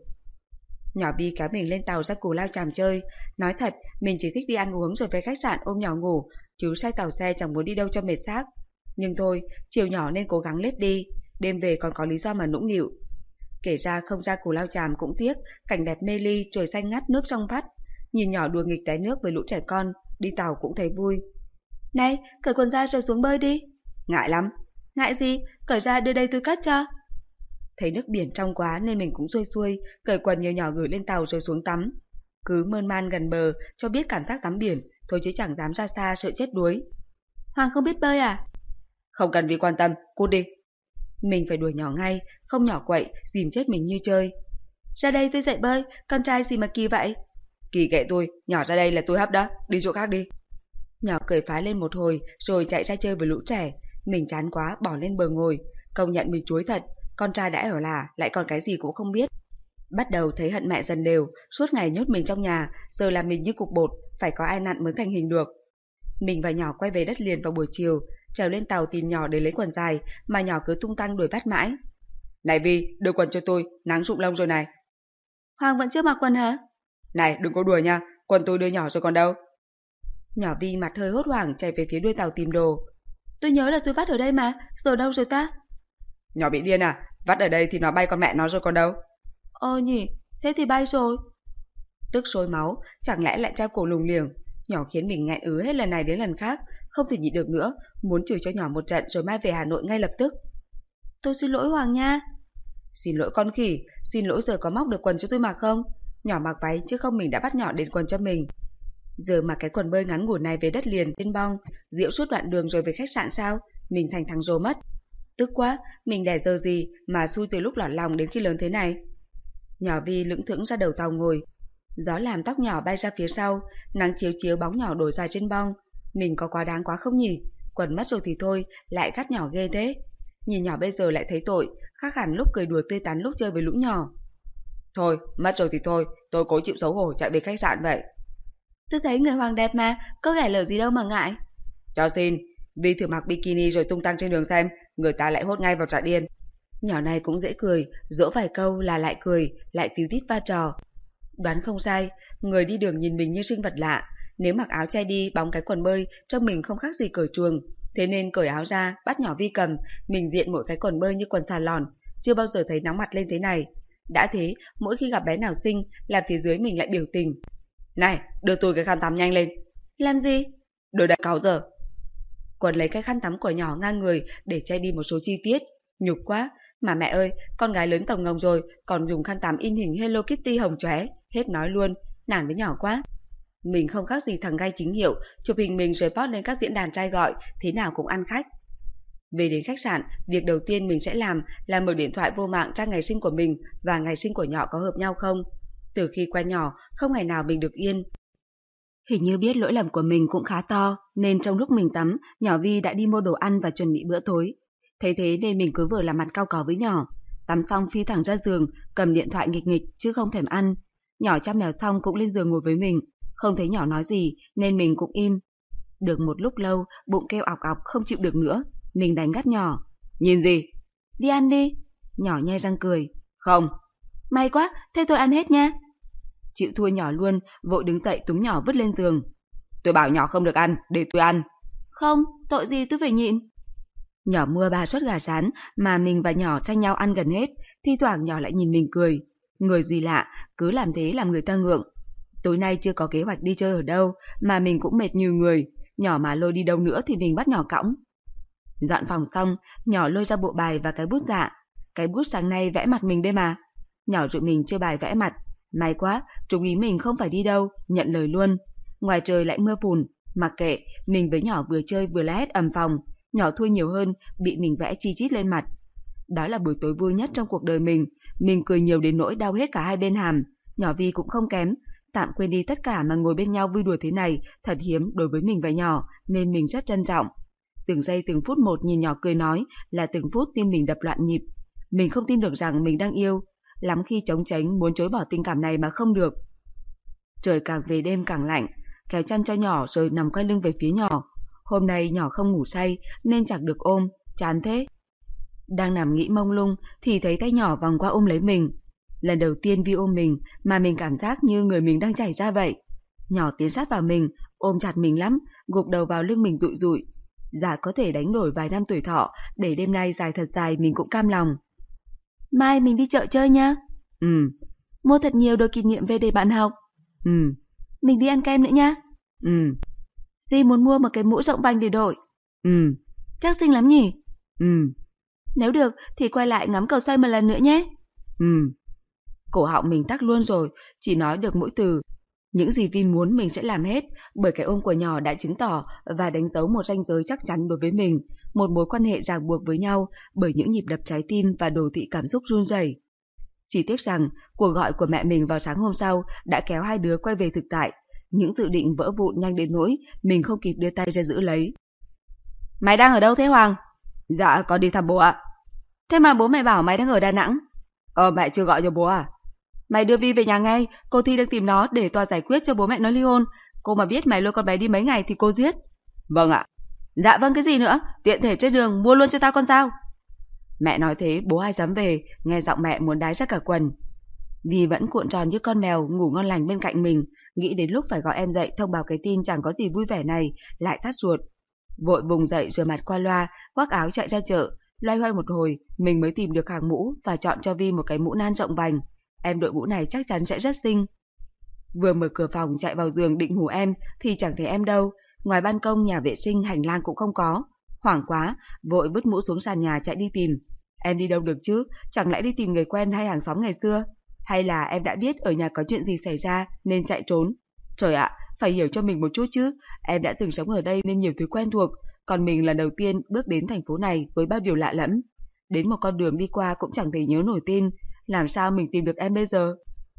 Nhỏ Vi kéo mình lên tàu ra Cù Lao Chàm chơi. Nói thật, mình chỉ thích đi ăn uống rồi về khách sạn ôm nhỏ ngủ, chứ say tàu xe chẳng muốn đi đâu cho mệt xác. Nhưng thôi, chiều nhỏ nên cố gắng lết đi, đêm về còn có lý do mà nũng nịu. Kể ra không ra Cù Lao Chàm cũng tiếc, cảnh đẹp mê ly, trời xanh ngắt nước trong vắt. Nhìn nhỏ đùa nghịch té nước với lũ trẻ con, đi tàu cũng thấy vui. Này, cởi quần ra rồi xuống bơi đi. Ngại lắm. Ngại gì, cởi ra đưa đây tôi cất cho. Thấy nước biển trong quá nên mình cũng xuôi xuôi, cởi quần nhiều nhỏ gửi lên tàu rồi xuống tắm. Cứ mơn man gần bờ cho biết cảm giác tắm biển, thôi chứ chẳng dám ra xa sợ chết đuối. Hoàng không biết bơi à? Không cần vì quan tâm, cút đi. Mình phải đuổi nhỏ ngay, không nhỏ quậy, dìm chết mình như chơi. Ra đây tôi dạy bơi, con trai gì mà kỳ vậy? Kỳ kệ tôi, nhỏ ra đây là tôi hấp đó, đi chỗ khác đi. Nhỏ cười phá lên một hồi rồi chạy ra chơi với lũ trẻ. Mình chán quá bỏ lên bờ ngồi, công nhận mình chuối thật. Con trai đã ở là lại còn cái gì cũng không biết. Bắt đầu thấy hận mẹ dần đều, suốt ngày nhốt mình trong nhà, giờ làm mình như cục bột, phải có ai nặn mới thành hình được. Mình và nhỏ quay về đất liền vào buổi chiều, trèo lên tàu tìm nhỏ để lấy quần dài, mà nhỏ cứ tung tăng đuổi bắt mãi. Này Vi, đưa quần cho tôi, nắng rụng lông rồi này. Hoàng vẫn chưa mặc quần hả? Này, đừng có đùa nha, quần tôi đưa nhỏ rồi còn đâu. Nhỏ Vi mặt hơi hốt hoảng chạy về phía đuôi tàu tìm đồ. Tôi nhớ là tôi vắt ở đây mà, giờ đâu rồi ta? Nhỏ bị điên à, vắt ở đây thì nó bay con mẹ nó rồi còn đâu. Ồ nhỉ, thế thì bay rồi. Tức sôi máu, chẳng lẽ lại treo cổ lùng liềng. Nhỏ khiến mình nghẹn ứ hết lần này đến lần khác, không thể nhịn được nữa, muốn chửi cho nhỏ một trận rồi mai về Hà Nội ngay lập tức. Tôi xin lỗi Hoàng nha. Xin lỗi con khỉ, xin lỗi giờ có móc được quần cho tôi mặc không? Nhỏ mặc váy chứ không mình đã bắt nhỏ đến quần cho mình. Giờ mặc cái quần bơi ngắn ngủn này về đất liền trên bong, diễu suốt đoạn đường rồi về khách sạn sao? Mình thành thằng rồ mất. Tức quá, mình đẻ giờ gì mà xui từ lúc lọt lòng đến khi lớn thế này. Nhỏ Vi lững thững ra đầu tàu ngồi. Gió làm tóc nhỏ bay ra phía sau, nắng chiếu chiếu bóng nhỏ đổ dài trên bong. Mình có quá đáng quá không nhỉ? Quần mất rồi thì thôi, lại gắt nhỏ ghê thế. Nhìn nhỏ bây giờ lại thấy tội, khác hẳn lúc cười đùa tươi tắn lúc chơi với lũ nhỏ. Thôi, mất rồi thì thôi, tôi cố chịu xấu hổ chạy về khách sạn vậy. Tôi thấy người Hoàng đẹp mà, có ghẻ lở gì đâu mà ngại. Cho xin, Vi thử mặc bikini rồi tung tăng trên đường xem, người ta lại hốt ngay vào trạ điên. Nhỏ này cũng dễ cười, dỗ vài câu là lại cười, lại tíu tít va trò. Đoán không sai, người đi đường nhìn mình như sinh vật lạ. Nếu mặc áo che đi bóng cái quần bơi, trông mình không khác gì cởi chuồng. Thế nên cởi áo ra, bắt nhỏ Vi cầm, mình diện mỗi cái quần bơi như quần xà lòn. Chưa bao giờ thấy nóng mặt lên thế này. Đã thế, mỗi khi gặp bé nào xinh, là phía dưới mình lại biểu tình. Này, đưa tôi cái khăn tắm nhanh lên. Làm gì? Đôi đại cáu giờ. Quần lấy cái khăn tắm của nhỏ ngang người để che đi một số chi tiết. Nhục quá, mà mẹ ơi, con gái lớn tổng ngồng rồi, còn dùng khăn tắm in hình Hello Kitty hồng chóe, hết nói luôn, nản với nhỏ quá. Mình không khác gì thằng gai chính hiệu, chụp hình mình rồi post lên các diễn đàn trai gọi, thế nào cũng ăn khách. Về đến khách sạn, việc đầu tiên mình sẽ làm là mở điện thoại vô mạng tra ngày sinh của mình và ngày sinh của nhỏ có hợp nhau không. Từ khi quen nhỏ, không ngày nào mình được yên. Hình như biết lỗi lầm của mình cũng khá to, nên trong lúc mình tắm, nhỏ Vi đã đi mua đồ ăn và chuẩn bị bữa tối. Thấy thế nên mình cứ vờ làm mặt cau có với nhỏ. Tắm xong phi thẳng ra giường, cầm điện thoại nghịch nghịch chứ không thèm ăn. Nhỏ chăm mèo xong cũng lên giường ngồi với mình. Không thấy nhỏ nói gì nên mình cũng im. Được một lúc lâu, bụng kêu ọc ọc không chịu được nữa. Mình đánh gắt nhỏ. Nhìn gì? Đi ăn đi. Nhỏ nhe răng cười. Không. May quá, thế tôi ăn hết nha. Chịu thua nhỏ luôn, vội đứng dậy túm nhỏ vứt lên giường. Tôi bảo nhỏ không được ăn, để tôi ăn. Không, tội gì tôi phải nhịn. Nhỏ mua ba suất gà rán mà mình và nhỏ tranh nhau ăn gần hết, thi thoảng nhỏ lại nhìn mình cười. Người gì lạ, cứ làm thế làm người ta ngượng. Tối nay chưa có kế hoạch đi chơi ở đâu, mà mình cũng mệt như người. Nhỏ mà lôi đi đâu nữa thì mình bắt nhỏ cõng. Dọn phòng xong, nhỏ lôi ra bộ bài và cái bút dạ. Cái bút sáng nay vẽ mặt mình đây mà. Nhỏ dụ mình chơi bài vẽ mặt. May quá, trùng ý mình không phải đi đâu, nhận lời luôn. Ngoài trời lại mưa phùn, mặc kệ, mình với nhỏ vừa chơi vừa la hét ầm phòng. Nhỏ thua nhiều hơn, bị mình vẽ chi chít lên mặt. Đó là buổi tối vui nhất trong cuộc đời mình. Mình cười nhiều đến nỗi đau hết cả hai bên hàm. Nhỏ Vi cũng không kém. Tạm quên đi tất cả mà ngồi bên nhau vui đùa thế này, thật hiếm đối với mình và nhỏ, nên mình rất trân trọng. Từng giây từng phút một nhìn nhỏ cười nói là từng phút tim mình đập loạn nhịp. Mình không tin được rằng mình đang yêu. Lắm khi trống tránh muốn chối bỏ tình cảm này mà không được. Trời càng về đêm càng lạnh, kéo chăn cho nhỏ rồi nằm quay lưng về phía nhỏ. Hôm nay nhỏ không ngủ say nên chẳng được ôm, chán thế. Đang nằm nghĩ mông lung thì thấy tay nhỏ vòng qua ôm lấy mình. Lần đầu tiên Vi ôm mình mà mình cảm giác như người mình đang chảy ra vậy. Nhỏ tiến sát vào mình, ôm chặt mình lắm, gục đầu vào lưng mình tụi rụi. Dạ có thể đánh đổi vài năm tuổi thọ, để đêm nay dài thật dài mình cũng cam lòng. Mai mình đi chợ chơi nha. Ừ. Mua thật nhiều đồ kỷ niệm về để bạn học. Ừ. Mình đi ăn kem nữa nha. Ừ. Vi muốn mua một cái mũ rộng vành để đội. Ừ. Chắc xinh lắm nhỉ? Ừ. Nếu được thì quay lại ngắm cầu xoay một lần nữa nhé. Ừ. Cổ họng mình tắc luôn rồi, chỉ nói được mỗi từ. Những gì Vi muốn mình sẽ làm hết, bởi cái ôm của nhỏ đã chứng tỏ và đánh dấu một ranh giới chắc chắn đối với mình, một mối quan hệ ràng buộc với nhau bởi những nhịp đập trái tim và đồ thị cảm xúc run rẩy. Chỉ tiếc rằng, cuộc gọi của mẹ mình vào sáng hôm sau đã kéo hai đứa quay về thực tại, những dự định vỡ vụn nhanh đến nỗi mình không kịp đưa tay ra giữ lấy. Mày đang ở đâu thế Hoàng? Dạ, con đi thăm bố ạ. Thế mà bố mẹ bảo mày đang ở Đà Nẵng. Ờ, mẹ chưa gọi cho bố à? Mày đưa Vi về nhà ngay, cô Thi đang tìm nó để tòa giải quyết cho bố mẹ nó ly hôn. Cô mà biết mày lôi con bé đi mấy ngày thì cô giết. Vâng ạ. Dạ vâng cái gì nữa, tiện thể trên đường mua luôn cho tao con dao. Mẹ nói thế bố ai dám về, nghe giọng mẹ muốn đái ra cả quần. Vi vẫn cuộn tròn như con mèo ngủ ngon lành bên cạnh mình, nghĩ đến lúc phải gọi em dậy thông báo cái tin chẳng có gì vui vẻ này, lại thắt ruột. Vội vùng dậy rửa mặt qua loa, khoác áo chạy ra chợ, loay hoay một hồi, mình mới tìm được hàng mũ và chọn cho Vi một cái mũ nan rộng vành. Em đội mũ này chắc chắn sẽ rất xinh. Vừa mở cửa phòng chạy vào giường định hù em thì chẳng thấy em đâu, ngoài ban công, nhà vệ sinh, hành lang cũng không có. Hoảng quá, vội vứt mũ xuống sàn nhà chạy đi tìm. Em đi đâu được chứ, chẳng lẽ đi tìm người quen hay hàng xóm ngày xưa? Hay là em đã biết ở nhà có chuyện gì xảy ra nên chạy trốn? Trời ạ, phải hiểu cho mình một chút chứ, em đã từng sống ở đây nên nhiều thứ quen thuộc, còn mình lần đầu tiên bước đến thành phố này với bao điều lạ lẫm. Đến một con đường đi qua cũng chẳng thể nhớ nổi tên, làm sao mình tìm được em bây giờ?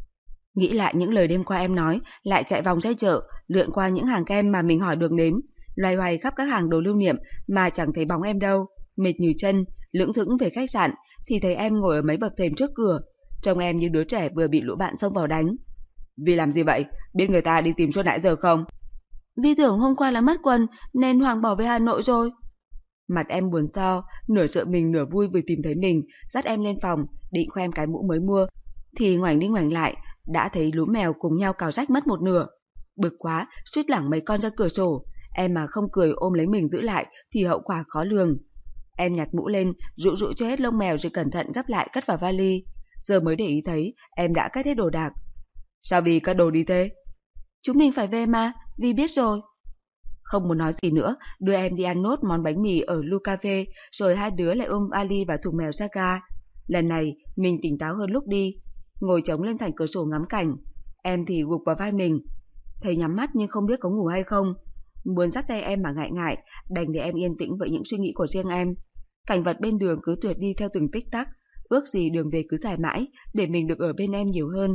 Nghĩ lại những lời đêm qua em nói, lại chạy vòng dây chợ, lượn qua những hàng kem mà mình hỏi được đến, loay hoay khắp các hàng đồ lưu niệm mà chẳng thấy bóng em đâu. Mệt nhừ chân, lững thững về khách sạn thì thấy em ngồi ở mấy bậc thềm trước cửa, trông em như đứa trẻ vừa bị lũ bạn xông vào đánh. Vì làm gì vậy? Biết người ta đi tìm suốt nãy giờ không? Vì tưởng hôm qua là mất quần nên Hoàng bỏ về Hà Nội rồi. Mặt em buồn to, nửa sợ mình nửa vui vì tìm thấy mình, dắt em lên phòng, định khoe em cái mũ mới mua. Thì ngoảnh đi ngoảnh lại, đã thấy lũ mèo cùng nhau cào rách mất một nửa. Bực quá, suýt lẳng mấy con ra cửa sổ. Em mà không cười ôm lấy mình giữ lại thì hậu quả khó lường. Em nhặt mũ lên, rũ rũ cho hết lông mèo rồi cẩn thận gấp lại cất vào vali. Giờ mới để ý thấy em đã cất hết đồ đạc. Sao vì cất đồ đi thế? Chúng mình phải về mà, vì biết rồi. Không muốn nói gì nữa, đưa em đi ăn nốt món bánh mì ở Lu Cafe, rồi hai đứa lại ôm Ali và thùng mèo Saga. Lần này, mình tỉnh táo hơn lúc đi, ngồi chống lên thành cửa sổ ngắm cảnh. Em thì gục vào vai mình. Thấy nhắm mắt nhưng không biết có ngủ hay không. Muốn dắt tay em mà ngại ngại, đành để em yên tĩnh với những suy nghĩ của riêng em. Cảnh vật bên đường cứ trượt đi theo từng tích tắc, ước gì đường về cứ dài mãi, để mình được ở bên em nhiều hơn.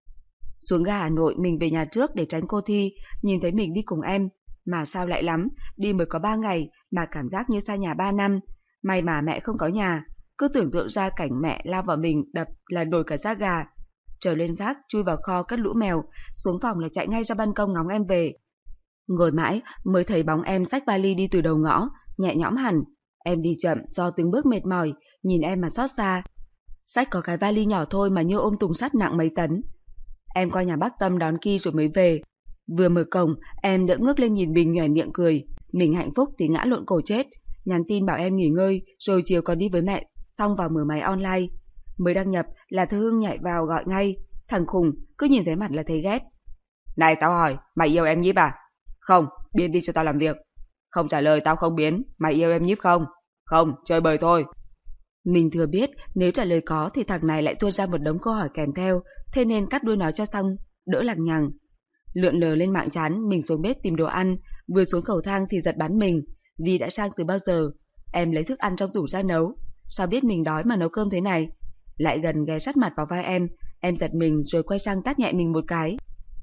Xuống ga Hà Nội, mình về nhà trước để tránh cô Thi, nhìn thấy mình đi cùng em. Mà sao lại lắm, đi mới có ba ngày mà cảm giác như xa nhà ba năm. May mà mẹ không có nhà, cứ tưởng tượng ra cảnh mẹ lao vào mình đập là nổi cả da gà. Trở lên gác, chui vào kho cất lũ mèo, xuống phòng là chạy ngay ra ban công ngóng em về. Ngồi mãi mới thấy bóng em xách vali đi từ đầu ngõ, nhẹ nhõm hẳn. Em đi chậm do từng bước mệt mỏi, nhìn em mà xót xa. Xách có cái vali nhỏ thôi mà như ôm thùng sắt nặng mấy tấn. Em qua nhà bác Tâm đón Ki rồi mới về. Vừa mở cổng, em đỡ ngước lên nhìn mình nhoẻn miệng cười. Mình hạnh phúc thì ngã lộn cổ chết. Nhắn tin bảo em nghỉ ngơi, rồi chiều còn đi với mẹ, xong vào mở máy online. Mới đăng nhập là Thư Hưng nhảy vào gọi ngay. Thằng khùng, cứ nhìn thấy mặt là thấy ghét. Này tao hỏi, mày yêu em Nhíp à? Không, biến đi cho tao làm việc. Không trả lời tao không biến, mày yêu em Nhíp không? Không, chơi bời thôi. Mình thừa biết nếu trả lời có thì thằng này lại tuôn ra một đống câu hỏi kèm theo, thế nên cắt đuôi nói cho xong, đỡ lằng nhằng. Lượn lờ lên mạng chán, mình xuống bếp tìm đồ ăn, vừa xuống cầu thang thì giật bắn mình, vì đã sang từ bao giờ. Em lấy thức ăn trong tủ ra nấu, sao biết mình đói mà nấu cơm thế này. Lại gần ghé sát mặt vào vai em, em giật mình rồi quay sang tát nhẹ mình một cái.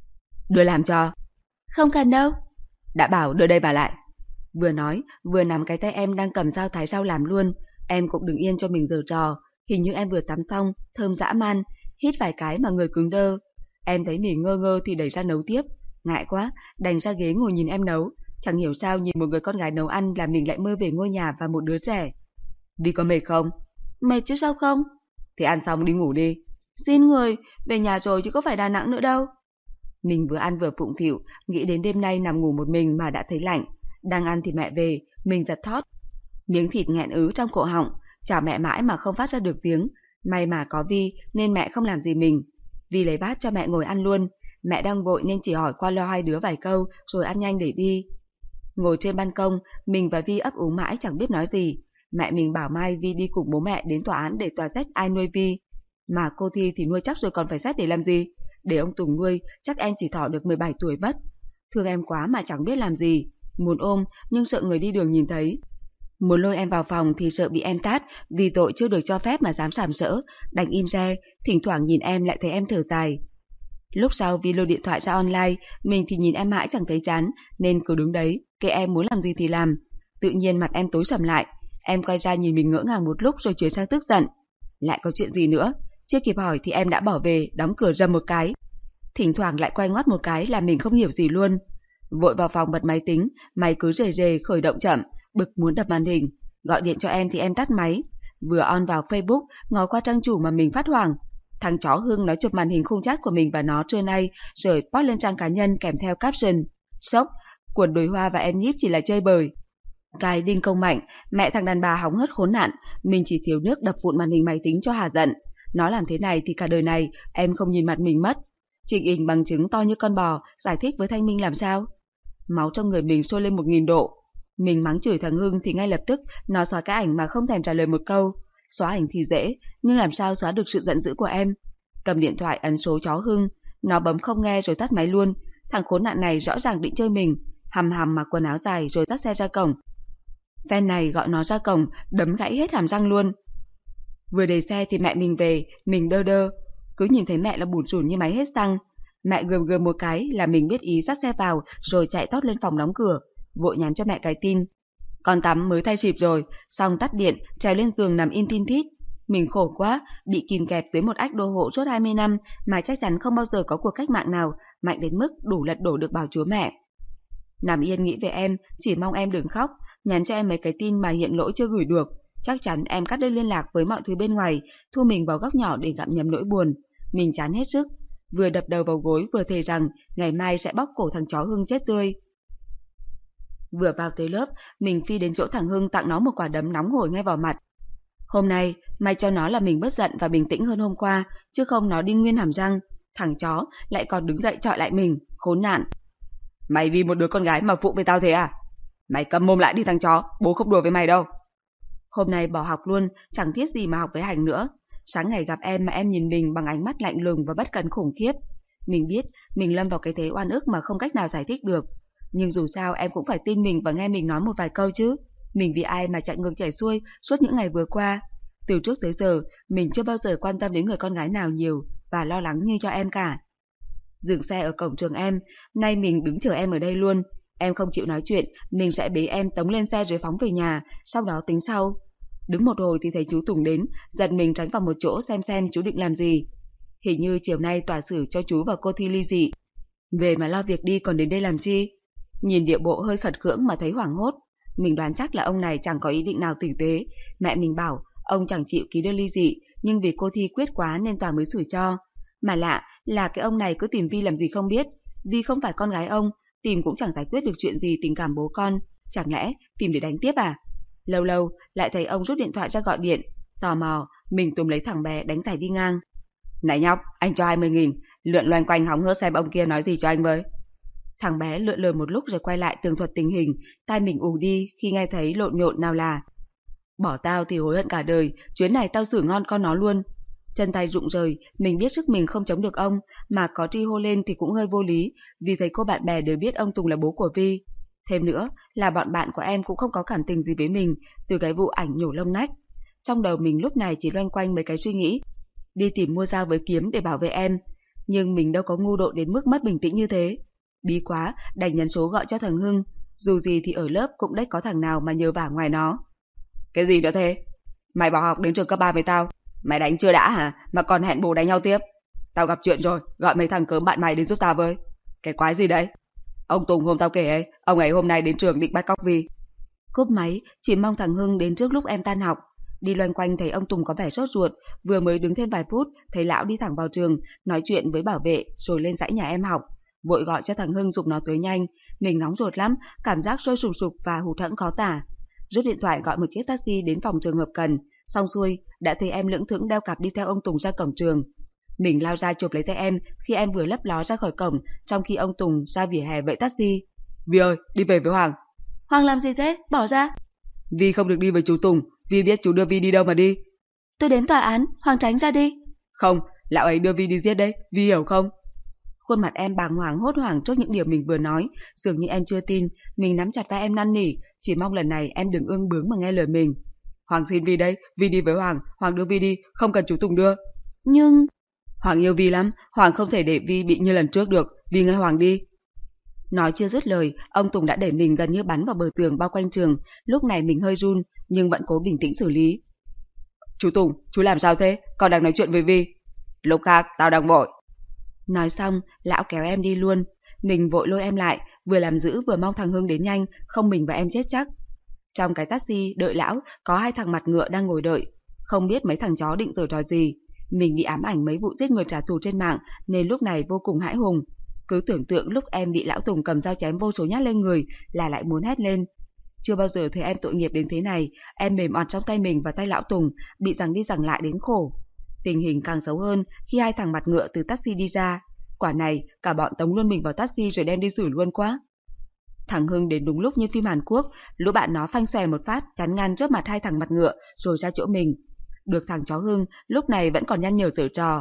Đưa làm cho. Không cần đâu. Đã bảo đưa đây vào lại. Vừa nói, vừa nắm cái tay em đang cầm dao thái rau làm luôn. Em cũng đứng yên cho mình giở trò. Hình như em vừa tắm xong, thơm dã man, hít vài cái mà người cứng đơ. Em thấy mình ngơ ngơ thì đẩy ra nấu tiếp. Ngại quá, đành ra ghế ngồi nhìn em nấu. Chẳng hiểu sao nhìn một người con gái nấu ăn là mình lại mơ về ngôi nhà và một đứa trẻ. Vì có mệt không? Mệt chứ sao không? Thì ăn xong đi ngủ đi. Xin người, về nhà rồi chứ có phải Đà Nẵng nữa đâu. Mình vừa ăn vừa phụng phịu, nghĩ đến đêm nay nằm ngủ một mình mà đã thấy lạnh. Đang ăn thì mẹ về, mình giật thót. Miếng thịt nghẹn ứ trong cổ họng, chào mẹ mãi mà không phát ra được tiếng. May mà có Vi nên mẹ không làm gì mình. Vi lấy bát cho mẹ ngồi ăn luôn. Mẹ đang vội nên chỉ hỏi qua lo hai đứa vài câu rồi ăn nhanh để đi. Ngồi trên ban công, mình và Vi ấp úng mãi chẳng biết nói gì. Mẹ mình bảo mai Vi đi cùng bố mẹ đến tòa án để tòa xét ai nuôi Vi. Mà cô Thi thì nuôi chắc rồi còn phải xét để làm gì? Để ông Tùng nuôi, chắc em chỉ thọ được mười bảy tuổi mất. Thương em quá mà chẳng biết làm gì. Muốn ôm nhưng sợ người đi đường nhìn thấy. Muốn lôi em vào phòng thì sợ bị em tát, vì tội chưa được cho phép mà dám sàm sỡ, đành im re, thỉnh thoảng nhìn em lại thấy em thở dài. Lúc sau Vi lôi điện thoại ra online, mình thì nhìn em mãi chẳng thấy chán, nên cứ đứng đấy, kệ em muốn làm gì thì làm. Tự nhiên mặt em tối sầm lại, em quay ra nhìn mình ngỡ ngàng một lúc rồi chuyển sang tức giận. Lại có chuyện gì nữa? Chưa kịp hỏi thì em đã bỏ về, đóng cửa rầm một cái. Thỉnh thoảng lại quay ngoắt một cái là mình không hiểu gì luôn. Vội vào phòng bật máy tính, máy cứ rề rề khởi động chậm, bực muốn đập màn hình. Gọi điện cho em thì em tắt máy. Vừa on vào Facebook, ngó qua trang chủ mà mình phát hoảng. Thằng chó Hưng nó chụp màn hình khung chat của mình và nó trưa nay, rồi post lên trang cá nhân kèm theo caption: Sốc, quần đùi hoa và em Nhíp chỉ là chơi bời. Cái đinh công mạnh, mẹ thằng đàn bà hóng hớt khốn nạn, mình chỉ thiếu nước đập vụn màn hình máy tính cho hà giận. Nó làm thế này thì cả đời này em không nhìn mặt mình mất. Trình hình bằng chứng to như con bò, giải thích với Thanh Minh làm sao? Máu trong người mình sôi lên một nghìn độ. Mình mắng chửi thằng Hưng thì ngay lập tức nó xóa cái ảnh mà không thèm trả lời một câu. Xóa ảnh thì dễ, nhưng làm sao xóa được sự giận dữ của em? Cầm điện thoại ấn số chó Hưng, nó bấm không nghe rồi tắt máy luôn. Thằng khốn nạn này rõ ràng định chơi mình, hầm hầm mặc quần áo dài rồi dắt xe ra cổng. Fan này gọi nó ra cổng, đấm gãy hết hàm răng luôn. Vừa để xe thì mẹ mình về, mình đơ đơ. Cứ nhìn thấy mẹ là bủn rủn như máy hết xăng. Mẹ gườm gườm một cái là mình biết ý dắt xe vào rồi chạy tót lên phòng đóng cửa. Vội nhắn cho mẹ cái tin. Con tắm mới thay xịp rồi, xong tắt điện, trèo lên giường nằm in tin thít. Mình khổ quá, bị kìm kẹp dưới một ách đô hộ suốt hai mươi năm mà chắc chắn không bao giờ có cuộc cách mạng nào mạnh đến mức đủ lật đổ được bảo chúa mẹ. Nằm yên nghĩ về em, chỉ mong em đừng khóc, nhắn cho em mấy cái tin mà hiện lỗi chưa gửi được. Chắc chắn em cắt đứt liên lạc với mọi thứ bên ngoài, thu mình vào góc nhỏ để gặm nhấm nỗi buồn. Mình chán hết sức, vừa đập đầu vào gối vừa thề rằng ngày mai sẽ bóp cổ thằng chó Hưng chết tươi. Vừa vào tới lớp, mình phi đến chỗ thằng Hưng tặng nó một quả đấm nóng hổi ngay vào mặt. Hôm nay, may cho nó là mình bớt giận và bình tĩnh hơn hôm qua, chứ không nó đinh nguyên hàm răng. Thằng chó lại còn đứng dậy chọi lại mình, khốn nạn. Mày vì một đứa con gái mà phụ với tao thế à? Mày câm mồm lại đi thằng chó, bố không đùa với mày đâu. Hôm nay bỏ học luôn, chẳng thiết gì mà học với Hành nữa. Sáng ngày gặp em mà em nhìn mình bằng ánh mắt lạnh lùng và bất cần khủng khiếp. Mình biết mình lâm vào cái thế oan ức mà không cách nào giải thích được. Nhưng dù sao em cũng phải tin mình và nghe mình nói một vài câu chứ. Mình vì ai mà chạy ngược chạy xuôi suốt những ngày vừa qua. Từ trước tới giờ, mình chưa bao giờ quan tâm đến người con gái nào nhiều và lo lắng như cho em cả. Dừng xe ở cổng trường em, nay mình đứng chờ em ở đây luôn. Em không chịu nói chuyện, mình sẽ bế em tống lên xe rồi phóng về nhà, sau đó tính sau. Đứng một hồi thì thấy chú Tùng đến, giật mình tránh vào một chỗ xem xem chú định làm gì. Hình như chiều nay tòa xử cho chú và cô thi ly dị. Về mà lo việc đi còn đến đây làm chi? Nhìn điệu bộ hơi khật khưỡng mà thấy hoảng hốt. Mình đoán chắc là ông này chẳng có ý định nào tử tế. Mẹ mình bảo ông chẳng chịu ký đơn ly dị, nhưng vì cô Thi quyết quá nên tòa mới xử cho. Mà lạ là cái ông này cứ tìm Vi làm gì không biết. Vi không phải con gái ông, tìm cũng chẳng giải quyết được chuyện gì tình cảm bố con. Chẳng lẽ tìm để đánh tiếp à? Lâu lâu lại thấy ông rút điện thoại ra gọi điện. Tò mò, mình túm lấy thằng bé đánh giải đi ngang. Này nhóc, anh cho hai mươi nghìn, lượn loanh quanh hóng hớt xem ông kia nói gì cho anh với. Thằng bé lượn lờ một lúc rồi quay lại tường thuật tình hình, tai mình ù đi khi nghe thấy lộn nhộn nào là. Bỏ tao thì hối hận cả đời, chuyến này tao xử ngon con nó luôn. Chân tay rụng rời, mình biết sức mình không chống được ông, mà có tri hô lên thì cũng hơi vô lý, vì thấy cô bạn bè đều biết ông Tùng là bố của Vi. Thêm nữa là bọn bạn của em cũng không có cảm tình gì với mình, từ cái vụ ảnh nhổ lông nách. Trong đầu mình lúc này chỉ loanh quanh mấy cái suy nghĩ, đi tìm mua dao với kiếm để bảo vệ em. Nhưng mình đâu có ngu độ đến mức mất bình tĩnh như thế. Bí quá, đành nhấn số gọi cho thằng Hưng. Dù gì thì ở lớp cũng đếch có thằng nào mà nhờ vả ngoài nó. Cái gì nữa thế? Mày bỏ học đến trường cấp ba với tao, mày đánh chưa đã hả? Mà còn hẹn bồ đánh nhau tiếp. Tao gặp chuyện rồi, gọi mấy thằng cớm bạn mày đến giúp tao với. Cái quái gì đấy? Ông Tùng hôm tao kể ấy, ông ấy hôm nay đến trường định bắt cóc Vi. Cúp máy, chỉ mong thằng Hưng đến trước lúc em tan học. Đi loanh quanh thấy ông Tùng có vẻ sốt ruột, vừa mới đứng thêm vài phút, thấy lão đi thẳng vào trường, nói chuyện với bảo vệ rồi lên dãy nhà em học. Vội gọi cho thằng Hưng giục nó tới nhanh. Mình nóng ruột lắm, cảm giác sôi sùng sục và hụt hẫng khó tả. Rút điện thoại gọi một chiếc taxi đến phòng trường hợp cần. Xong xuôi, đã thấy em lững thững đeo cặp đi theo ông Tùng ra cổng trường. Mình lao ra chụp lấy tay em khi em vừa lấp ló ra khỏi cổng, trong khi ông Tùng ra vỉa hè vẫy taxi. Vi ơi, đi về với Hoàng. Hoàng làm gì thế? Bỏ ra. Vi không được đi với chú Tùng, Vi biết chú đưa Vi đi đâu mà đi. Tôi đến tòa án, Hoàng tránh ra đi. Không, lão ấy đưa Vi đi giết đấy, Vi hiểu không? Khuôn mặt em bàng hoàng hốt hoảng trước những điều mình vừa nói, dường như em chưa tin. Mình nắm chặt vai em năn nỉ, chỉ mong lần này em đừng ương bướng mà nghe lời mình. Hoàng xin Vi đây, Vi đi với Hoàng, Hoàng đưa Vi đi, không cần chú Tùng đưa. Nhưng... Hoàng yêu Vi lắm, Hoàng không thể để Vi bị như lần trước được, Vi nghe Hoàng đi. Nói chưa dứt lời, ông Tùng đã đẩy mình gần như bắn vào bờ tường bao quanh trường. Lúc này mình hơi run, nhưng vẫn cố bình tĩnh xử lý. Chú Tùng, chú làm sao thế? Con đang nói chuyện với Vi. Lúc khác, tao đang vội. Nói xong, lão kéo em đi luôn. Mình vội lôi em lại, vừa làm giữ vừa mong thằng Hưng đến nhanh, không mình và em chết chắc. Trong cái taxi đợi lão, có hai thằng mặt ngựa đang ngồi đợi. Không biết mấy thằng chó định giở trò gì. Mình bị ám ảnh mấy vụ giết người trả thù trên mạng, nên lúc này vô cùng hãi hùng. Cứ tưởng tượng lúc em bị lão Tùng cầm dao chém vô số nhát lên người là lại muốn hét lên. Chưa bao giờ thấy em tội nghiệp đến thế này, em mềm oặt trong tay mình và tay lão Tùng, bị giằng đi giằng lại đến khổ. Tình hình càng xấu hơn khi hai thằng mặt ngựa từ taxi đi ra. Quả này, cả bọn tống luôn mình vào taxi rồi đem đi xử luôn quá. Thằng Hưng đến đúng lúc như phim Hàn Quốc, lũ bạn nó phanh xòe một phát, chắn ngang trước mặt hai thằng mặt ngựa rồi ra chỗ mình. Được thằng chó Hưng lúc này vẫn còn nhăn nhở giở trò.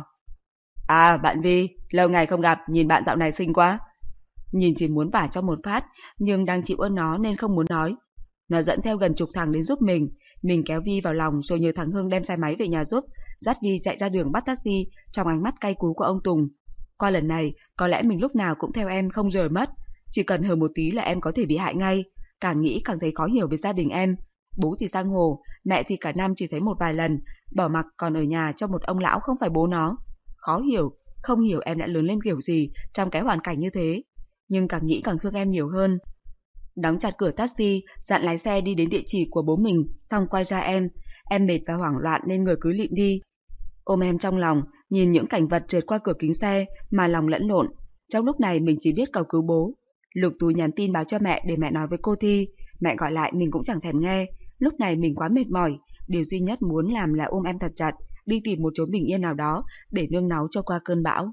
À, bạn Vi, lâu ngày không gặp, nhìn bạn dạo này xinh quá. Nhìn chỉ muốn vả cho một phát, nhưng đang chịu ơn nó nên không muốn nói. Nó dẫn theo gần chục thằng đến giúp mình, Mình kéo Vi vào lòng rồi nhờ thằng Hưng đem xe máy về nhà giúp, dắt Vi chạy ra đường bắt taxi trong ánh mắt cay cú của ông Tùng. Qua lần này, có lẽ mình lúc nào cũng theo em không rời mất. Chỉ cần hờ một tí là em có thể bị hại ngay. Càng nghĩ càng thấy khó hiểu về gia đình em. Bố thì giang hồ, mẹ thì cả năm chỉ thấy một vài lần, bỏ mặc còn ở nhà cho một ông lão không phải bố nó. Khó hiểu, không hiểu em đã lớn lên kiểu gì trong cái hoàn cảnh như thế. Nhưng càng nghĩ càng thương em nhiều hơn. Đóng chặt cửa taxi, dặn lái xe đi đến địa chỉ của bố mình, xong quay ra em. Em mệt và hoảng loạn nên người cứ lịm đi. Ôm em trong lòng, nhìn những cảnh vật trượt qua cửa kính xe mà lòng lẫn lộn. Trong lúc này mình chỉ biết cầu cứu bố. Lục túi nhắn tin báo cho mẹ để mẹ nói với cô Thi. Mẹ gọi lại mình cũng chẳng thèm nghe. Lúc này mình quá mệt mỏi, điều duy nhất muốn làm là ôm em thật chặt, đi tìm một chỗ bình yên nào đó để nương náu cho qua cơn bão.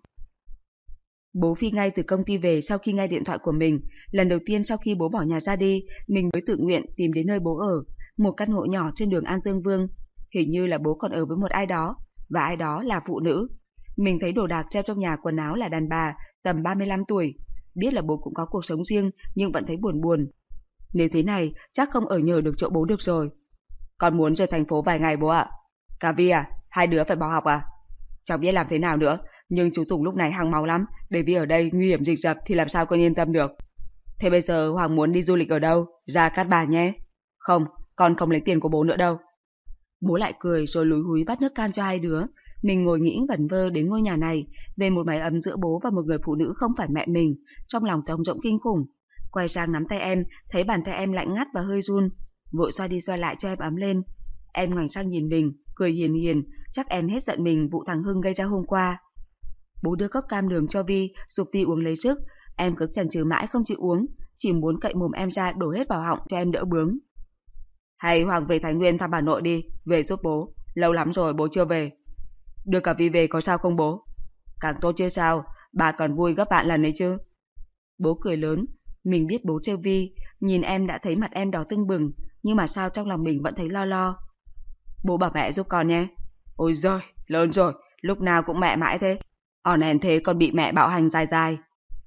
Bố phi ngay từ công ty về sau khi nghe điện thoại của mình. Lần đầu tiên sau khi bố bỏ nhà ra đi, mình mới tự nguyện tìm đến nơi bố ở, một căn hộ nhỏ trên đường An Dương Vương. Hình như là bố còn ở với một ai đó, và ai đó là phụ nữ. Mình thấy đồ đạc treo trong nhà quần áo là đàn bà, tầm ba mươi lăm tuổi. Biết là bố cũng có cuộc sống riêng, nhưng vẫn thấy buồn buồn. Nếu thế này, chắc không ở nhờ được chỗ bố được rồi. Con muốn rời thành phố vài ngày bố ạ. Cả Vi à, hai đứa phải bỏ học à? Chẳng biết làm thế nào nữa, nhưng chú Tùng lúc này hăng máu lắm. Để Vi ở đây nguy hiểm rình rập thì làm sao con yên tâm được. Thế bây giờ Hoàng muốn đi du lịch ở đâu? Ra Cát Bà nhé. Không, con không lấy tiền của bố nữa đâu. Bố lại cười rồi lúi húi bắt nước cam cho hai đứa. Mình ngồi nghĩ vẩn vơ đến ngôi nhà này, về một mái ấm giữa bố và một người phụ nữ không phải mẹ mình, trong lòng trống rỗng kinh khủng. Quay sang nắm tay em, thấy bàn tay em lạnh ngắt và hơi run, vội xoa đi xoa lại cho em ấm lên. Em ngoảnh sang nhìn mình, cười hiền hiền, chắc em hết giận mình vụ thằng Hưng gây ra hôm qua. Bố đưa cốc cam đường cho Vi, giục Vi uống lấy sức. Em cứ chần chừ mãi không chịu uống, chỉ muốn cậy mồm em ra đổ hết vào họng cho em đỡ bướng. Hay Hoàng về Thái Nguyên thăm bà nội đi, về giúp bố, lâu lắm rồi bố chưa về. Đưa cả Vi về có sao không bố? Càng tốt chứ sao, bà còn vui gấp vạn lần ấy chứ. Bố cười lớn, mình biết bố trêu Vi, nhìn em đã thấy mặt em đỏ tưng bừng, nhưng mà sao trong lòng mình vẫn thấy lo lo. Bố bảo mẹ giúp con nhé. Ôi giời, lớn rồi, lúc nào cũng mẹ mãi thế. Ỏn ẻn thế còn bị mẹ bạo hành dài dài.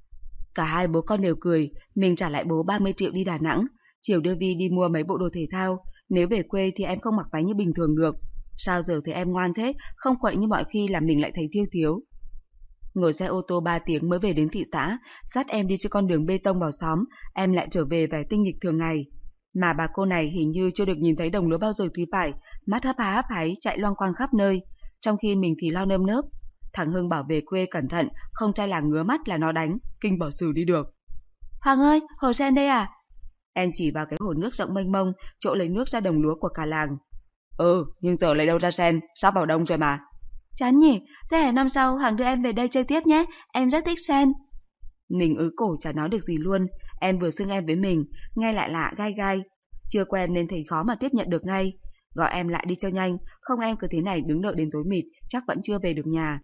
Cả hai bố con đều cười, mình trả lại bố ba mươi triệu đi Đà Nẵng, chiều đưa Vi đi mua mấy bộ đồ thể thao, nếu về quê thì em không mặc váy như bình thường được. Sao giờ thấy em ngoan thế, không quậy như mọi khi làm mình lại thấy thiêu thiếu. Ngồi xe ô tô ba tiếng mới về đến thị xã, dắt em đi trên con đường bê tông vào xóm, em lại trở về vẻ tinh nghịch thường ngày. Mà bà cô này hình như chưa được nhìn thấy đồng lúa bao giờ thì phải, mắt hấp há hấp háy chạy loang quang khắp nơi, trong khi mình thì lo nơm nớp. Thằng Hưng bảo về quê cẩn thận, không trai làng ngứa mắt là nó đánh, kinh bỏ xử đi được. Hoàng ơi, hồ sen đây à? Em chỉ vào cái hồ nước rộng mênh mông, chỗ lấy nước ra đồng lúa của cả làng. Ừ, nhưng giờ lấy đâu ra sen, sắp vào đông rồi mà. Chán nhỉ, thế hè năm sau Hoàng đưa em về đây chơi tiếp nhé, em rất thích sen. Mình ứ cổ chả nói được gì luôn, em vừa xưng em với mình, nghe lại lạ gai gai. Chưa quen nên thấy khó mà tiếp nhận được ngay. Gọi em lại đi cho nhanh, không em cứ thế này đứng đợi đến tối mịt, chắc vẫn chưa về được nhà.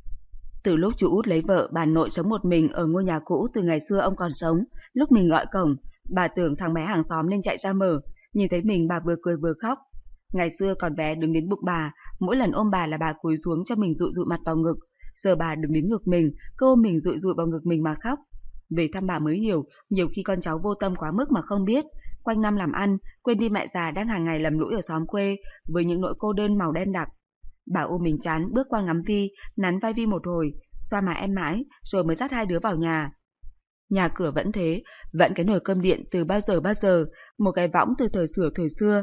Từ lúc chú Út lấy vợ, bà nội sống một mình ở ngôi nhà cũ từ ngày xưa ông còn sống. Lúc mình gọi cổng, bà tưởng thằng bé hàng xóm nên chạy ra mở, nhìn thấy mình bà vừa cười vừa khóc. Ngày xưa còn bé đứng đến bụng bà, mỗi lần ôm bà là bà cúi xuống cho mình dụi dụi mặt vào ngực. Giờ bà đứng đến ngực mình, cứ ôm mình dụi dụi vào ngực mình mà khóc. Về thăm bà mới hiểu, nhiều khi con cháu vô tâm quá mức mà không biết. Quanh năm làm ăn, quên đi mẹ già đang hàng ngày lầm lũi ở xóm quê với những nỗi cô đơn màu đen đặc. Bà ôm mình chán bước qua ngắm Vi, nắn vai Vi một hồi, xoa má em mãi, rồi mới dắt hai đứa vào nhà. Nhà cửa vẫn thế, vẫn cái nồi cơm điện từ bao giờ bao giờ, một cái võng từ thời xưa thời xưa.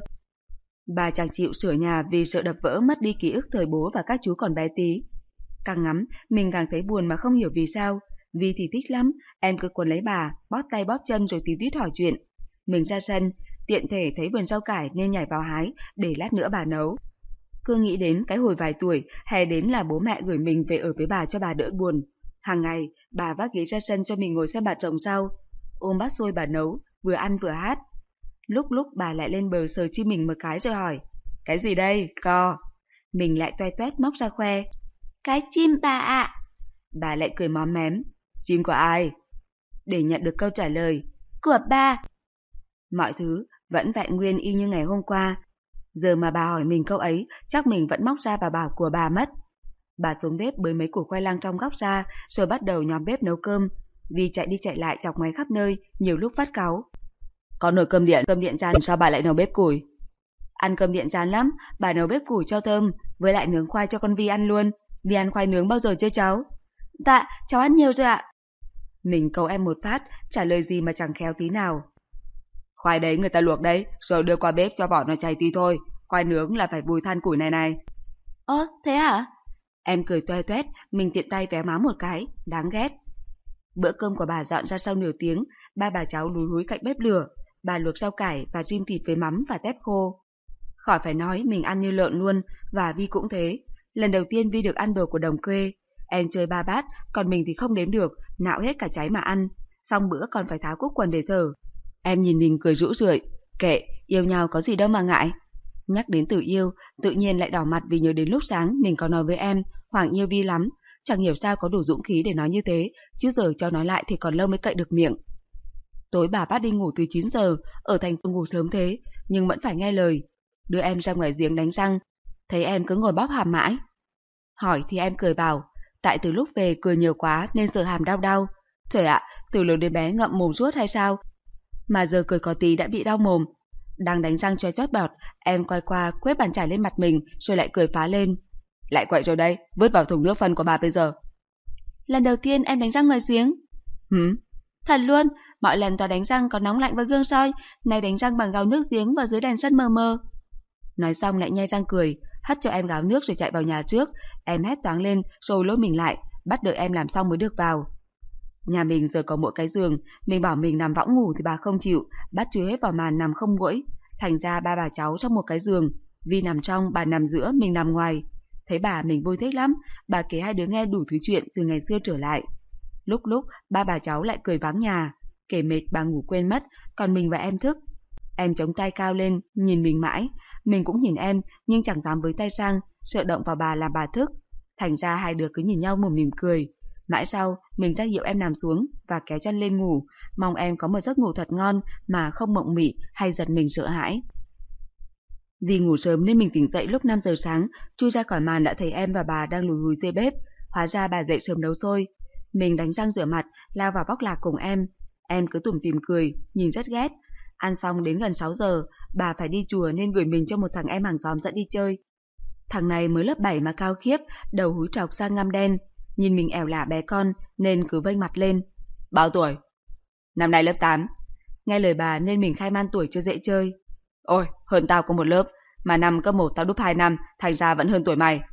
Bà chẳng chịu sửa nhà vì sợ đập vỡ mất đi ký ức thời bố và các chú còn bé tí. Càng ngắm, mình càng thấy buồn mà không hiểu vì sao. Vi thì thích lắm, em cứ quấn lấy bà, bóp tay bóp chân rồi tíu tít hỏi chuyện. Mình ra sân, tiện thể thấy vườn rau cải nên nhảy vào hái, để lát nữa bà nấu. Cứ nghĩ đến cái hồi vài tuổi, hè đến là bố mẹ gửi mình về ở với bà cho bà đỡ buồn. Hàng ngày, bà vác ghế ra sân cho mình ngồi xem bà trồng rau, ôm bát xôi bà nấu, vừa ăn vừa hát. Lúc lúc bà lại lên bờ sờ chim mình một cái rồi hỏi, cái gì đây, co? Mình lại toe toét móc ra khoe, cái chim bà ạ. À. Bà lại cười móm mém, chim của ai? Để nhận được câu trả lời, của ba. Mọi thứ vẫn vẹn nguyên y như ngày hôm qua. Giờ mà bà hỏi mình câu ấy, chắc mình vẫn móc ra và bảo của bà mất. Bà xuống bếp bới mấy củ khoai lang trong góc ra, rồi bắt đầu nhóm bếp nấu cơm. Vì chạy đi chạy lại chọc máy khắp nơi, nhiều lúc phát cáu. Có nồi cơm điện, cơm điện chan sao bà lại nấu bếp củi? Ăn cơm điện chán lắm, bà nấu bếp củi cho thơm, với lại nướng khoai cho con Vi ăn luôn. Vi ăn khoai nướng bao giờ chưa cháu? Dạ, cháu ăn nhiều rồi ạ. Mình cầu em một phát, trả lời gì mà chẳng khéo tí nào. Khoai đấy người ta luộc đấy, rồi đưa qua bếp cho vỏ nó cháy tí thôi. Khoai nướng là phải vùi than củi này này. Ơ, thế hả? Em cười toe toét, mình tiện tay véo má một cái, đáng ghét. Bữa cơm của bà dọn ra sau nửa tiếng, ba bà cháu lúi húi cạnh bếp lửa. Bà luộc rau cải và rim thịt với mắm và tép khô. Khỏi phải nói, mình ăn như lợn luôn, và Vi cũng thế. Lần đầu tiên Vi được ăn đồ của đồng quê. Em chơi ba bát, còn mình thì không đếm được, nạo hết cả cháy mà ăn. Xong bữa còn phải tháo cúc quần để thở. Em nhìn mình cười rũ rượi. Kệ, yêu nhau có gì đâu mà ngại. Nhắc đến từ yêu, tự nhiên lại đỏ mặt vì nhớ đến lúc sáng mình có nói với em, Hoàng yêu Vi lắm. Chẳng hiểu sao có đủ dũng khí để nói như thế, chứ giờ cho nói lại thì còn lâu mới cậy được miệng. Tối bà bắt đi ngủ từ chín giờ, ở thành phố ngủ sớm thế, nhưng vẫn phải nghe lời. Đưa em ra ngoài giếng đánh răng, thấy em cứ ngồi bóp hàm mãi. Hỏi thì em cười bảo, tại từ lúc về cười nhiều quá nên giờ hàm đau đau. Trời ạ, từ lớn đến bé ngậm mồm suốt hay sao? Mà giờ cười có tí đã bị đau mồm. Đang đánh răng cho chót bọt, em quay qua quét bàn chải lên mặt mình rồi lại cười phá lên. Lại quậy rồi đây, vứt vào thùng nước phân của bà bây giờ. Lần đầu tiên em đánh răng ngoài giếng. Hửm? Thật luôn, mọi lần toàn đánh răng có nóng lạnh và gương soi, nay đánh răng bằng gáo nước giếng và dưới đèn sân mờ mờ. Nói xong lại nhe răng cười, hất cho em gáo nước rồi chạy vào nhà trước. Em hét toáng lên rồi lôi mình lại, bắt đợi em làm xong mới được vào. Nhà mình giờ có mỗi cái giường, mình bảo mình nằm võng ngủ thì bà không chịu, bắt chui hết vào màn nằm không nguỗi. Thành ra ba bà cháu trong một cái giường, Vi nằm trong, bà nằm giữa, mình nằm ngoài. Thấy bà mình vui thích lắm, bà kể hai đứa nghe đủ thứ chuyện từ ngày xưa trở lại. Lúc lúc ba bà cháu lại cười vắng nhà, kể mệt bà ngủ quên mất, còn mình và em thức. Em chống tay cao lên, nhìn mình mãi, mình cũng nhìn em nhưng chẳng dám với tay sang, sợ động vào bà làm bà thức. Thành ra hai đứa cứ nhìn nhau mồm mỉm cười. Mãi sau, mình ra hiệu em nằm xuống và kéo chân lên ngủ, mong em có một giấc ngủ thật ngon mà không mộng mị hay giật mình sợ hãi. Vì ngủ sớm nên mình tỉnh dậy lúc năm giờ sáng, chui ra khỏi màn đã thấy em và bà đang lùi húi dưới bếp. Hóa ra bà dậy sớm nấu xôi. Mình đánh răng rửa mặt, lao vào bóc lạc cùng em. Em cứ tủm tỉm cười, nhìn rất ghét. Ăn xong đến gần sáu giờ, bà phải đi chùa nên gửi mình cho một thằng em hàng xóm dẫn đi chơi. Thằng này mới lớp bảy mà cao khiếp, đầu húi trọc sang ngăm đen. Nhìn mình ẻo lả bé con nên cứ vênh mặt lên. Bao tuổi? Năm nay lớp tám. Nghe lời bà nên mình khai man tuổi cho dễ chơi. Ôi, hơn tao có một lớp, mà năm cấp một tao đúp hai năm, thành ra vẫn hơn tuổi mày.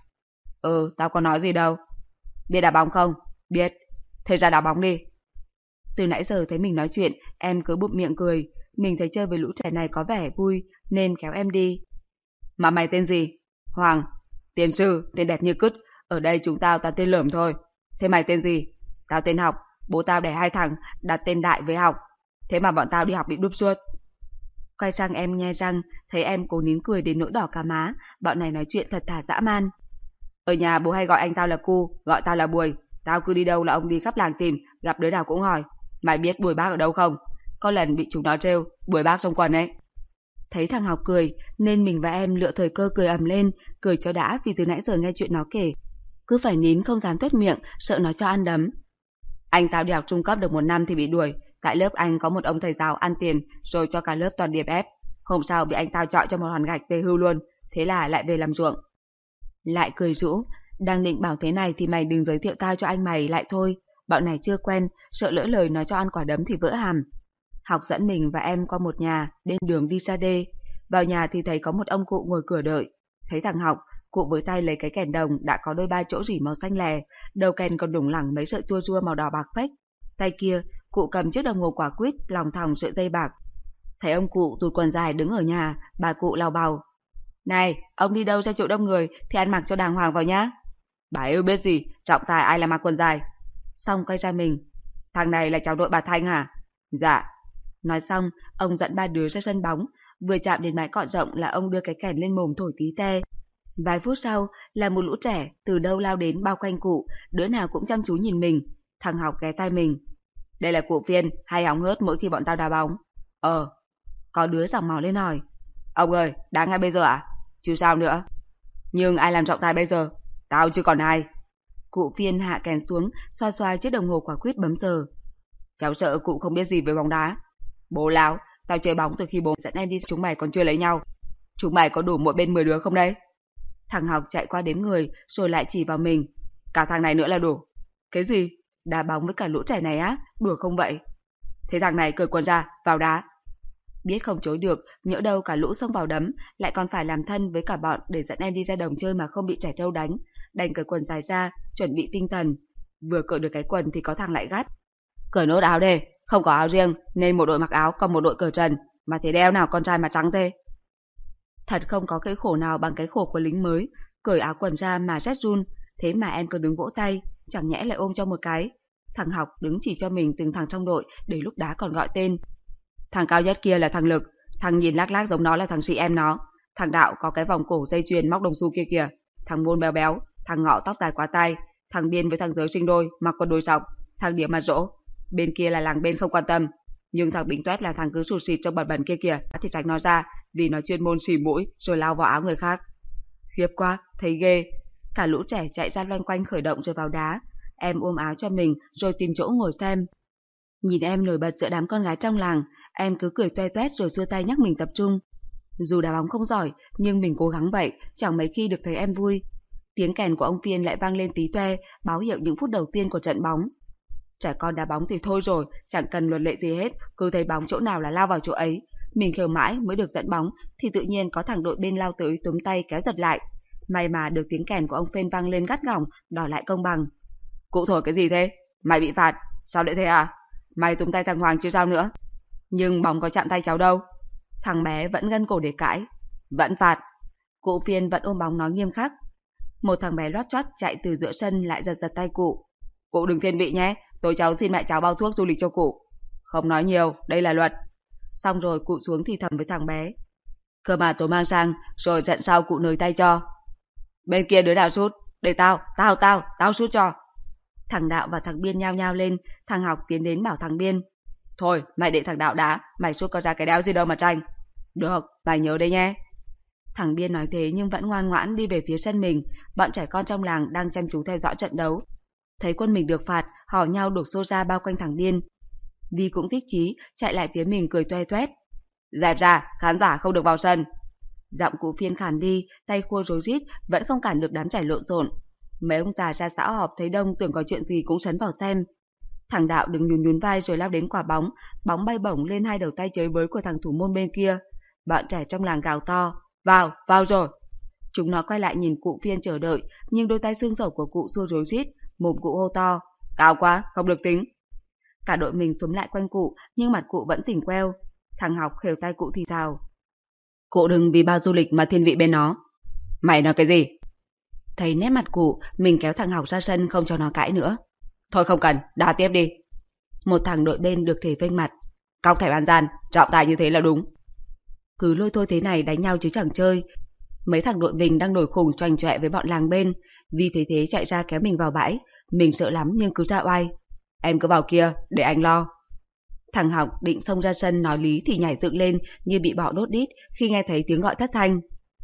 Ừ, tao có nói gì đâu. Biết đá bóng không? Biết. Thế ra đá bóng đi. Từ nãy giờ thấy mình nói chuyện, em cứ bụm miệng cười. Mình thấy chơi với lũ trẻ này có vẻ vui nên kéo em đi. Mà mày tên gì? Hoàng. Tiền sư, tên đẹp như cứt. Ở đây chúng tao toàn tên lởm thôi. Thế mày tên gì? Tao tên Học. Bố tao đẻ hai thằng, đặt tên Đại với Học. Thế mà bọn tao đi học bị đúp suốt. Quay sang em nhe răng, thấy em cố nín cười đến nỗi đỏ cả má. Bọn này nói chuyện thật thà dã man. Ở nhà bố hay gọi anh tao là Cu, gọi tao là Bùi. Tao cứ đi đâu là ông đi khắp làng tìm, gặp đứa nào cũng hỏi. Mày biết Bùi bác ở đâu không? Có lần bị chúng nó trêu, Bùi bác trong quần ấy. Thấy thằng Học cười, nên mình và em lựa thời cơ cười ầm lên, cười cho đã vì từ nãy giờ nghe chuyện nó kể. Cứ phải nín không dám tuét miệng, sợ nó cho ăn đấm. Anh tao đi học trung cấp được một năm thì bị đuổi. Tại lớp anh có một ông thầy giáo ăn tiền rồi cho cả lớp toàn điểm ép. Hôm sau bị anh tao chọi cho một hòn gạch về hưu luôn. Thế là lại về làm ruộng. Lại cười rũ. Đang định bảo thế này thì mày đừng giới thiệu tao cho anh mày lại thôi. Bọn này chưa quen, sợ lỡ lời nói cho ăn quả đấm thì vỡ hàm. Học dẫn mình và em qua một nhà, đến đường đi xa đê. Vào nhà thì thấy có một ông cụ ngồi cửa đợi. Thấy thằng Học, cụ với tay lấy cái kèn đồng đã có đôi ba chỗ rỉ màu xanh lè, đầu kèn còn đủng lẳng mấy sợi tua rua màu đỏ bạc phách. Tay kia, cụ cầm chiếc đồng hồ quả quýt lòng thòng sợi dây bạc. Thấy ông cụ tụt quần dài đứng ở nhà, bà cụ lau bào. Này, ông đi đâu ra chỗ đông người thì ăn mặc cho đàng hoàng vào nhá. Bà yêu biết gì, trọng tài ai là mặc quần dài. Xong quay ra mình. Thằng này là cháu đội bà Thanh hả? Dạ. Nói xong, ông dẫn ba đứa ra sân bóng. Vừa chạm đến mái cọ rộng là ông đưa cái kèn lên mồm thổi tí te. Vài phút sau là một lũ trẻ từ đâu lao đến bao quanh cụ, đứa nào cũng chăm chú nhìn mình. Thằng Học ghé tai mình. Đây là cụ Phiên, hay hóng hớt mỗi khi bọn tao đá bóng. Ờ. Có đứa giọng màu lên hỏi. Ông ơi, đá ngay bây giờ à? Chứ sao nữa. Nhưng ai làm trọng tài bây giờ? Tao chứ còn ai. Cụ Phiên hạ kèn xuống, xoa xoa chiếc đồng hồ quả quýt bấm giờ. Cháu sợ cụ không biết gì về bóng đá. Bố láo, tao chơi bóng từ khi bố dẫn em đi, chúng mày còn chưa lấy nhau. Chúng mày có đủ mỗi bên mười đứa không đây? Thằng học chạy qua đếm người rồi lại chỉ vào mình. Cả thằng này nữa là đủ. Cái gì? Đá bóng với cả lũ trẻ này á? Đùa không vậy? Thế thằng này cởi quần ra, vào đá. Biết không chối được, nhỡ đâu cả lũ xông vào đấm, lại còn phải làm thân với cả bọn để dẫn em đi ra đồng chơi mà không bị trẻ trâu đánh. Đành cởi quần dài ra, chuẩn bị tinh thần. Vừa cởi được cái quần thì có thằng lại gắt. Cởi nốt áo đi, không có áo riêng nên một đội mặc áo còn một đội cởi trần. Mà thế đeo nào con trai mà trắng thế? Thật không có cái khổ nào bằng cái khổ của lính mới. Cởi áo quần ra mà rét run. Thế mà em cứ đứng vỗ tay, chẳng nhẽ lại ôm cho một cái. Thằng học đứng chỉ cho mình từng thằng trong đội để lúc đá còn gọi tên. Thằng cao nhất kia là thằng Lực, thằng nhìn lác lác giống nó là thằng chị em nó. Thằng Đạo có cái vòng cổ dây chuyền móc đồng xu kia kìa. Thằng Môn béo béo, thằng Ngọ tóc dài quá tai, thằng Biên với thằng Giới sinh đôi mặc quần đùi sọc, thằng Điểm mặt rỗ. Bên kia là làng bên không quan tâm, nhưng thằng Bình Tuét là thằng cứ sụt sịt trong bẩn bẩn kia kìa thì tránh nó ra, vì nó chuyên môn xì mũi rồi lao vào áo người khác. Khiếp quá, thấy ghê. Cả lũ trẻ chạy ra loanh quanh khởi động rồi vào đá. Em ôm áo cho mình rồi tìm chỗ ngồi xem. Nhìn em nổi bật giữa đám con gái trong làng, em cứ cười toe toét rồi xua tay nhắc mình tập trung. Dù đá bóng không giỏi, nhưng mình cố gắng vậy, chẳng mấy khi được thấy em vui. Tiếng kèn của ông Phiên lại vang lên tí toe, báo hiệu những phút đầu tiên của trận bóng. Trẻ con đá bóng thì thôi rồi, chẳng cần luật lệ gì hết, cứ thấy bóng chỗ nào là lao vào chỗ ấy. Mình khều mãi mới được dẫn bóng, thì tự nhiên có thằng đội bên lao tới túm tay kéo giật lại. May mà được tiếng kèn của ông Phiên vang lên gắt gỏng, đòi lại công bằng. Cụ thổi cái gì thế? Mày bị phạt, sao lại thế à? Mày túm tay thằng Hoàng chứ sao nữa? Nhưng bóng có chạm tay cháu đâu. Thằng bé vẫn gân cổ để cãi. Vẫn phạt. Cụ Phiên vẫn ôm bóng nói nghiêm khắc. Một thằng bé lót chót chạy từ giữa sân lại giật giật tay cụ. Cụ đừng thiên vị nhé, tối cháu xin mẹ cháu bao thuốc du lịch cho cụ. Không nói nhiều, đây là luật. Xong rồi cụ xuống thì thầm với thằng bé. Cơ mà tôi mang sang, rồi trận sau cụ nới tay cho. Bên kia đứa nào sút? Để tao, tao, tao, tao sút cho. Thằng Đạo và thằng Biên nhao nhao lên, thằng Học tiến đến bảo thằng Biên. Thôi, mày để thằng Đạo đá, mày sút có ra cái đéo gì đâu mà tranh. Được, mày nhớ đấy nhé. Thằng Biên nói thế nhưng vẫn ngoan ngoãn đi về phía sân mình, bọn trẻ con trong làng đang chăm chú theo dõi trận đấu. Thấy quân mình được phạt, hò nhau đổ xô ra bao quanh thằng Biên. Vi cũng thích chí, chạy lại phía mình cười toe toét. Dẹp ra, khán giả không được vào sân. Giọng cụ Phiên khàn đi, tay khua rối rít, vẫn không cản được đám trẻ lộn xộn. Mấy ông già ra xã họp thấy đông tưởng có chuyện gì cũng sấn vào xem. Thằng Đạo đứng nhún nhún vai rồi lao đến quả bóng, bóng bay bổng lên hai đầu tay chới bới của thằng thủ môn bên kia. Bọn trẻ trong làng gào to, vào, vào rồi. Chúng nó quay lại nhìn cụ Phiên chờ đợi, nhưng đôi tay xương sẩu của cụ xua rối rít, mồm cụ hô to, cao quá, không được tính. Cả đội mình xúm lại quanh cụ, nhưng mặt cụ vẫn tỉnh queo. Thằng Học khều tay cụ thì thào. Cụ đừng vì bao du lịch mà thiên vị bên nó. Mày nói cái gì? Thấy nét mặt cụ, mình kéo thằng Học ra sân không cho nó cãi nữa. Thôi không cần, đá tiếp đi. Một thằng đội bên được thể vênh mặt. Cóc thẻ bán gian, trọng tài như thế là đúng. Cứ lôi thôi thế này đánh nhau chứ chẳng chơi. Mấy thằng đội mình đang nổi khùng choành choẹ với bọn làng bên. Vì thế thế chạy ra kéo mình vào bãi. Mình sợ lắm nhưng cứ ra oai. Em cứ vào kia, để anh lo. Thằng Học định xông ra sân nói lý thì nhảy dựng lên như bị bọ đốt đít khi nghe thấy tiếng gọi thất thanh.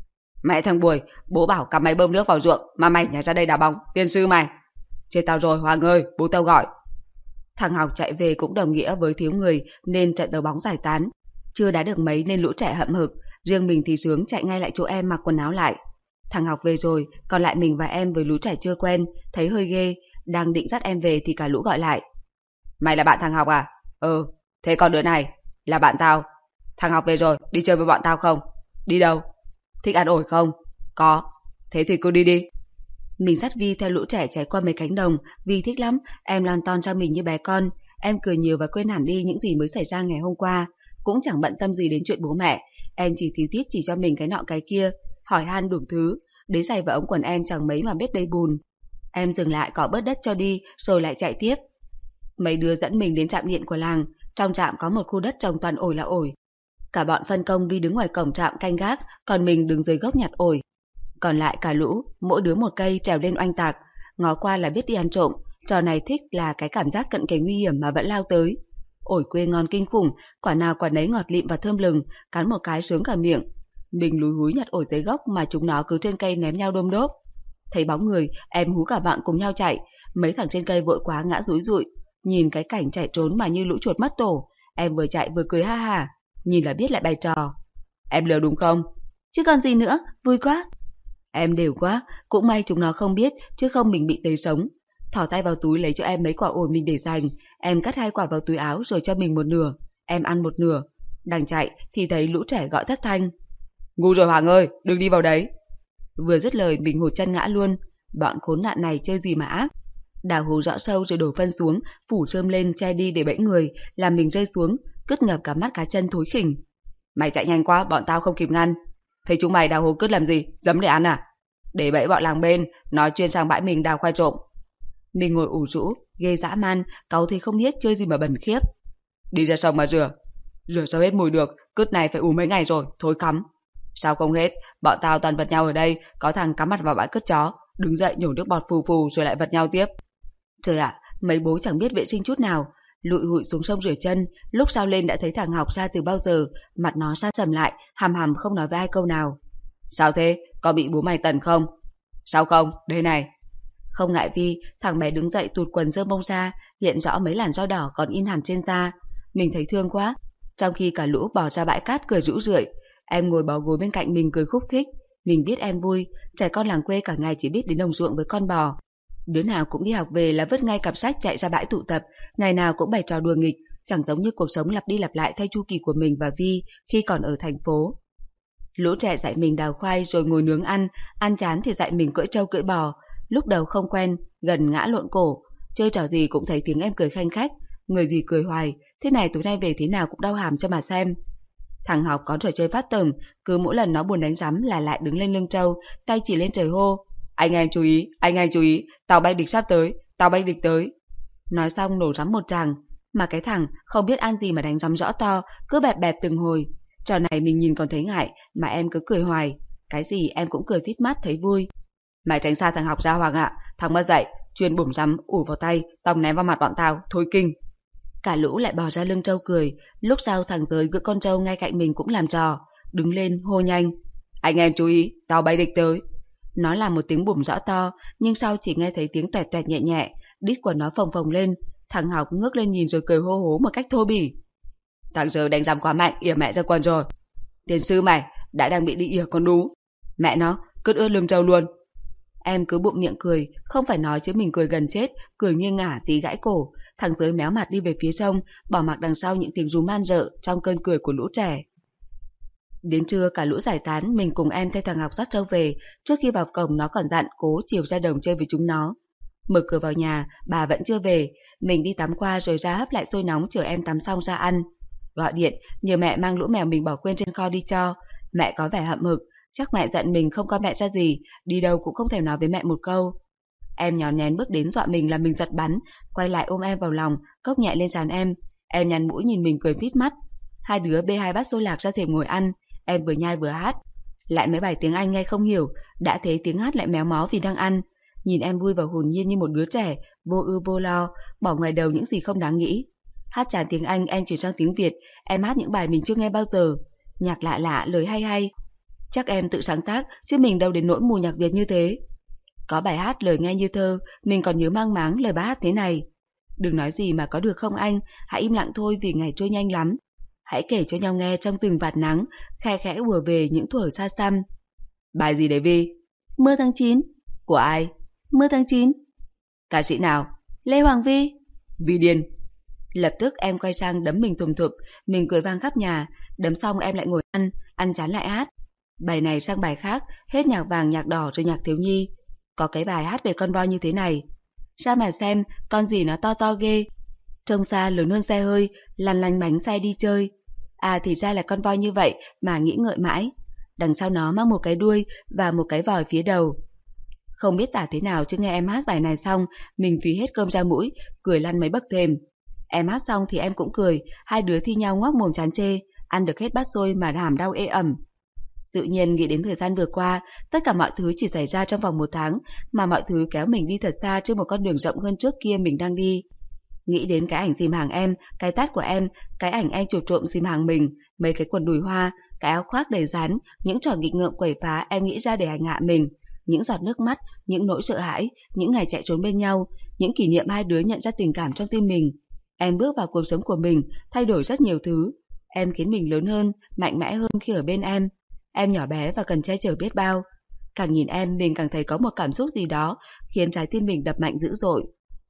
Mẹ thằng Bùi, bố bảo cắm máy bơm nước vào ruộng mà mày nhảy ra đây đá bóng, tiên sư mày. Chết tao rồi Hoàng ơi, bố tao gọi. Thằng Học chạy về cũng đồng nghĩa với thiếu người nên trận đấu bóng giải tán. Chưa đá được mấy nên lũ trẻ hậm hực, riêng mình thì sướng chạy ngay lại chỗ em mặc quần áo lại. Thằng Học về rồi, còn lại mình và em với lũ trẻ chưa quen, thấy hơi ghê, đang định dắt em về thì cả lũ gọi lại. Mày là bạn thằng Học à? Ừ, thế còn đứa này? Là bạn tao. Thằng Học về rồi, đi chơi với bọn tao không? Đi đâu? Thích ăn ổi không? Có. Thế thì cứ đi đi. Mình dắt Vi theo lũ trẻ chạy qua mấy cánh đồng. Vi thích lắm, em lon ton cho mình như bé con. Em cười nhiều và quên hẳn đi những gì mới xảy ra ngày hôm qua. Cũng chẳng bận tâm gì đến chuyện bố mẹ. Em chỉ thiếu tiết chỉ cho mình cái nọ cái kia, hỏi han đủ thứ. Đế giày và ống quần em chẳng mấy mà biết đầy bùn. Em dừng lại cọ bớt đất cho đi, rồi lại chạy tiếp. Mấy đứa dẫn mình đến trạm điện của làng. Trong trạm có một khu đất trồng toàn ổi là ổi. Cả bọn phân công Vi đứng ngoài cổng trạm canh gác, còn mình đứng dưới gốc nhặt ổi. Còn lại cả lũ, mỗi đứa một cây trèo lên oanh tạc. Ngó qua là biết đi ăn trộm. Trò này thích là cái cảm giác cận kề nguy hiểm mà vẫn lao tới. Ổi quê ngon kinh khủng, quả nào quả nấy ngọt lịm và thơm lừng, cắn một cái sướng cả miệng. Mình lúi húi nhặt ổi dưới gốc mà chúng nó cứ trên cây ném nhau đôm đốp. Thấy bóng người, em hú cả bạn cùng nhau chạy. Mấy thằng trên cây vội quá ngã rúi rụi. Nhìn cái cảnh chạy trốn mà như lũ chuột mất tổ. Em vừa chạy vừa cười ha ha. Nhìn là biết lại bày trò. Em lừa đúng không? Chứ còn gì nữa, vui quá. Em đều quá, cũng may chúng nó không biết, chứ không mình bị tê sống. Thỏ tay vào túi lấy cho em mấy quả ổi mình để dành, em cắt hai quả vào túi áo rồi cho mình một nửa, em ăn một nửa. Đang chạy thì thấy lũ trẻ gọi thất thanh. Ngu rồi Hoàng ơi, đừng đi vào đấy. Vừa dứt lời mình hụt chân ngã luôn, bọn khốn nạn này chơi gì mà ác. Đào hố rõ sâu rồi đổ phân xuống, phủ rơm lên che đi để bẫy người, làm mình rơi xuống, cứt ngập cả mắt cá chân thối khỉnh. Mày chạy nhanh quá, bọn tao không kịp ngăn. Thấy chúng mày đào hố cứt làm gì, giấm để ăn à? Để bẫy bọn làng bên, nói chuyên sang bãi mình đào khoai trộm. Mình ngồi ủ rũ, ghê dã man, cáu thì không biết chơi gì mà bẩn khiếp. Đi ra sông mà rửa. Rửa sao hết mùi được, cứt này phải ủ mấy ngày rồi, thối cắm. Sao không hết, bọn tao toàn vật nhau ở đây, có thằng cắm mặt vào bãi cứt chó, đứng dậy nhổ nước bọt phù phù rồi lại vật nhau tiếp. Trời ạ, à, mấy bố chẳng biết vệ sinh chút nào, lụi hụi xuống sông rửa chân, lúc sao lên đã thấy thằng học ra từ bao giờ, mặt nó sa sầm lại, hàm hàm không nói với ai câu nào. Sao thế, có bị bố mày tần không? Sao không, đây này. Không ngại Vi, thằng bé đứng dậy tụt quần dơ mông ra, hiện rõ mấy làn da đỏ còn in hẳn trên da. Mình thấy thương quá, trong khi cả lũ bỏ ra bãi cát cười rũ rượi. Em ngồi bó gối bên cạnh mình cười khúc khích. Mình biết em vui, trẻ con làng quê cả ngày chỉ biết đến đồng ruộng với con bò. Đứa nào cũng đi học về là vứt ngay cặp sách chạy ra bãi tụ tập, ngày nào cũng bày trò đùa nghịch, chẳng giống như cuộc sống lặp đi lặp lại theo chu kỳ của mình và Vi khi còn ở thành phố. Lũ trẻ dạy mình đào khoai rồi ngồi nướng ăn, ăn chán thì dạy mình cưỡi trâu cưỡi bò. Lúc đầu không quen, gần ngã lộn cổ, chơi trò gì cũng thấy tiếng em cười khanh khách, người gì cười hoài, thế này tối nay về thế nào cũng đau hàm cho mà xem. Thằng học có trò chơi phát tởm, cứ mỗi lần nó buồn đánh rắm là lại đứng lên lưng trâu, tay chỉ lên trời hô. Anh em chú ý, anh em chú ý, tàu bay địch sắp tới, tàu bay địch tới. Nói xong nổ rắm một tràng, mà cái thằng không biết ăn gì mà đánh rắm rõ to, cứ bẹp bẹp từng hồi. Trò này mình nhìn còn thấy ngại, mà em cứ cười hoài, cái gì em cũng cười tít mắt thấy vui. Mày tránh xa thằng học ra Hoàng ạ, thằng mất dậy, chuyên bủm rắm ủ vào tay, xong ném vào mặt bọn tao, thôi kinh. Cả lũ lại bò ra lưng trâu cười, lúc sau thằng Giới gỡ con trâu ngay cạnh mình cũng làm trò, đứng lên hô nhanh. Anh em chú ý, tàu bay địch tới. Nó làm một tiếng bùm rõ to, nhưng sau chỉ nghe thấy tiếng toẹt toẹt nhẹ nhẹ, đít của nó phồng phồng lên, thằng học ngước lên nhìn rồi cười hô hố một cách thô bỉ. Thằng Giới đánh rắm quá mạnh, ỉa mẹ ra quần rồi. Tiền sư mày, đã đang bị đi ỉa con đú. Mẹ nó, cứt ướt lưng trâu luôn. Em cứ bụng miệng cười, không phải nói chứ mình cười gần chết, cười nghiêng ngả tí gãi cổ. Thằng Giới méo mặt đi về phía sông, bỏ mặc đằng sau những tiếng rú man rợ trong cơn cười của lũ trẻ. Đến trưa cả lũ giải tán, mình cùng em theo thằng học dắt trâu về. Trước khi vào cổng nó còn dặn cố chiều ra đồng chơi với chúng nó. Mở cửa vào nhà, bà vẫn chưa về. Mình đi tắm qua rồi ra hấp lại sôi nóng chờ em tắm xong ra ăn. Gọi điện, nhờ mẹ mang lũ mèo mình bỏ quên trên kho đi cho. Mẹ có vẻ hậm hực, chắc mẹ giận mình không coi mẹ ra gì, đi đâu cũng không thèm nói với mẹ một câu. Em nhón nhén bước đến dọa mình làm mình giật bắn, quay lại ôm em vào lòng, cốc nhẹ lên trán em. Em nhăn mũi nhìn mình cười tít mắt. Hai đứa bê hai bát xôi lạc ra thềm ngồi ăn, em vừa nhai vừa hát. Lại mấy bài tiếng Anh nghe không hiểu, đã thế tiếng hát lại méo mó vì đang ăn. Nhìn em vui và hồn nhiên như một đứa trẻ, vô ưu vô lo, bỏ ngoài đầu những gì không đáng nghĩ. Hát tràn tiếng Anh em chuyển sang tiếng Việt, em hát những bài mình chưa nghe bao giờ. Nhạc lạ lạ, lời hay hay. Chắc em tự sáng tác, chứ mình đâu đến nỗi mù nhạc Việt như thế. Có bài hát lời nghe như thơ, mình còn nhớ mang máng lời bài hát thế này. Đừng nói gì mà có được không anh, hãy im lặng thôi vì ngày trôi nhanh lắm. Hãy kể cho nhau nghe trong từng vạt nắng, khe khẽ ùa về những thuở xa xăm. Bài gì đấy Vi? Mưa tháng chín. Của ai? Mưa tháng chín. Ca sĩ nào? Lê Hoàng Vi. Vi điên. Lập tức em quay sang đấm mình thùm thụp, mình cười vang khắp nhà, đấm xong em lại ngồi ăn, ăn chán lại hát. Bài này sang bài khác, hết nhạc vàng nhạc đỏ rồi nhạc thiếu nhi. Có cái bài hát về con voi như thế này. Sao mà xem, con gì nó to to ghê. Trông xa lớn hơn xe hơi, lăn lánh bánh xe đi chơi. À thì ra là con voi như vậy mà nghĩ ngợi mãi. Đằng sau nó mang một cái đuôi và một cái vòi phía đầu. Không biết tả thế nào chứ nghe em hát bài này xong, mình phí hết cơm ra mũi, cười lăn mấy bậc thềm. Em hát xong thì em cũng cười, hai đứa thi nhau ngoác mồm chán chê, ăn được hết bát xôi mà hàm đau ê ẩm. Tự nhiên nghĩ đến thời gian vừa qua, tất cả mọi thứ chỉ xảy ra trong vòng một tháng, mà mọi thứ kéo mình đi thật xa trên một con đường rộng hơn trước kia mình đang đi. Nghĩ đến cái ảnh dìm hàng em, cái tát của em, cái ảnh em chụp trộm dìm hàng mình, mấy cái quần đùi hoa, cái áo khoác đầy dán, những trò nghịch ngợm quẩy phá em nghĩ ra để hành hạ mình, những giọt nước mắt, những nỗi sợ hãi, những ngày chạy trốn bên nhau, những kỷ niệm hai đứa nhận ra tình cảm trong tim mình. Em bước vào cuộc sống của mình, thay đổi rất nhiều thứ. Em khiến mình lớn hơn, mạnh mẽ hơn khi ở bên em. Em nhỏ bé và cần che chở biết bao. Càng nhìn em mình càng thấy có một cảm xúc gì đó khiến trái tim mình đập mạnh dữ dội.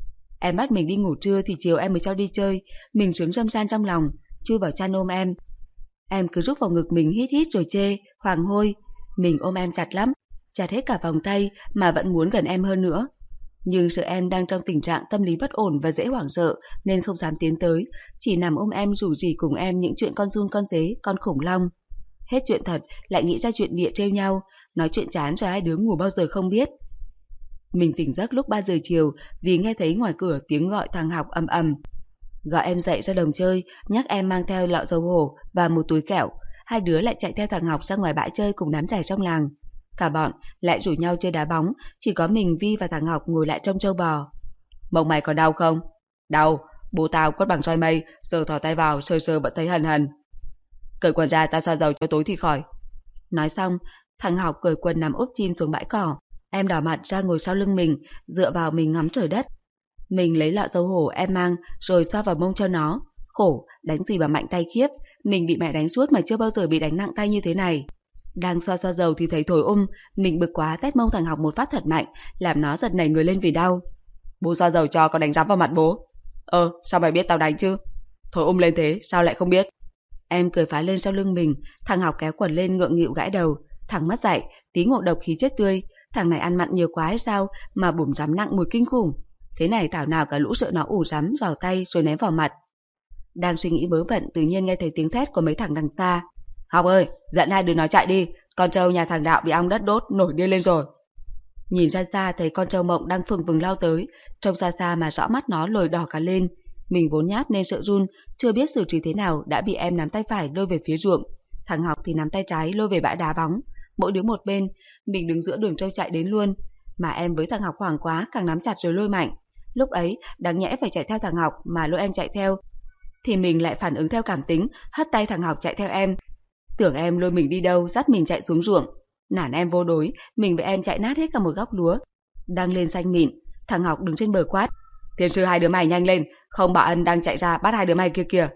Em bắt mình đi ngủ trưa thì chiều em mới cho đi chơi. Mình sướng râm ran trong lòng, chui vào chăn ôm em. Em cứ rúc vào ngực mình hít hít rồi chê, hoàng hôi. Mình ôm em chặt lắm, chặt hết cả vòng tay mà vẫn muốn gần em hơn nữa. Nhưng sợ em đang trong tình trạng tâm lý bất ổn và dễ hoảng sợ nên không dám tiến tới, chỉ nằm ôm em rủ rỉ cùng em những chuyện con giun con dế, con khủng long. Hết chuyện thật lại nghĩ ra chuyện bịa trêu nhau, nói chuyện chán cho hai đứa ngủ bao giờ không biết. Mình tỉnh giấc lúc ba giờ chiều vì nghe thấy ngoài cửa tiếng gọi thằng Học ầm ầm. Gọi em dậy ra đồng chơi, nhắc em mang theo lọ dầu hổ và một túi kẹo. Hai đứa lại chạy theo thằng Học ra ngoài bãi chơi cùng đám trẻ trong làng. Cả bọn lại rủ nhau chơi đá bóng, chỉ có mình Vi và thằng Học ngồi lại trông trâu bò. Mông mày còn đau không? Đau, bố tao quất bằng roi mây, giờ thò tay vào sờ sờ vẫn thấy hằn hằn. Cởi quần ra tao xoa dầu cho tối thì khỏi. Nói xong, thằng Học cởi quần nằm úp chim xuống bãi cỏ. Em đỏ mặt ra ngồi sau lưng mình, dựa vào mình ngắm trời đất. Mình lấy lọ dầu hổ em mang rồi xoa vào mông cho nó. Khổ, đánh gì mà mạnh tay khiếp. Mình bị mẹ đánh suốt mà chưa bao giờ bị đánh nặng tay như thế này. Đang xoa xoa dầu thì thấy thổi um. Mình bực quá tét mông thằng Học một phát thật mạnh, làm nó giật nảy người lên vì đau. Bố xoa dầu cho, có đánh rắm vào mặt bố. Ờ, sao mày biết tao đánh chứ? Thổi um lên thế, sao lại không biết? Em cười phá lên sau lưng mình. Thằng Học kéo quần lên ngượng nghịu gãi đầu. Thằng mất dạy, tí ngộ độc khí chết tươi. Thằng này ăn mặn nhiều quá hay sao mà bủm rắm nặng mùi kinh khủng. Thế này thảo nào cả lũ sợ nó ủ rắm vào tay rồi ném vào mặt. Đang suy nghĩ vớ vẩn tự nhiên nghe thấy tiếng thét của mấy thằng đằng xa. Học ơi, dẫn hai đứa nó chạy đi, con trâu nhà thằng Đạo bị ong đất đốt nổi điên lên rồi. Nhìn ra xa thấy con trâu Mộng đang phừng phừng lao tới, trông xa xa mà rõ mắt nó lồi đỏ cả lên. Mình vốn nhát nên sợ run, chưa biết xử trí thế nào đã bị em nắm tay phải lôi về phía ruộng. Thằng Học thì nắm tay trái lôi về bãi đá bóng, mỗi đứa một bên. Mình đứng giữa đường trâu chạy đến luôn, mà em với thằng Học hoảng quá càng nắm chặt rồi lôi mạnh. Lúc ấy đáng nhẽ phải chạy theo thằng Học mà lôi em chạy theo, thì mình lại phản ứng theo cảm tính, hất tay thằng Học chạy theo em. Tưởng em lôi mình đi đâu, dắt mình chạy xuống ruộng. Nản em vô đối, mình với em chạy nát hết cả một góc lúa đang lên xanh mịn. Thằng Học đứng trên bờ quát: Thiên sư hai đứa mày nhanh lên, không bà Ân đang chạy ra bắt hai đứa mày kia kìa.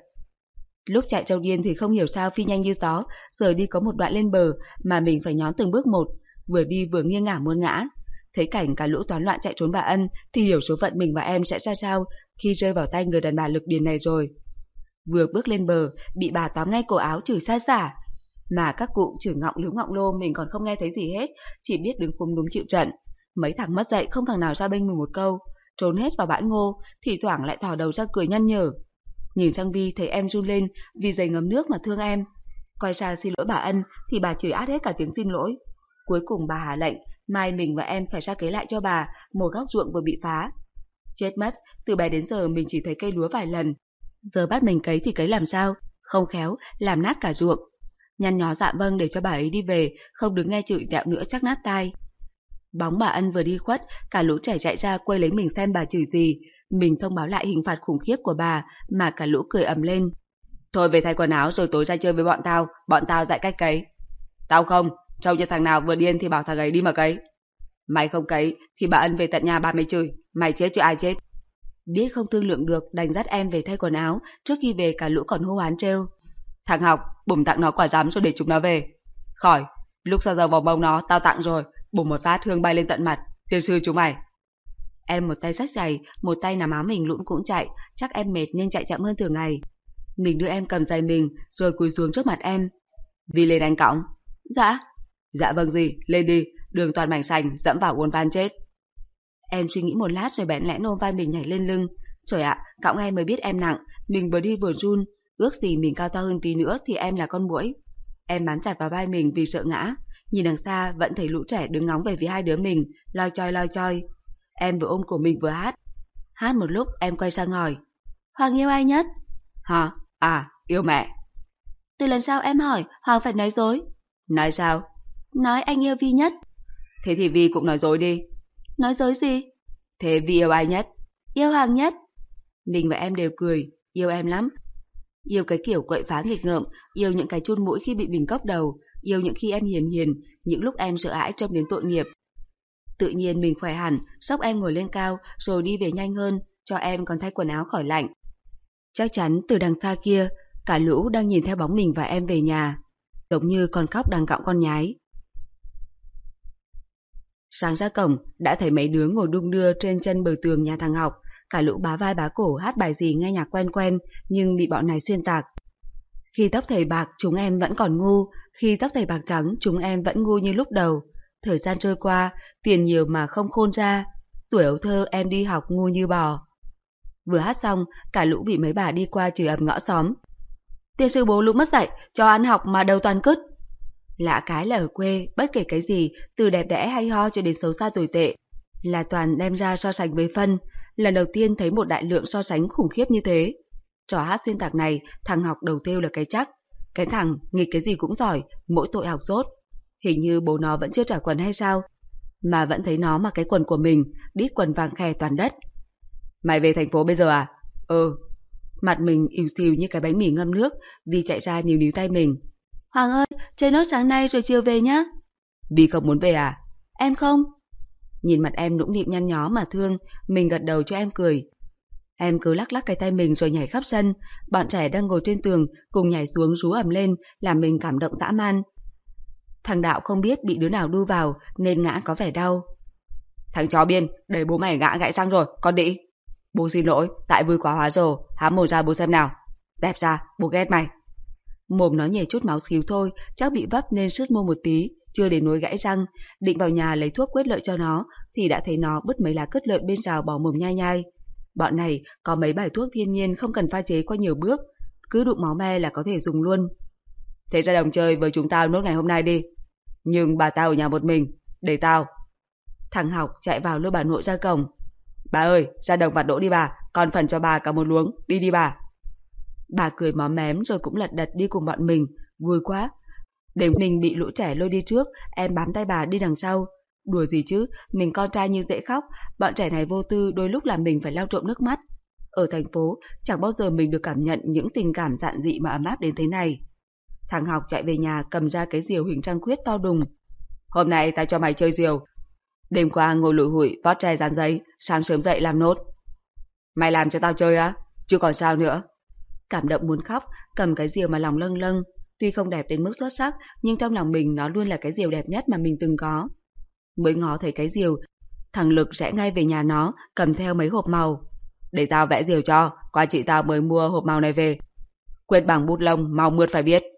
Lúc chạy trâu điên thì không hiểu sao phi nhanh như gió, giờ đi có một đoạn lên bờ mà mình phải nhón từng bước một, vừa đi vừa nghiêng ngả muốn ngã. Thấy cảnh cả lũ toán loạn chạy trốn bà Ân thì hiểu số phận mình và em sẽ ra sao khi rơi vào tay người đàn bà lực điền này rồi. Vừa bước lên bờ bị bà tóm ngay cổ áo chửi xa xả, mà các cụ chửi ngọng lú ngọng lô mình còn không nghe thấy gì hết, chỉ biết đứng khúm núm chịu trận. Mấy thằng mất dạy không thằng nào ra bênh mình một câu, trốn hết vào bãi ngô, thì thoảng lại thò đầu ra cười nhăn nhở. Nhìn sang Vi thấy em run lên vì giày ngấm nước mà thương em. Quay sang xin lỗi bà Ân thì bà chửi át hết cả tiếng xin lỗi. Cuối cùng bà hạ lệnh mai mình và em phải ra cấy lại cho bà một góc ruộng vừa bị phá. Chết mất, từ bé đến giờ mình chỉ thấy cây lúa vài lần, giờ bắt mình cấy thì cấy làm sao? Không khéo làm nát cả ruộng. Nhăn nhó dạ vâng để cho bà ấy đi về, không đứng nghe chửi tẹo nữa chắc nát tai. Bóng bà Ân vừa đi khuất, cả lũ trẻ chạy ra quay lấy mình xem bà chửi gì. Mình thông báo lại hình phạt khủng khiếp của bà mà cả lũ cười ầm lên. Thôi về thay quần áo rồi tối ra chơi với bọn tao, bọn tao dạy cách cấy. Tao không, trông như thằng nào vừa điên thì bảo thằng ấy đi mà cấy. Mày không cấy thì bà Ân về tận nhà bà mày chửi, mày chết chứ ai chết. Biết không thương lượng được đành dắt em về thay quần áo, trước khi về cả lũ còn hô hoán trêu. Thằng Học, bùm tặng nó quả giám rồi để chúng nó về. Khỏi, lúc sao giờ vào bông nó tao tặng rồi, bùm một phát hương bay lên tận mặt, tiên sư chúng mày. Em một tay xách giày, một tay nắm áo mình lũn cũng chạy, chắc em mệt nên chạy chậm hơn thường ngày. Mình đưa em cầm giày mình rồi cúi xuống trước mặt em. Vi lên anh cõng. Dạ. Dạ vâng gì, lên đi, đường toàn mảnh sành, dẫm vào uốn van chết. Em suy nghĩ một lát rồi bẽn lẽn ôm vai mình nhảy lên lưng. Trời ạ, cõng em mới biết em nặng, mình vừa đi vừa run, ước gì mình cao to hơn tí nữa thì em là con muỗi. Em bám chặt vào vai mình vì sợ ngã, nhìn đằng xa vẫn thấy lũ trẻ đứng ngóng về phía hai đứa mình, loi choi loi choi. Em vừa ôm cổ mình vừa hát. Hát một lúc em quay sang hỏi: Hoàng yêu ai nhất? Hả? À, yêu mẹ. Từ lần sau em hỏi, Hoàng phải nói dối. Nói sao? Nói anh yêu Vi nhất. Thế thì Vi cũng nói dối đi. Nói dối gì? Thế Vi yêu ai nhất? Yêu Hoàng nhất. Mình và em đều cười, yêu em lắm. Yêu cái kiểu quậy phá nghịch ngợm, yêu những cái chun mũi khi bị bình cốc đầu, yêu những khi em hiền hiền, những lúc em sợ hãi trông đến tội nghiệp. Tự nhiên mình khỏe hẳn, xốc em ngồi lên cao rồi đi về nhanh hơn, cho em còn thay quần áo khỏi lạnh. Chắc chắn từ đằng xa kia, cả lũ đang nhìn theo bóng mình và em về nhà. giống như con cóc đang cõng con nhái. Sáng ra cổng, đã thấy mấy đứa ngồi đung đưa trên chân bờ tường nhà thằng Học, cả lũ bá vai bá cổ hát bài gì nghe nhạc quen quen, nhưng bị bọn này xuyên tạc. Khi tóc thầy bạc, chúng em vẫn còn ngu, khi tóc thầy bạc trắng, chúng em vẫn ngu như lúc đầu. Thời gian trôi qua, tiền nhiều mà không khôn ra, tuổi ấu thơ em đi học ngu như bò. Vừa hát xong, cả lũ bị mấy bà đi qua chửi ầm ngõ xóm. Tiền sư bố lũ mất dạy, cho ăn học mà đầu toàn cứt. Lạ cái là ở quê, bất kể cái gì, từ đẹp đẽ hay ho cho đến xấu xa tồi tệ, là toàn đem ra so sánh với phân. Lần đầu tiên thấy một đại lượng so sánh khủng khiếp như thế. Trò hát xuyên tạc này, thằng Học đầu tiêu là cái chắc. Cái thằng nghịch cái gì cũng giỏi, mỗi tội học dốt. Hình như bố nó vẫn chưa trả quần hay sao, mà vẫn thấy nó mặc cái quần của mình, đít quần vàng khè toàn đất. Mày về thành phố bây giờ à? Ừ. Mặt mình ỉu xìu như cái bánh mì ngâm nước, vì chạy ra níu níu tay mình. Hoàng ơi, chơi nốt sáng nay rồi chiều về nhá. Vì không muốn về à? Em không. Nhìn mặt em nũng nịu nhăn nhó mà thương, mình gật đầu cho em cười. Em cứ lắc lắc cái tay mình rồi nhảy khắp sân. Bọn trẻ đang ngồi trên tường cùng nhảy xuống rú ầm lên, làm mình cảm động dã man. Thằng Đạo không biết bị đứa nào đu vào nên ngã có vẻ đau. Thằng chó Biên, để bố mày ngã gãy răng rồi, con đĩ. Bố xin lỗi, tại vui quá hóa rồ, há mồm ra bố xem nào. Dẹp ra, bố ghét mày. Mồm nó nhảy chút máu xíu thôi, chắc bị vấp nên sứt môi một tí, chưa đến nỗi gãy răng. Định vào nhà lấy thuốc quyết lợi cho nó, thì đã thấy nó bứt mấy lá cứt lợn bên rào bỏ mồm nhai nhai. Bọn này có mấy bài thuốc thiên nhiên không cần pha chế qua nhiều bước, cứ đụng máu me là có thể dùng luôn. Thế ra đồng chơi với chúng tao nốt ngày hôm nay đi. Nhưng bà tao ở nhà một mình, để tao. Thằng Học chạy vào lôi bà nội ra cổng. Bà ơi, ra đồng vặt đỗ đi bà, còn phần cho bà cả một luống, đi đi bà. Bà cười móm mém rồi cũng lật đật đi cùng bọn mình, vui quá. Để mình bị lũ trẻ lôi đi trước, em bám tay bà đi đằng sau. Đùa gì chứ, mình con trai như dễ khóc, bọn trẻ này vô tư đôi lúc làm mình phải lau trộm nước mắt. Ở thành phố, chẳng bao giờ mình được cảm nhận những tình cảm dạn dị mà ấm áp đến thế này. Thằng Học chạy về nhà cầm ra cái diều hình trăng khuyết to đùng. Hôm nay tao cho mày chơi diều. Đêm qua ngồi lủi hủi vót tre dán giấy, sáng sớm dậy làm nốt. Mày làm cho tao chơi á? Chứ còn sao nữa. Cảm động muốn khóc, cầm cái diều mà lòng lâng lâng. Tuy không đẹp đến mức xuất sắc, nhưng trong lòng mình nó luôn là cái diều đẹp nhất mà mình từng có. Mới ngó thấy cái diều, thằng Lực rẽ ngay về nhà nó, cầm theo mấy hộp màu. Để tao vẽ diều cho, qua chị tao mới mua hộp màu này về. Quệt bằng bút lông, màu mượt phải biết.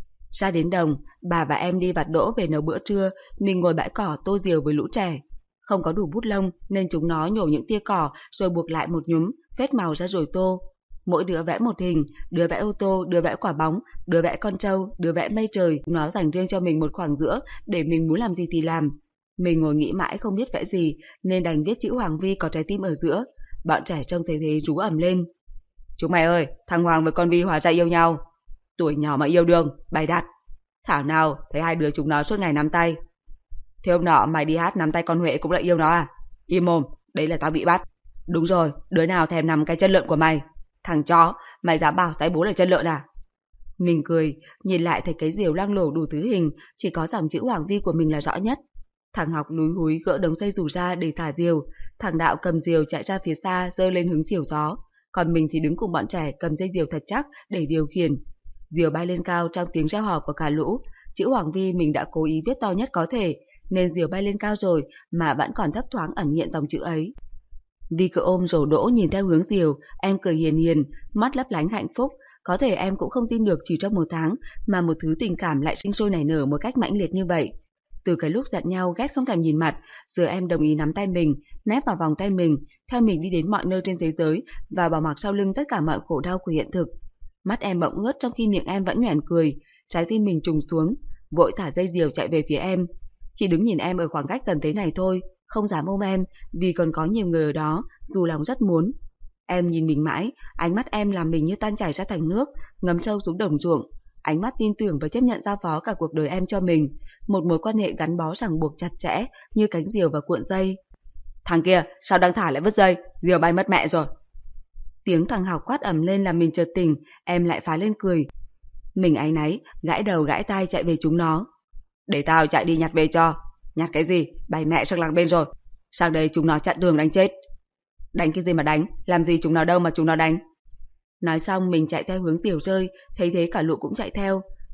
Ra đến đồng, bà và em đi vặt đỗ về nấu bữa trưa, mình ngồi bãi cỏ tô diều với lũ trẻ. Không có đủ bút lông nên chúng nó nhổ những tia cỏ rồi buộc lại một nhúm, phết màu ra rồi tô. Mỗi đứa vẽ một hình, đứa vẽ ô tô, đứa vẽ quả bóng, đứa vẽ con trâu, đứa vẽ mây trời. Nó dành riêng cho mình một khoảng giữa để mình muốn làm gì thì làm. Mình ngồi nghĩ mãi không biết vẽ gì nên đành viết chữ Hoàng Vi có trái tim ở giữa. Bọn trẻ trông thấy thế rú ầm lên. Chúng mày ơi, thằng Hoàng với con Vi hóa ra yêu nhau. Tuổi nhỏ mà yêu đương, bày đặt. Thảo nào thấy hai đứa chúng nó suốt ngày nắm tay. Thế hôm nọ mày đi hát nắm tay con Huệ cũng là yêu nó à? Im mồm, đấy là tao bị bắt. Đúng rồi, đứa nào thèm nắm cái chân lợn của mày? Thằng chó, mày dám bảo tay bố là chân lợn à? Mình cười, nhìn lại thấy cái diều loang lổ đủ thứ hình, chỉ có dòng chữ Hoàng Vi của mình là rõ nhất. Thằng Học lúi húi gỡ đống dây rủ ra để thả diều. Thằng Đạo cầm diều chạy ra phía xa giơ lên hứng chiều gió. Còn mình thì đứng cùng bọn trẻ cầm dây diều thật chắc để điều khiển. Diều bay lên cao trong tiếng reo hò của cả lũ. Chữ Hoàng Vi mình đã cố ý viết to nhất có thể, nên diều bay lên cao rồi mà vẫn còn thấp thoáng ẩn hiện dòng chữ ấy. Vi cứ ôm rổ đỗ nhìn theo hướng diều, em cười hiền hiền, mắt lấp lánh hạnh phúc. Có thể em cũng không tin được chỉ trong một tháng mà một thứ tình cảm lại sinh sôi nảy nở một cách mãnh liệt như vậy. Từ cái lúc giận nhau ghét không thèm nhìn mặt, giờ em đồng ý nắm tay mình, nép vào vòng tay mình, theo mình đi đến mọi nơi trên thế giới và bỏ mặc sau lưng tất cả mọi khổ đau của hiện thực. Mắt em bỗng ướt trong khi miệng em vẫn nhoẻn cười, trái tim mình trùng xuống, vội thả dây diều chạy về phía em. Chỉ đứng nhìn em ở khoảng cách gần thế này thôi, không dám ôm em vì còn có nhiều người ở đó, dù lòng rất muốn. Em nhìn mình mãi, ánh mắt em làm mình như tan chảy ra thành nước, ngấm sâu xuống đồng ruộng. Ánh mắt tin tưởng và chấp nhận giao phó cả cuộc đời em cho mình, một mối quan hệ gắn bó ràng buộc chặt chẽ như cánh diều và cuộn dây. Thằng kia, sao đang thả lại vứt dây, diều bay mất mẹ rồi. Tiếng thằng Học quát ầm lên làm mình chợt tỉnh, em lại phá lên cười. Mình áy náy, gãi đầu gãi tai chạy về chúng nó. Để tao chạy đi nhặt về cho. Nhặt cái gì, bay mẹ sang làng bên rồi. Sang đây chúng nó chặn đường đánh chết. Đánh cái gì mà đánh, làm gì chúng nó đâu mà chúng nó đánh. Nói xong mình chạy theo hướng diều rơi, thấy thế cả lũ cũng chạy theo.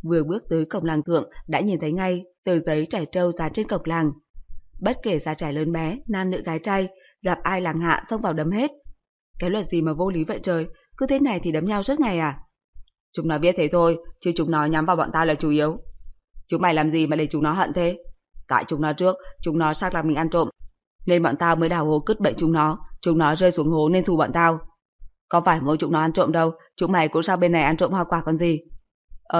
Vừa bước tới cổng làng thượng đã nhìn thấy ngay tờ giấy trải trâu dán trên cổng làng. Bất kể già trẻ lớn bé, nam nữ gái trai, gặp ai làng hạ xông vào đấm hết. Cái luật gì mà vô lý vậy trời, cứ thế này thì đấm nhau suốt ngày à? Chúng nó viết thế thôi, chứ chúng nó nhắm vào bọn tao là chủ yếu. Chúng mày làm gì mà để chúng nó hận thế? Tại chúng nó trước, chúng nó xác là mình ăn trộm, nên bọn tao mới đào hố cứt bẫy chúng nó, chúng nó rơi xuống hố nên thù bọn tao. Có phải mỗi chúng nó ăn trộm đâu, chúng mày cũng sang bên này ăn trộm hoa quả còn gì.